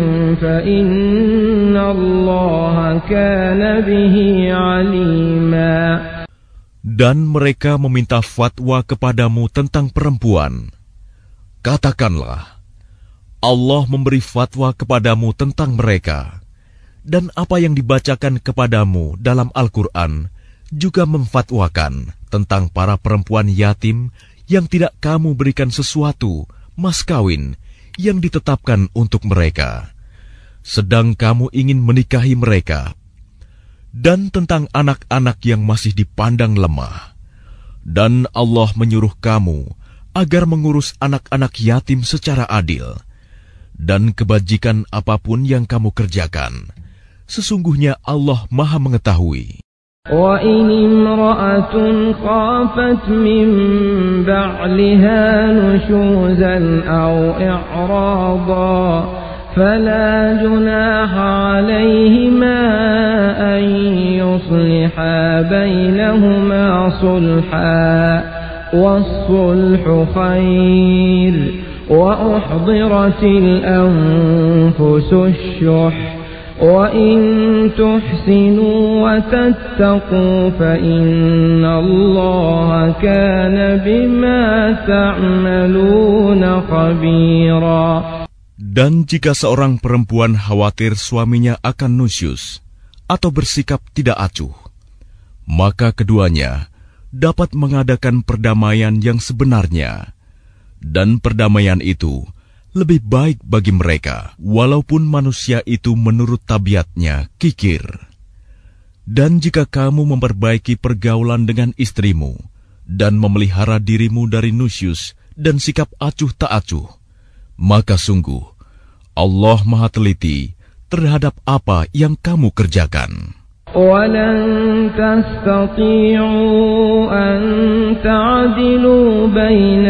فإن الله كان به عليما. Dan mereka meminta fatwa kepadamu tentang perempuan. Katakanlah, Allah memberi fatwa kepadamu tentang mereka. Dan apa yang dibacakan kepadamu dalam Al-Quran juga memfatwakan tentang para perempuan yatim yang tidak kamu berikan sesuatu mas kawin yang ditetapkan untuk mereka, sedang kamu ingin menikahi mereka, dan tentang anak-anak yang masih dipandang lemah. Dan Allah menyuruh kamu agar mengurus anak-anak yatim secara adil, dan kebajikan apapun yang kamu kerjakan, sesungguhnya Allah Maha Mengetahui. وَإِنِ امْرَأَةٌ خَافَتْ مِنْ بَعْلِهَا نُشُوزًا أَوْ إِعْرَاضًا فَلَا جُنَاحَ عَلَيْهِمَا أَنْ يُصْلِحَا بَيْنَهُمَا صُلْحًا وَالصُّلْحُ خَيْرٌ وَأُحْضِرَتِ الْأَنْفُسُ الشُّحَّ وَإِن تُحْسِنُوا وَتَتَّقُوا فَإِنَّ اللَّهَ كَانَ بِمَا تَعْمَلُونَ خَبِيرًا. Dan jika seorang perempuan khawatir suaminya akan nusyus atau bersikap tidak acuh, maka keduanya dapat mengadakan perdamaian yang sebenarnya, dan perdamaian itu lebih baik bagi mereka, walaupun manusia itu menurut tabiatnya kikir. Dan jika kamu memperbaiki pergaulan dengan istrimu dan memelihara dirimu dari nusyus dan sikap acuh tak acuh, maka sungguh Allah Maha Teliti terhadap apa yang kamu kerjakan. وَلَن تَسْتَطِيعُوا أَن تَعْدِلُوا بَيْنَ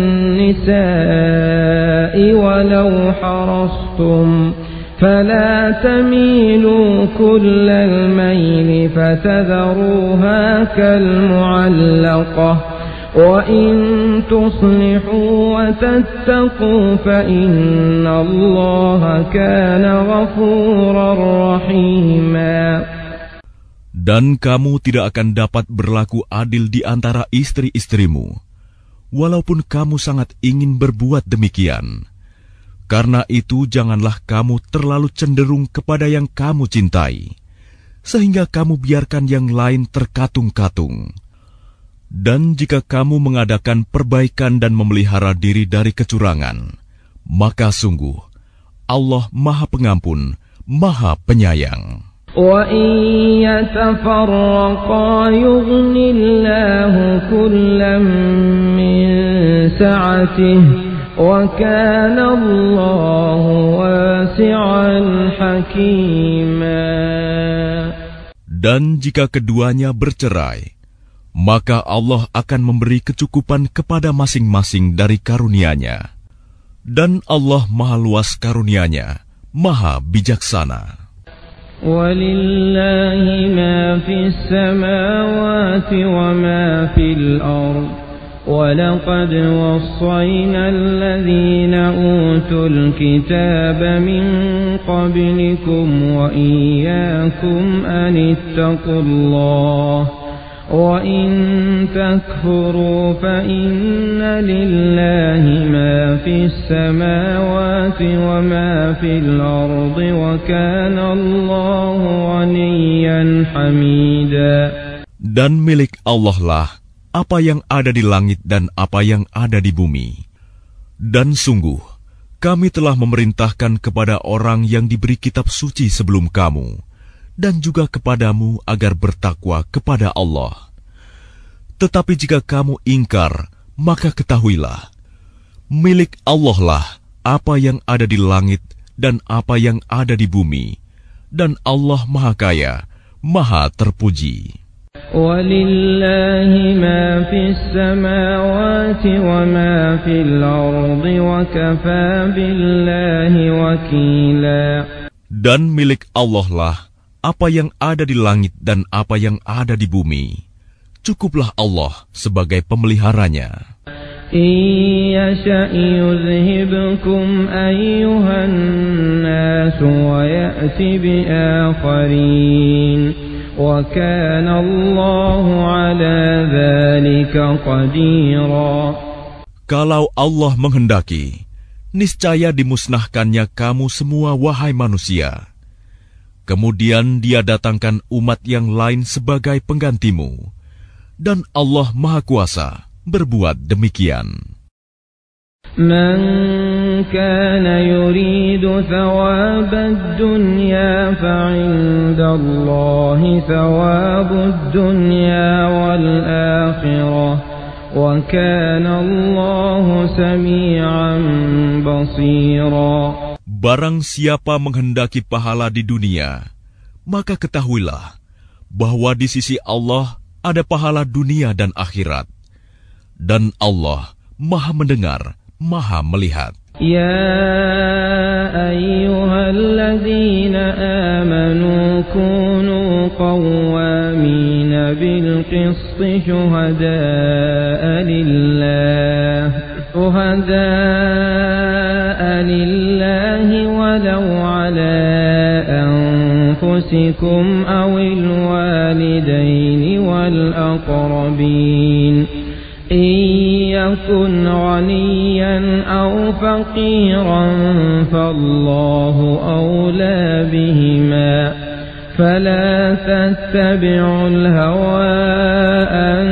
النِّسَاءِ وَلَوْ حَرَصْتُمْ فَلَا تَمِيلُوا كُلَّ الْمَيْلِ فَتَذَرُوهَا كَالْمُعَلَّقَةِ وَإِن تُصْلِحُوا وَتَتَّقُوا فَإِنَّ اللَّهَ كَانَ غَفُورًا رَّحِيمًا. Dan kamu tidak akan dapat berlaku adil di antara istri-istrimu, walaupun kamu sangat ingin berbuat demikian. Karena itu janganlah kamu terlalu cenderung kepada yang kamu cintai, sehingga kamu biarkan yang lain terkatung-katung. Dan jika kamu mengadakan perbaikan dan memelihara diri dari kecurangan, maka sungguh Allah Maha Pengampun, Maha Penyayang. وَإِن يَتَفَرَّقَا يُغْنِ اللَّهُ كُلًّا مِّن سَعَتِهِ وَكَانَ اللَّهُ وَاسِعًا حَكِيمًا. Dan jika keduanya bercerai, maka Allah akan memberi kecukupan kepada masing-masing dari karunia-Nya. Dan Allah Maha Luas karunia-Nya, Maha Bijaksana. وَلِلَّهِ مَا فِي السَّمَاوَاتِ وَمَا فِي الْأَرْضِ وَلَقَدْ وَصَّيْنَا الَّذِينَ أُوتُوا الْكِتَابَ مِنْ قَبْلِكُمْ وَإِيَّاكُمْ أَنِ اتَّقُوا اللَّهَ وَإِن تَكْفُرُوا فَإِنَّ لِلَّهِ مَا فِي السَّمَاوَاتِ وَمَا فِي الْأَرْضِ وَكَانَ اللَّهُ غَنِيًّا حَمِيدًا. Dan milik Allah lah apa yang ada di langit dan apa yang ada di bumi. Dan sungguh, kami telah memerintahkan kepada orang yang diberi kitab suci sebelum kamu, dan juga kepadamu agar bertakwa kepada Allah. Tetapi jika kamu ingkar, maka ketahuilah, milik Allah lah apa yang ada di langit dan apa yang ada di bumi, dan Allah Maha Kaya, Maha Terpuji. وَلِلَّهِ مَا فِي السَّمَاوَاتِ وَمَا فِي الْأَرْضِ وَكَفَى بِاللَّهِ وَكِيلًا. Dan milik Allah lah apa yang ada di langit dan apa yang ada di bumi. Cukuplah Allah sebagai pemeliharanya. إِن يَشَأْ يُذْهِبْكُمْ أَيُّهَا النَّاسُ وَيَأْتِ بِآخَرِينَ وَكَانَ اللَّهُ عَلَى ذَلِكَ قَدِيرًا. Kalau Allah menghendaki, niscaya dimusnahkannya kamu semua wahai manusia. Kemudian Dia datangkan umat yang lain sebagai penggantimu, dan Allah Maha Kuasa berbuat demikian. Man kana yuridu thawabad dunya fa'inda Allahi thawabud dunya wal akhirah wa kana Allahu sami'an basira. Barang siapa menghendaki pahala di dunia, maka ketahuilah bahwa di sisi Allah ada pahala dunia dan akhirat. Dan Allah Maha mendengar, Maha melihat. Ya ayyuhalladzina amanu kunu qawwamina bil qisti syuhada'a lillah شهداء لله ولو على أنفسكم أو الوالدين والأقربين إن يكن غنيا أو فقيرا فالله أولى بهما فلا تتبعوا الهوى أن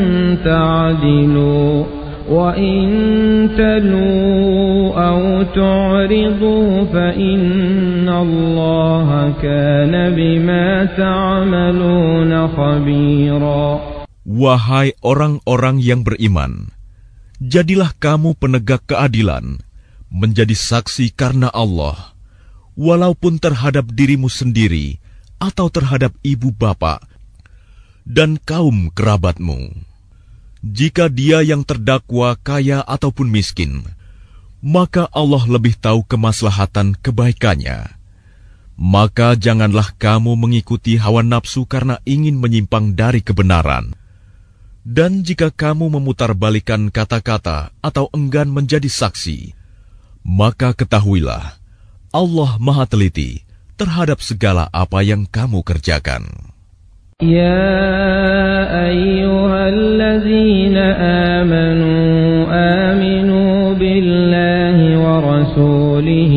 تعدلوا وَإِن تَلُوا أَوْ تُعْرِضُوا فَإِنَّ اللَّهَ كَانَ بِمَا تَعْمَلُونَ خَبِيرًا. Wahai orang-orang yang beriman, jadilah kamu penegak keadilan, menjadi saksi karena Allah, walaupun terhadap dirimu sendiri atau terhadap ibu bapa dan kaum kerabatmu. Jika dia yang terdakwa kaya ataupun miskin, maka Allah lebih tahu kemaslahatan kebaikannya. Maka janganlah kamu mengikuti hawa nafsu karena ingin menyimpang dari kebenaran. Dan jika kamu memutarbalikkan kata-kata atau enggan menjadi saksi, maka ketahuilah, Allah Maha Teliti terhadap segala apa yang kamu kerjakan. يا أيها الذين آمنوا آمنوا بالله ورسوله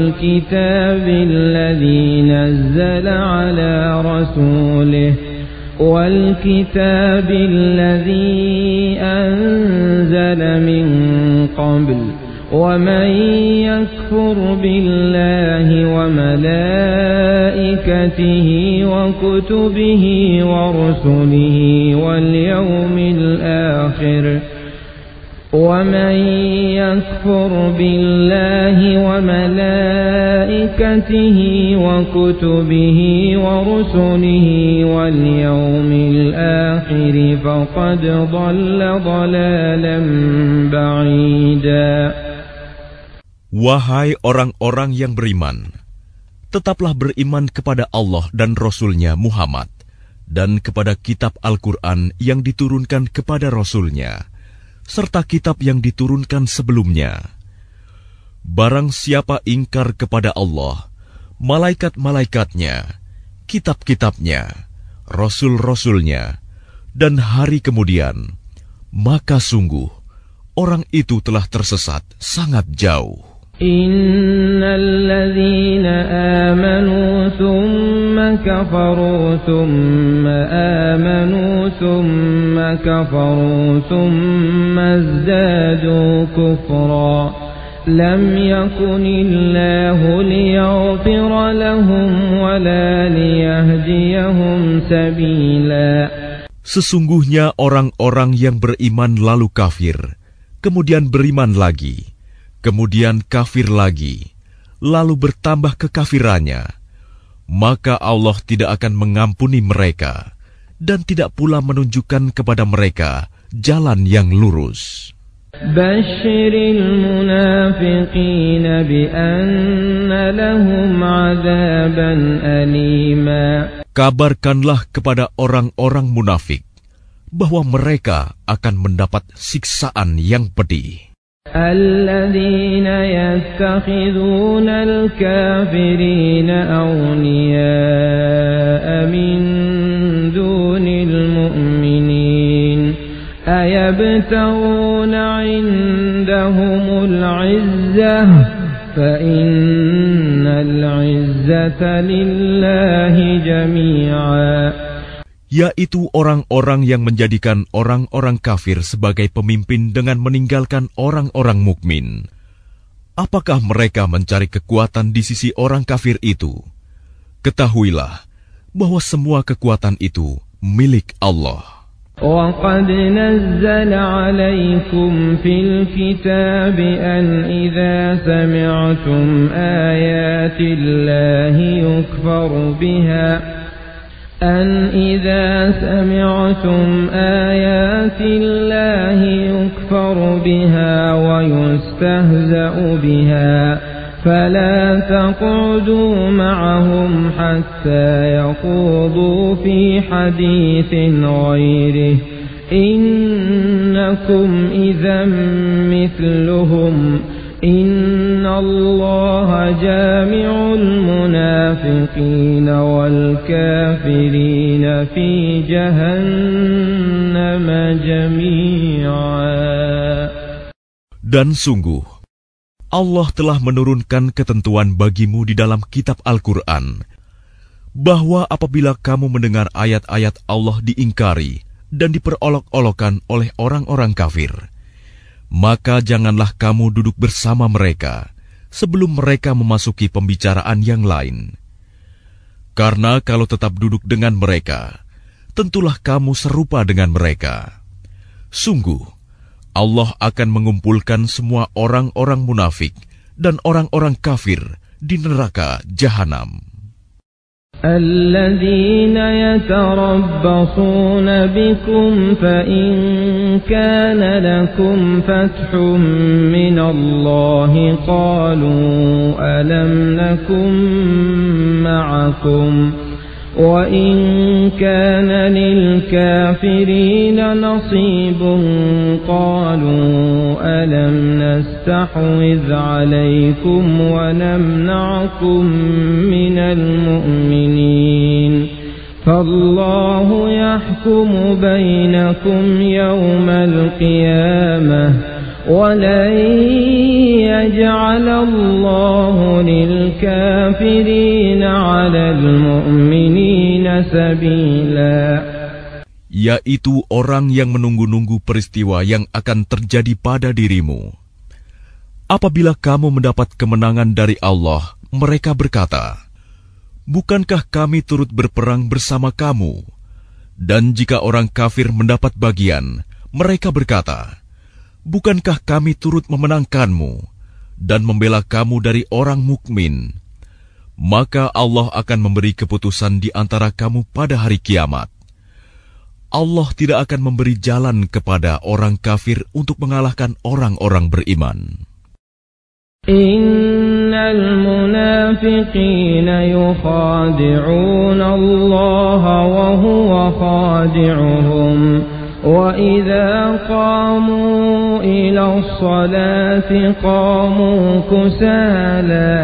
والكتاب الذي نزل على رسوله والكتاب الذي أنزل من قبل ومن يكفر بالله وملائكته وكتبه ورسله واليوم الآخر ومن يكفر بالله وملائكته وكتبه ورسله واليوم الآخر فقد ضل ضلالا بعيدا. Wahai orang-orang yang beriman, tetaplah beriman kepada Allah dan Rasul-Nya Muhammad, dan kepada kitab Al-Quran yang diturunkan kepada Rasul-Nya, serta kitab yang diturunkan sebelumnya. Barang siapa ingkar kepada Allah, malaikat-malaikatnya, kitab-kitabnya, Rasul-Rasul-Nya, dan hari kemudian, maka sungguh orang itu telah tersesat sangat jauh. Innal ladzina amanu thumma kafaru thumma amanu thumma kafaru thumma izdadu kufra lam yakunillahu liyaghfira lahum wala liyahdiyahum sabila. Sesungguhnya orang-orang yang beriman lalu kafir, kemudian beriman lagi, kemudian kafir lagi, lalu bertambah kekafirannya, maka Allah tidak akan mengampuni mereka dan tidak pula menunjukkan kepada mereka jalan yang lurus. Basyiril munafiqina bi anna lahum 'adzaban alima. Kabarkanlah kepada orang-orang munafik bahwa mereka akan mendapat siksaan yang pedih. الذين يتخذون الكافرين أولياء من دون المؤمنين أيبتغون عندهم العزة فإن العزة لله جميعا. Yaitu orang-orang yang menjadikan orang-orang kafir sebagai pemimpin dengan meninggalkan orang-orang mukmin. Apakah mereka mencari kekuatan di sisi orang kafir itu? Ketahuilah bahwa semua kekuatan itu milik Allah. وَقَدْ نَزَّلَ عَلَيْكُمْ فِي الْكِتَابِ أَنْ إِذَا سَمِعْتُمْ آيَاتِ اللَّهِ يُكْفَرُ بِهَا أن إذا سمعتم آيات الله يكفر بها ويستهزأ بها فلا تقعدوا معهم حتى يخوضوا في حديث غيره إنكم إذا مثلهم إن الله جامع المنافقين والكافرين في جهنم جميعا. Dan sungguh, Allah telah menurunkan ketentuan bagimu di dalam kitab Al-Quran, bahwa apabila kamu mendengar ayat-ayat Allah diingkari dan diperolok-olokkan oleh orang-orang kafir, maka janganlah kamu duduk bersama mereka sebelum mereka memasuki pembicaraan yang lain. Karena kalau tetap duduk dengan mereka, tentulah kamu serupa dengan mereka. Sungguh, Allah akan mengumpulkan semua orang-orang munafik dan orang-orang kafir di neraka Jahanam. الذين يتربصون بكم فإن كان لكم فتح من الله قالوا ألم نكن معكم وإن كان للكافرين نصيب قالوا ألم نستحوذ عليكم ونمنعكم من المؤمنين فالله يحكم بينكم يوم القيامة ولن يجعل الله للكافرين على المؤمنين سبيلا. yaitu orang yang menunggu-nunggu peristiwa yang akan terjadi pada dirimu. Apabila kamu mendapat kemenangan dari Allah, mereka berkata, "Bukankah kami turut berperang bersama kamu?" Dan jika orang kafir mendapat bagian, mereka berkata, "Bukankah kami turut memenangkanmu dan membela kamu dari orang mukmin?" Maka Allah akan memberi keputusan di antara kamu pada hari kiamat. Allah tidak akan memberi jalan kepada orang kafir untuk mengalahkan orang-orang beriman. Innal munafiqina yukhadi'una Allah wa huwa khadi'uhum wa idza qamu ila as-salati qamu kusala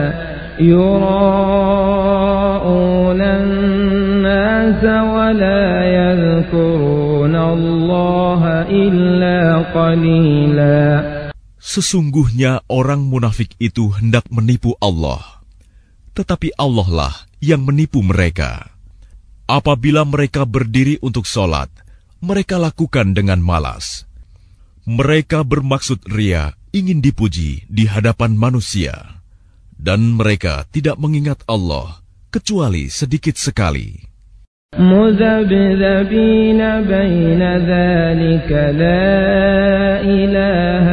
yura'una an-nasa wa la yadhkuruna Allah illa qalila. Sesungguhnya orang munafik itu hendak menipu Allah, tetapi Allah lah yang menipu mereka. Apabila mereka berdiri untuk sholat, mereka lakukan dengan malas. Mereka bermaksud ria, ingin dipuji di hadapan manusia. Dan mereka tidak mengingat Allah, kecuali sedikit sekali. مذبذبين بين ذلك لا إله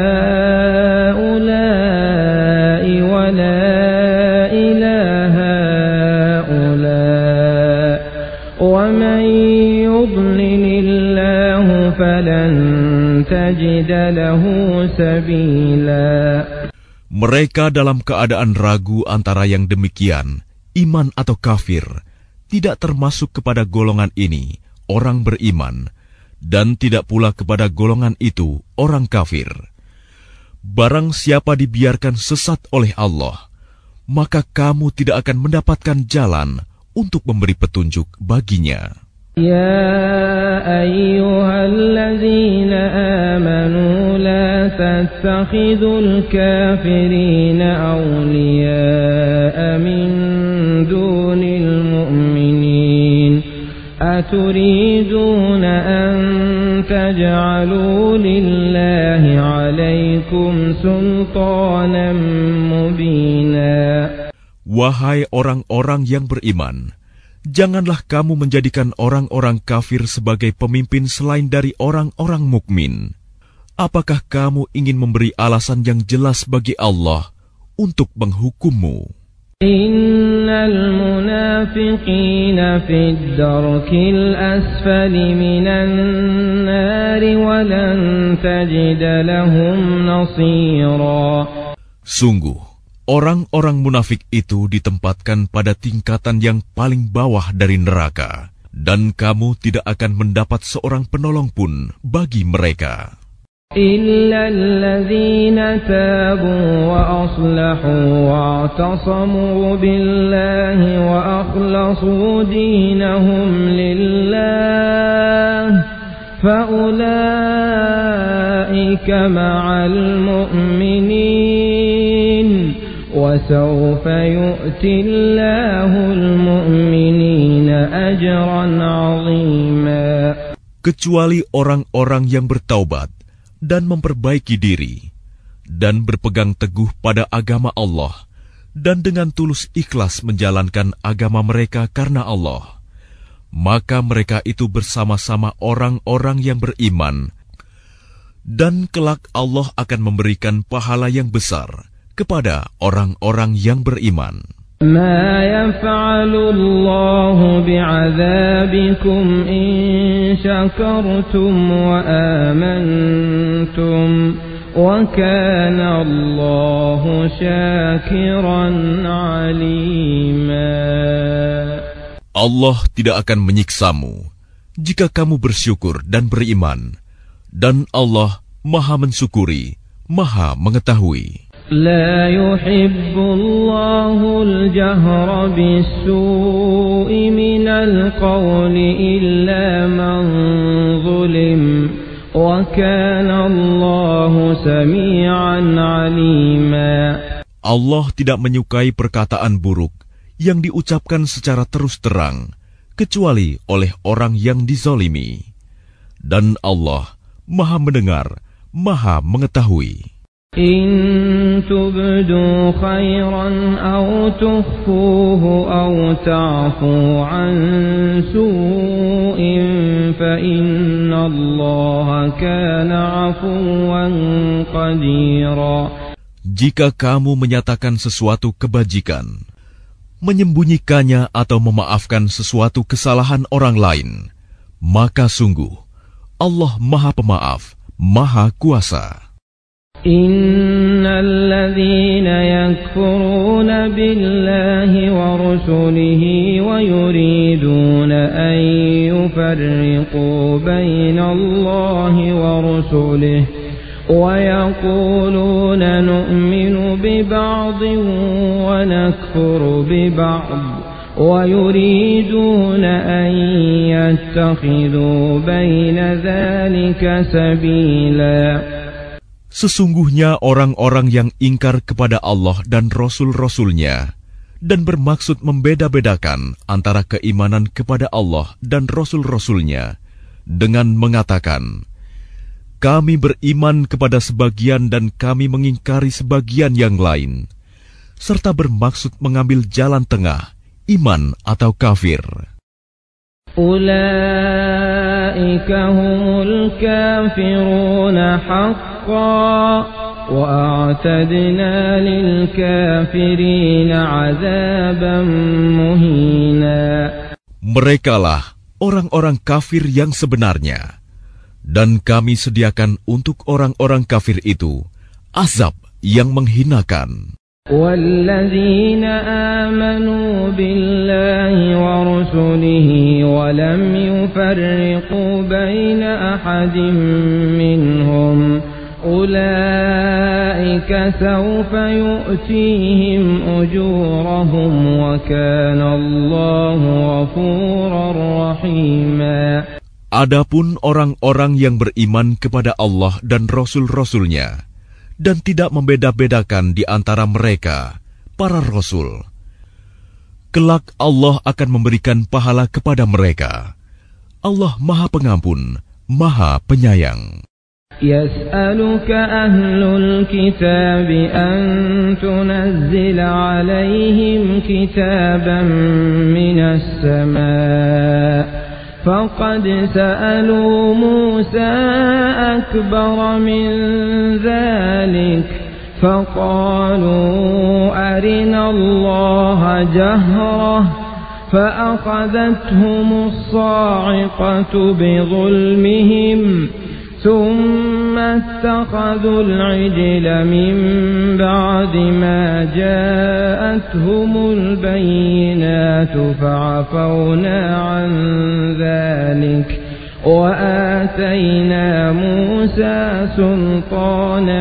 هؤلاء ولا إله هؤلاء ومن يضلل الله فلن تجد له سبيلا. Mereka dalam keadaan ragu antara yang demikian, iman atau kafir, tidak termasuk kepada golongan ini, orang beriman, dan tidak pula kepada golongan itu, orang kafir. Barang siapa dibiarkan sesat oleh Allah, maka kamu tidak akan mendapatkan jalan untuk memberi petunjuk baginya. Ya ayyuhalladzina amanu la tattakhidul kafirina awliya'a min dunil mu'minin aturiduna an taj'alu lillahi 'alaykum sultanan mubina. Wahai orang-orang yang beriman, janganlah kamu menjadikan orang-orang kafir sebagai pemimpin selain dari orang-orang mukmin. Apakah kamu ingin memberi alasan yang jelas bagi Allah untuk menghukummu? Innal munafiqina fid darkil asfali minan nari wa lan tajid lahum nasira. Sungguh, orang-orang munafik itu ditempatkan pada tingkatan yang paling bawah dari neraka, dan kamu tidak akan mendapat seorang penolong pun bagi mereka. Illa alladzina tabu wa aslahu wa i'tasamu billahi wa akhlasu dinahum lillah fa ulaika ma'al mu'minin وَسَوْفَ يُؤْتِي اللَّهُ الْمُؤْمِنِينَ أَجْرًا عَظِيمًا. Kecuali orang-orang yang bertaubat dan memperbaiki diri dan berpegang teguh pada agama Allah dan dengan tulus ikhlas menjalankan agama mereka karena Allah, maka mereka itu bersama-sama orang-orang yang beriman, dan kelak Allah akan memberikan pahala yang besar kepada orang-orang yang beriman. Ma yaf'alu Allahu bi'adzabikum in syakartum wa amantum wa kana Allahu syakiran alima. Allah tidak akan menyiksamu jika kamu bersyukur dan beriman, dan Allah Maha mensyukuri, Maha mengetahui. لا يحب الله الجهر بالسوء من القول إلا من ظلم وكان الله سميعا عليما. Allah tidak menyukai perkataan buruk yang diucapkan secara terus terang kecuali oleh orang yang dizalimi. dan Allah Maha mendengar, Maha mengetahui. إن تبدوا خيرا أو تخفوه أو تعفوا عن سوء فإن الله كان عفوا قديرا. Jika kamu menyatakan sesuatu kebajikan, menyembunyikannya atau memaafkan sesuatu kesalahan orang lain, maka sungguh Allah Maha Pemaaf, Maha Kuasa. إن الذين يكفرون بالله ورسله ويريدون أن يفرقوا بين الله ورسله ويقولون نؤمن ببعض ونكفر ببعض ويريدون أن يتخذوا بين ذلك سبيلا. Sesungguhnya orang-orang yang ingkar kepada Allah dan Rasul-Rasul-Nya dan bermaksud membeda-bedakan antara keimanan kepada Allah dan Rasul-Rasul-Nya dengan mengatakan, kami beriman kepada sebagian dan kami mengingkari sebagian yang lain, serta bermaksud mengambil jalan tengah, iman atau kafir. Ulaika humul kafirun haqqan wa a'tadna lil kafirin 'adzaban muhina. Merekalah orang-orang kafir yang sebenarnya, dan kami sediakan untuk orang-orang kafir itu azab yang menghinakan. وَالَّذِينَ آمَنُوا بِاللَّهِ وَرُسُلِهِ وَلَمْ يُفَرِّقُوا بَيْنَ أَحَدٍ مِّنْهُمْ أُولَئِكَ سَوْفَ يُؤْتِيهِمْ أُجُورَهُمْ وَكَانَ اللَّهُ غَفُورًا رَّحِيمًا. Adapun orang-orang yang beriman kepada Allah dan Rasul-Rasul-Nya dan tidak membeda-bedakan di antara mereka, para Rasul, kelak Allah akan memberikan pahala kepada mereka. Allah Maha Pengampun, Maha Penyayang. يسألك أهل الكتاب أن تنزل عليهم كتابا من السماء فقد سألوا موسى أكبر من ذلك فقالوا أرنا الله جهرة فأخذتهم الصاعقة بظلمهم ثم اتخذوا العجل من بعد ما جاءتهم البينات فعفونا عن ذلك وآتينا موسى سلطانا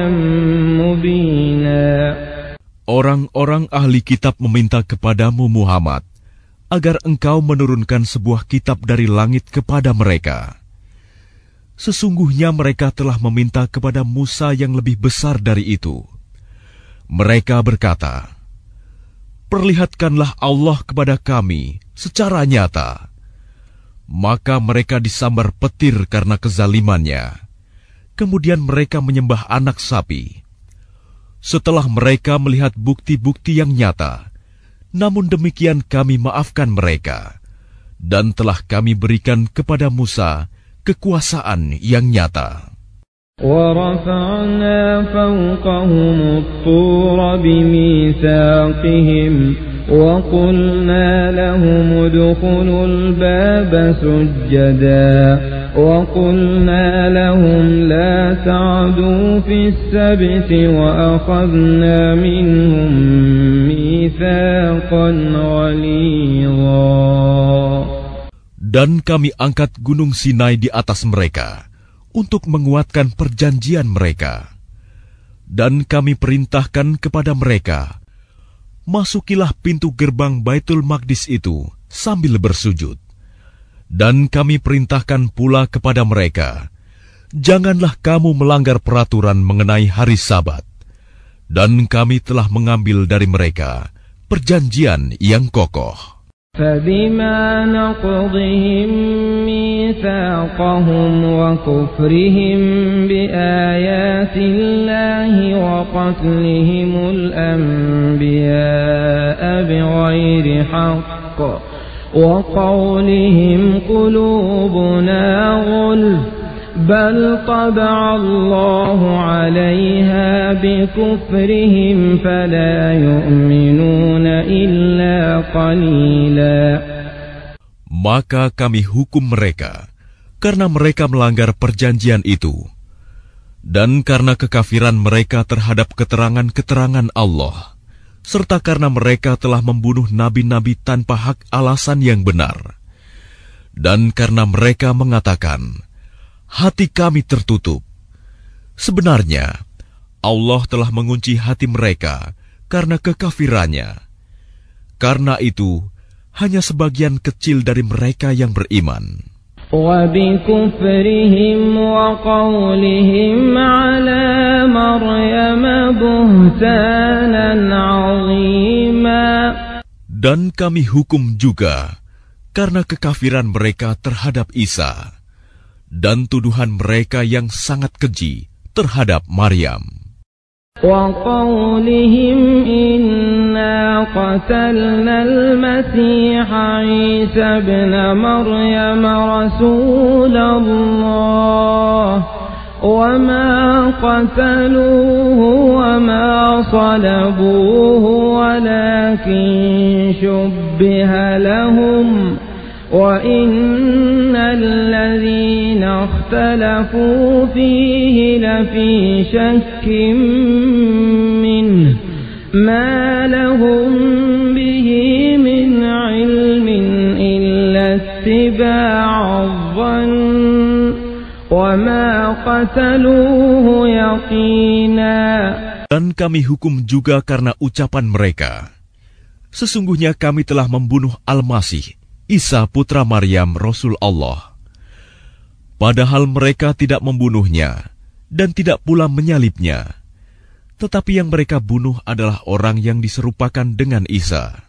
مبينا. Orang-orang ahli kitab meminta kepadamu Muhammad agar engkau menurunkan sebuah kitab dari langit kepada mereka. Sesungguhnya mereka telah meminta kepada Musa yang lebih besar dari itu. Mereka berkata, perlihatkanlah Allah kepada kami secara nyata. Maka mereka disambar petir karena kezalimannya. Kemudian mereka menyembah anak sapi. Setelah mereka melihat bukti-bukti yang nyata, namun demikian kami maafkan mereka, dan telah kami berikan kepada Musa kekuasaan yang nyata. وَرَفَعْنَا فَوْقَهُمُ الطُّورَ بِمِيثَاقِهِمْ وَقُلْنَا لَهُمُ ادْخُلُوا الْبَابَ سُجَّدًا وَقُلْنَا لَهُمْ لَا تَعْدُوا فِي السَّبْتِ وَأَخَذْنَا مِنْهُمْ مِيثَاقًا غَلِيظًا. Dan kami angkat gunung Sinai di atas mereka untuk menguatkan perjanjian mereka. Dan kami perintahkan kepada mereka, masukilah pintu gerbang Baitul Maqdis itu sambil bersujud. Dan kami perintahkan pula kepada mereka, janganlah kamu melanggar peraturan mengenai hari Sabat. Dan kami telah mengambil dari mereka perjanjian yang kokoh. فبما نقضهم ميثاقهم وكفرهم بآيات الله وقتلهم الأنبياء بغير حق وقولهم قلوبنا غلف بل طبع الله عليها بكفرهم فلا يؤمنون إلا قليلا. Maka kami hukum mereka karena mereka melanggar perjanjian itu dan karena kekafiran mereka terhadap keterangan-keterangan Allah, serta karena mereka telah membunuh nabi-nabi tanpa hak alasan yang benar, dan karena mereka mengatakan, hati kami tertutup. Sebenarnya, Allah telah mengunci hati mereka karena kekafirannya. Karena itu, hanya sebagian kecil dari mereka yang beriman. وَبِكُفْرِهِمْ وَقَوْلِهِمْ عَلَى مَرْيَمَ بُهْتَانًا عَظِيمًا. Dan kami hukum juga karena kekafiran mereka terhadap Isa dan tuduhan mereka yang sangat keji terhadap Maryam. وَقَوْلِهِمْ إِنَّا قَتَلْنَا الْمَسِيحَ عِيسَى ابْنَ مَرْيَمَ رَسُولَ اللَّهِ وَمَا قَتَلُوهُ وَمَا صَلَبُوهُ وَلَكِنْ شُبِّهَ لَهُمْ وَإِنَّ الَّذِينَ اخْتَلَفُوا فِيهِ لَفِي شَكٍّ مِّنْهُ مَا لَهُم بِهِ مِنْ عِلْمٍ إِلَّا اتِّبَاعَ الظَّنِّ وَمَا قَتَلُوهُ يَقِينًا. Dan kami hukum juga karena ucapan mereka, sesungguhnya kami telah membunuh Al-Masih Isa putra Maryam Rasul Allah. Padahal mereka tidak membunuhnya dan tidak pula menyalibnya. Tetapi yang mereka bunuh adalah orang yang diserupakan dengan Isa.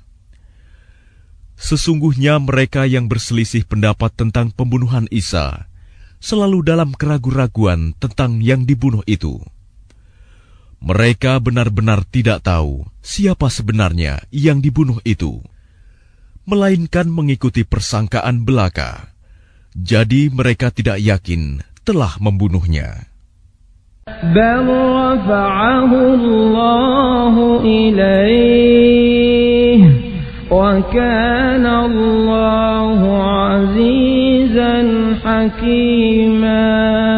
Sesungguhnya mereka yang berselisih pendapat tentang pembunuhan Isa selalu dalam keraguan-raguan tentang yang dibunuh itu. Mereka benar-benar tidak tahu siapa sebenarnya yang dibunuh itu, melainkan mengikuti persangkaan belaka. Jadi mereka tidak yakin telah membunuhnya. بَلْ رَفَعَهُ اللَّهُ إِلَيْهِ وَكَانَ اللَّهُ عَزِيزًا حَكِيمًا.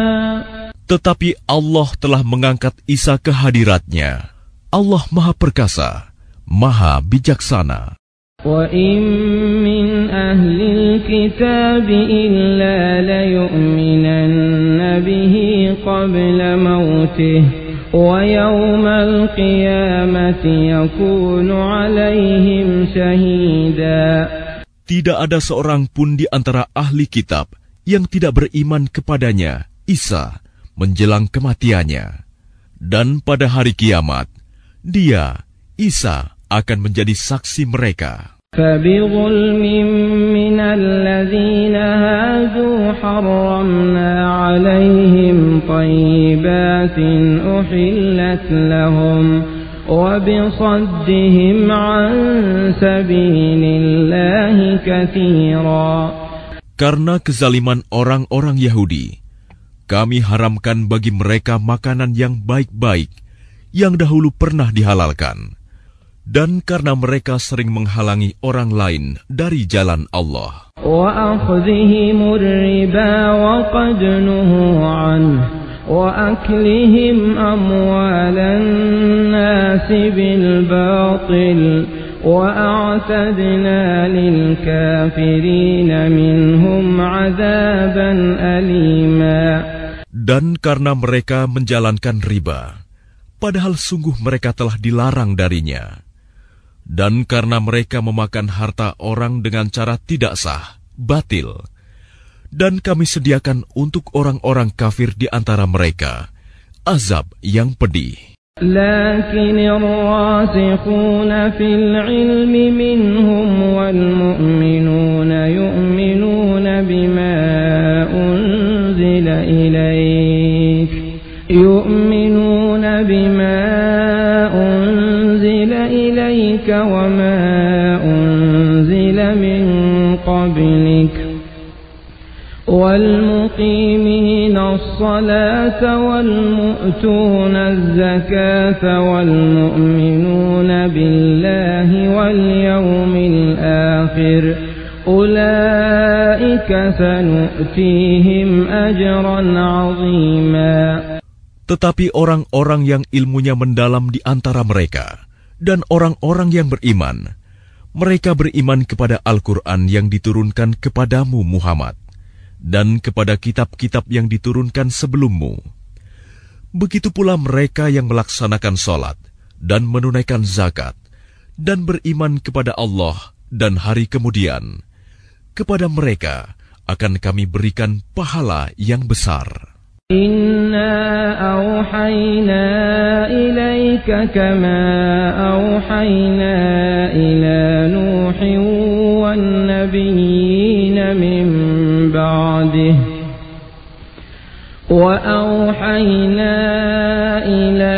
Tetapi Allah telah mengangkat Isa ke hadiratnya. Allah Maha Perkasa, Maha Bijaksana. وَإِن مِّنْ أَهْلِ الْكِتَابِ إِلَّا لَيُؤْمِنَنَّ بِهِ قَبْلَ مَوْتِهِ وَيَوْمَ الْقِيَامَةِ يَكُونُ عَلَيْهِمْ شَهِيدًا. Tidak ada seorang pun di antara ahli kitab yang tidak beriman kepadanya, Isa, menjelang kematiannya. Dan pada hari kiamat, dia, Isa, akan menjadi saksi mereka. فَبِظُلْمٍ مِّنَ الَّذِينَ هَادُوا حَرَّمْنَا عَلَيْهِمْ طَيِّبَاتٍ أُحِلَّتْ لَهُمْ وَبِصَدِّهِمْ عَن سَبِيلِ اللَّهِ كَثِيرًا. Karena kezaliman orang-orang Yahudi, kami haramkan bagi mereka makanan yang baik-baik yang dahulu pernah dihalalkan. Dan karena mereka sering menghalangi orang lain dari jalan Allah. وَأَخْذِهِمُ الرِّبَا وَقَدْ نُهُوا عَنْهُ وَأَكْلِهِمْ أَمْوَالَ النَّاسِ بِالْبَاطِلِ وَأَعْتَدْنَا لِلْكَافِرِينَ مِنْهُمْ عَذَابًا أَلِيمًا. Dan karena mereka menjalankan riba, padahal sungguh mereka telah dilarang darinya. Dan karena mereka memakan harta orang dengan cara tidak sah, batil. Dan kami sediakan untuk orang-orang kafir di antara mereka azab yang pedih. لكن الراسخون في العلم منهم والمؤمنون والمقيمين الصلاة والمؤتون الزكاة والمؤمنون بالله واليوم الآخر أولئك سنؤتيهم أجرا عظيما. Tetapi orang-orang yang ilmunya mendalam di antara mereka dan orang-orang yang beriman, mereka beriman kepada Al-Quran yang diturunkan kepadamu Muhammad dan kepada kitab-kitab yang diturunkan sebelummu. Begitu pula mereka yang melaksanakan sholat dan menunaikan zakat dan beriman kepada Allah dan hari kemudian. Kepada mereka akan kami berikan pahala yang besar. Inna awhayna ilayka kama awhayna ila Nuhin wan nabiyyin min ba'dih wa awhayna ila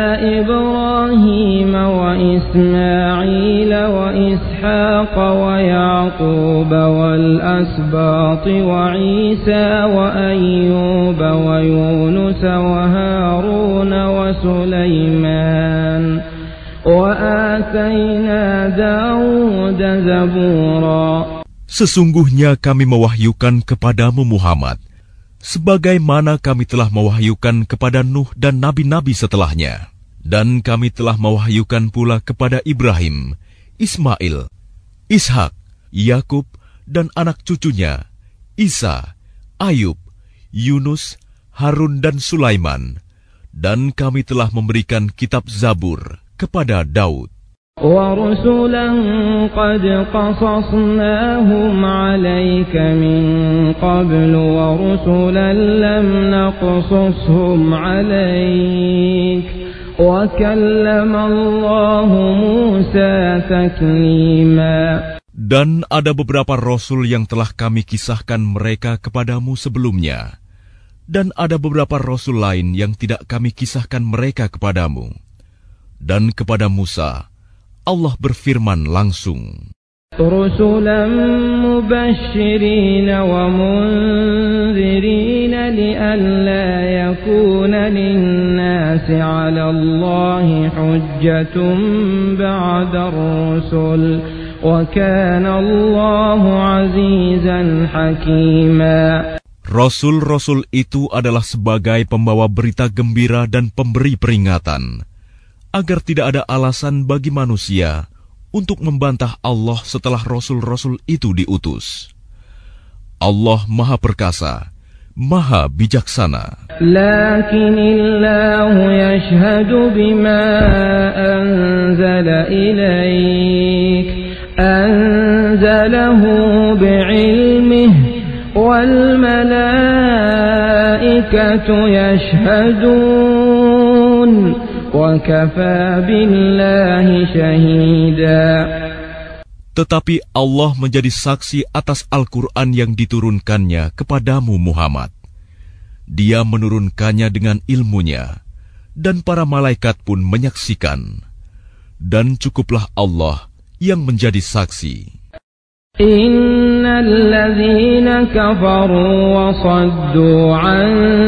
Ibrahim wa Ismail wa Ishaq wa Yaqub wal asbat wa Isa wa Ayyub wa Yunus wa Harun wa Sulaiman wa atayna Daud zabura. Sesungguhnya kami mewahyukan kepadamu Muhammad sebagaimana kami telah mewahyukan kepada Nuh dan nabi-nabi setelahnya. Dan kami telah mewahyukan pula kepada Ibrahim, Ismail, Ishak, Yakub, dan anak cucunya, Isa, Ayub, Yunus, Harun, dan Sulaiman. Dan kami telah memberikan kitab Zabur kepada Daud. وَرُسُلًا قَدْ قَصَصْنَاهُمْ عَلَيْكَ مِنْ قَبْلُ وَرُسُلًا لَمْ نَقْصُصْهُمْ عَلَيْكَ وَكَلَّمَ اللَّهُ مُوسَى تَكْلِيمًا. Dan ada beberapa rasul yang telah kami kisahkan mereka kepadamu sebelumnya, dan ada beberapa rasul lain yang tidak kami kisahkan mereka kepadamu. Dan kepada Musa Allah berfirman langsung, رُسُلًا مُبَشِّرِينَ وَمُنذِرِينَ لِئَلَّا يَكُونَ لِلنَّاسِ عَلَى اللَّهِ حُجَّةٌ بَعْدَ الرُّسُلِ وَكَانَ اللَّهُ عَزِيزًا حَكِيمًا. Rasul-rasul itu adalah sebagai pembawa berita gembira dan pemberi peringatan, agar tidak ada alasan bagi manusia untuk membantah Allah setelah rasul-rasul itu diutus. Allah Maha Perkasa, Maha Bijaksana. Lakinillahu yashhadu bima anzala ilaik, anzalahu bi'ilmihi wal malaikatu yashhadun وَكَفَى بِاللَّهِ شَهِيدًا. Tetapi Allah menjadi saksi atas Al-Quran yang diturunkannya kepadamu Muhammad. Dia menurunkannya dengan ilmunya, dan para malaikat pun menyaksikan. Dan cukuplah Allah yang menjadi saksi. Innal ladzina kafaru wa saddu an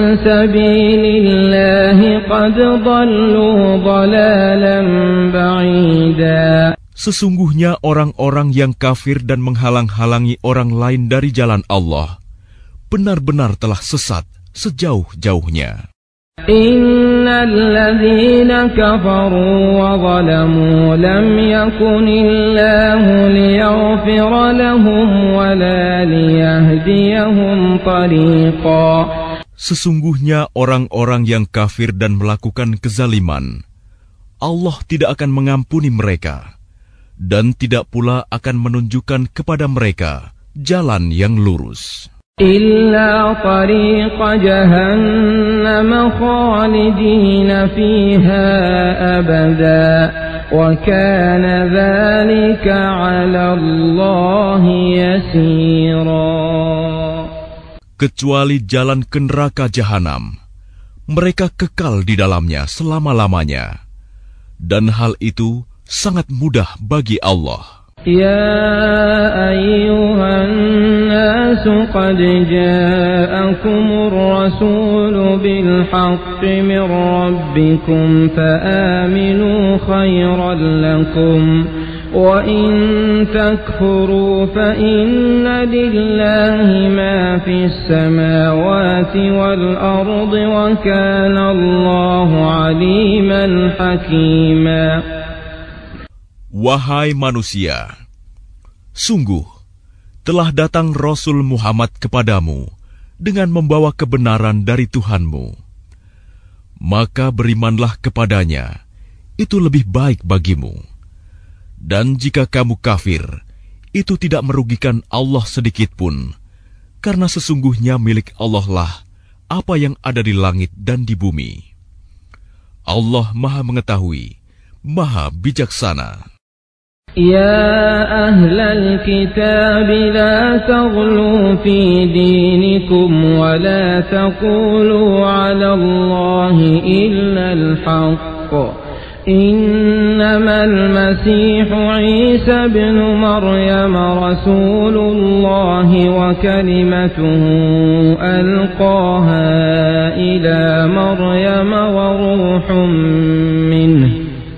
sabilillahi qad dhallu dhalalan ba'ida. Sesungguhnya orang-orang yang kafir dan menghalang-halangi orang lain dari jalan Allah benar-benar telah sesat sejauh-jauhnya. Innal ladzina kafaru wa zalamu lam yakunillahu liyaghfira lahum wa la liyahdiyahum tariqa. Sesungguhnya orang-orang yang kafir dan melakukan kezaliman, Allah tidak akan mengampuni mereka, dan tidak pula akan menunjukkan kepada mereka jalan yang lurus. Illa tariqa jahannam khalidina fiha abada wa kana dhalika 'ala Allahi yasira. Kecuali jalan ke neraka jahanam, mereka kekal di dalamnya selama-lamanya, dan hal itu sangat mudah bagi Allah. يا أيها الناس قد جاءكم الرسول بالحق من ربكم فآمنوا خيرا لكم وإن تكفروا فإن لله ما في السماوات والأرض وكان الله عليما حكيما. Wahai manusia, sungguh telah datang Rasul Muhammad kepadamu dengan membawa kebenaran dari Tuhanmu. Maka berimanlah kepadanya, itu lebih baik bagimu. Dan jika kamu kafir, itu tidak merugikan Allah sedikitpun, karena sesungguhnya milik Allah lah apa yang ada di langit dan di bumi. Allah Maha Mengetahui, Maha Bijaksana. يا أهل الكتاب لا تغلوا في دينكم ولا تقولوا على الله إلا الحق إنما المسيح عيسى بن مريم رسول الله وكلمته ألقاها إلى مريم وروح منه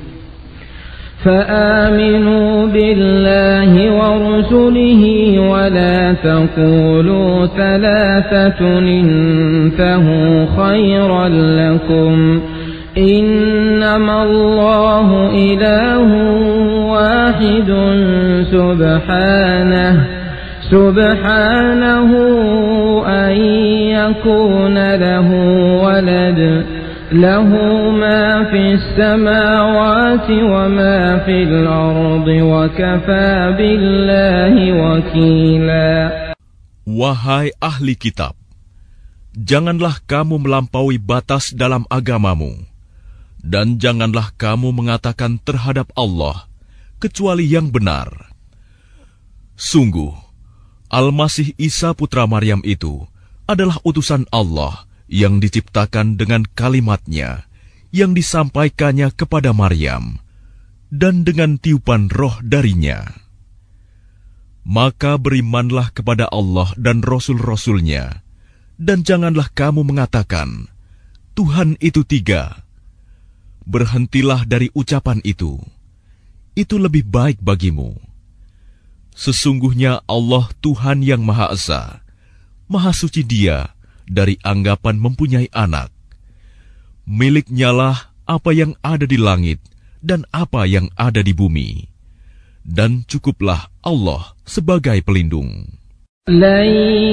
فآمنوا بالله ورسله ولا تقولوا ثلاثة انتهوا خيرا لكم إنما الله إله واحد سبحانه سبحانه أن يكون له ولد له ما في السماوات وما في الأرض وكفى بالله وكيلا. Wahai ahli kitab, janganlah kamu melampaui batas dalam agamamu, dan janganlah kamu mengatakan terhadap Allah kecuali yang benar. Sungguh, Al-Masih Isa putra Maryam itu adalah utusan Allah yang diciptakan dengan kalimat-Nya yang disampaikannya kepada Maryam dan dengan tiupan roh darinya. Maka berimanlah kepada Allah dan Rasul-Rasul-Nya, dan janganlah kamu mengatakan, Tuhan itu tiga. Berhentilah dari ucapan itu. Itu lebih baik bagimu. Sesungguhnya Allah Tuhan yang Maha Esa, Maha Suci Dia dari anggapan mempunyai anak. Miliknya lah apa yang ada di langit dan apa yang ada di bumi. Dan cukuplah Allah sebagai pelindung. لن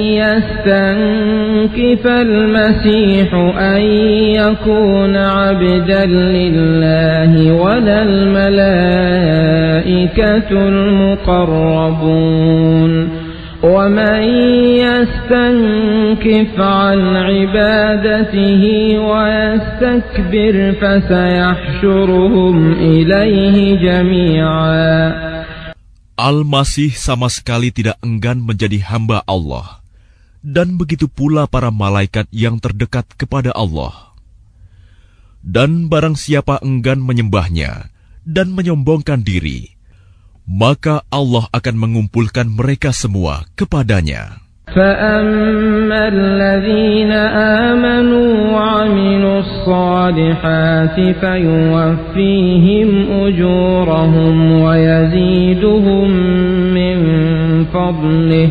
يستنكف المسيح أن يكون عبدا لله ولا الملائكة المقربون ومن يستنكف عن عبادته ويستكبر فسيحشرهم إليه جميعا. Al-Masih sama sekali tidak enggan menjadi hamba Allah, dan begitu pula para malaikat yang terdekat kepada Allah. Dan barang siapa enggan menyembahnya dan menyombongkan diri, maka Allah akan mengumpulkan mereka semua kepadanya. فَأَمَّا الَّذِينَ آمَنُوا وَعَمِلُوا الصَّالِحَاتِ فَيُوَفِّيهِمْ أُجُورَهُمْ وَيَزِيدُهُم مِّن فَضْلِهِ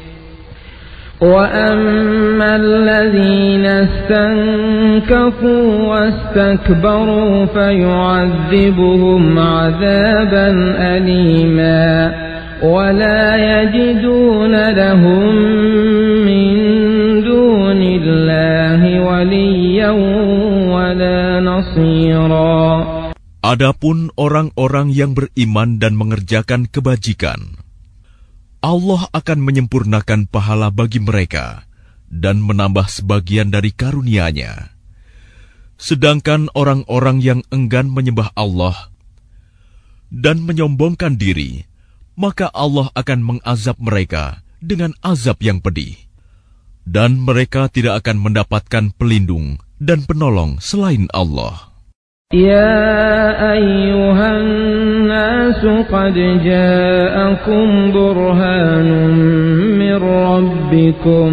وَأَمَّا الَّذِينَ اسْتَنكَفُوا وَاسْتَكْبَرُوا فَيُعَذِّبُهُمْ عَذَابًا أَلِيمًا وَلَا يَجِدُونَ لَهُم مِّن دُونِ اللَّهِ وَلِيًّا وَلَا نَصِيرًا. Adapun orang-orang yang beriman dan mengerjakan kebajikan, Allah akan menyempurnakan pahala bagi mereka dan menambah sebagian dari karunia-Nya. Sedangkan orang-orang yang enggan menyembah Allah dan menyombongkan diri, maka Allah akan mengazab mereka dengan azab yang pedih, dan mereka tidak akan mendapatkan pelindung dan penolong selain Allah. Ya ayyuhan nas الناس قد جاءكم برهان من ربكم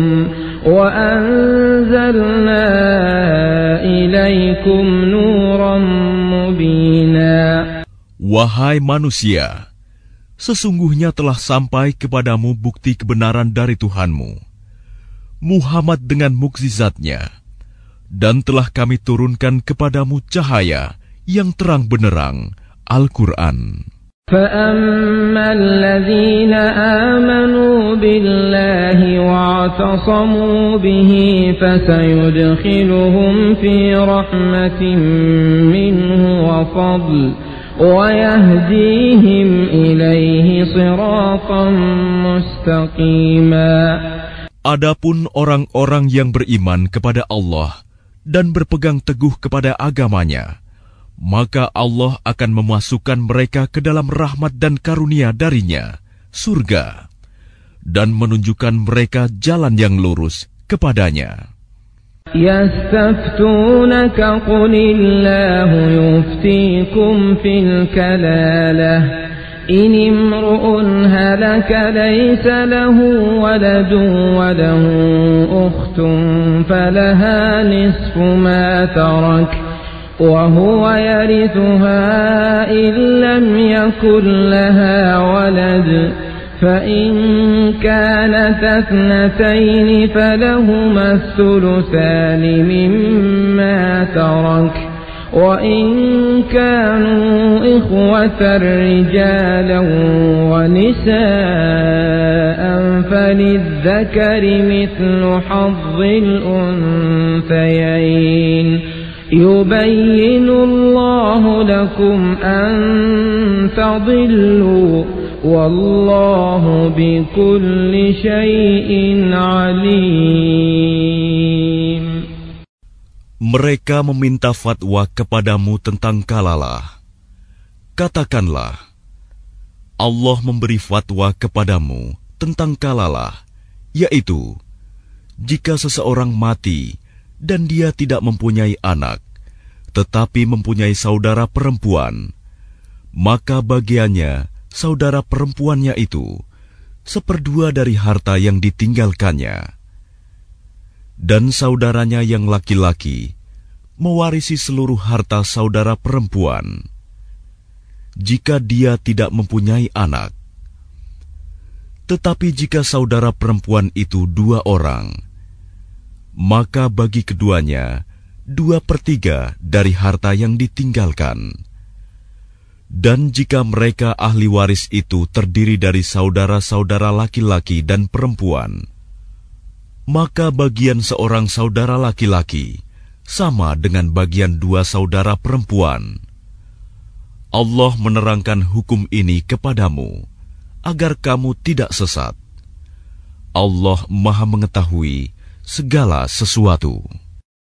وأنزلنا إليكم نورا مبينا. Wahai manusia, sesungguhnya telah sampai kepadamu bukti kebenaran dari Tuhanmu, Muhammad dengan mukjizatnya, dan telah kami turunkan kepadamu cahaya yang terang benderang, Al-Quran. فَأَمَّا الَّذِينَ آمَنُوا بِاللَّهِ وَاعْتَصَمُوا بِهِ فَسَيُدْخِلُهُمْ فِي رَحْمَةٍ مِّنْهُ وَفَضْلٍ وَيَهْدِيهِمْ إِلَيْهِ صِرَاطًا مُسْتَقِيمًا. Adapun orang-orang yang beriman kepada Allah dan berpegang teguh kepada agamanya, maka Allah akan memasukkan mereka ke dalam rahmat dan karunia darinya, surga, dan menunjukkan mereka jalan yang lurus kepadanya. يَسْتَفْتُونَكَ قُلِ اللَّهُ يُفْتِيكُمْ فِي الْكَلَالَةِ إِنِ امْرُؤٌ هَلَكَ لَيْسَ لَهُ وَلَدٌ وَلَهُ أُخْتٌ فَلَهَا نِصْفُ مَا تَرَكَ وَهُوَ يَرِثُهَا إِن لَّمْ يَكُن لَّهَا وَلَدٌ فَإِن كَانَتَا اثْنَتَيْنِ فَلَهُمَا الثُّلُثَانِ مِمَّا تَرَكَ وَإِن كَانُوا إِخْوَةً رِجَالًا وَنِسَاءً فَلِلذَّكَرِ مِثْلُ حَظِّ الْأُنثَيَيْنِ يُبَيِّنُ اللَّهُ لَكُمْ أَن تَضِلُّوا وَاللَّهُ بِكُلِّ شَيْءٍ عَلِيمٌ. Mereka meminta fatwa kepadamu tentang kalalah. Katakanlah, Allah memberi fatwa kepadamu tentang kalalah, yaitu jika seseorang mati dan dia tidak mempunyai anak, tetapi mempunyai saudara perempuan, maka bagiannya saudara perempuannya itu seperdua dari harta yang ditinggalkannya. Dan saudaranya yang laki-laki mewarisi seluruh harta saudara perempuan, jika dia tidak mempunyai anak. Tetapi jika saudara perempuan itu dua orang, maka bagi keduanya dua per tiga dari harta yang ditinggalkan. Dan jika mereka ahli waris itu terdiri dari saudara-saudara laki-laki dan perempuan, maka bagian seorang saudara laki-laki sama dengan bagian dua saudara perempuan. Allah menerangkan hukum ini kepadamu agar kamu tidak sesat. Allah Maha Mengetahui segala sesuatu.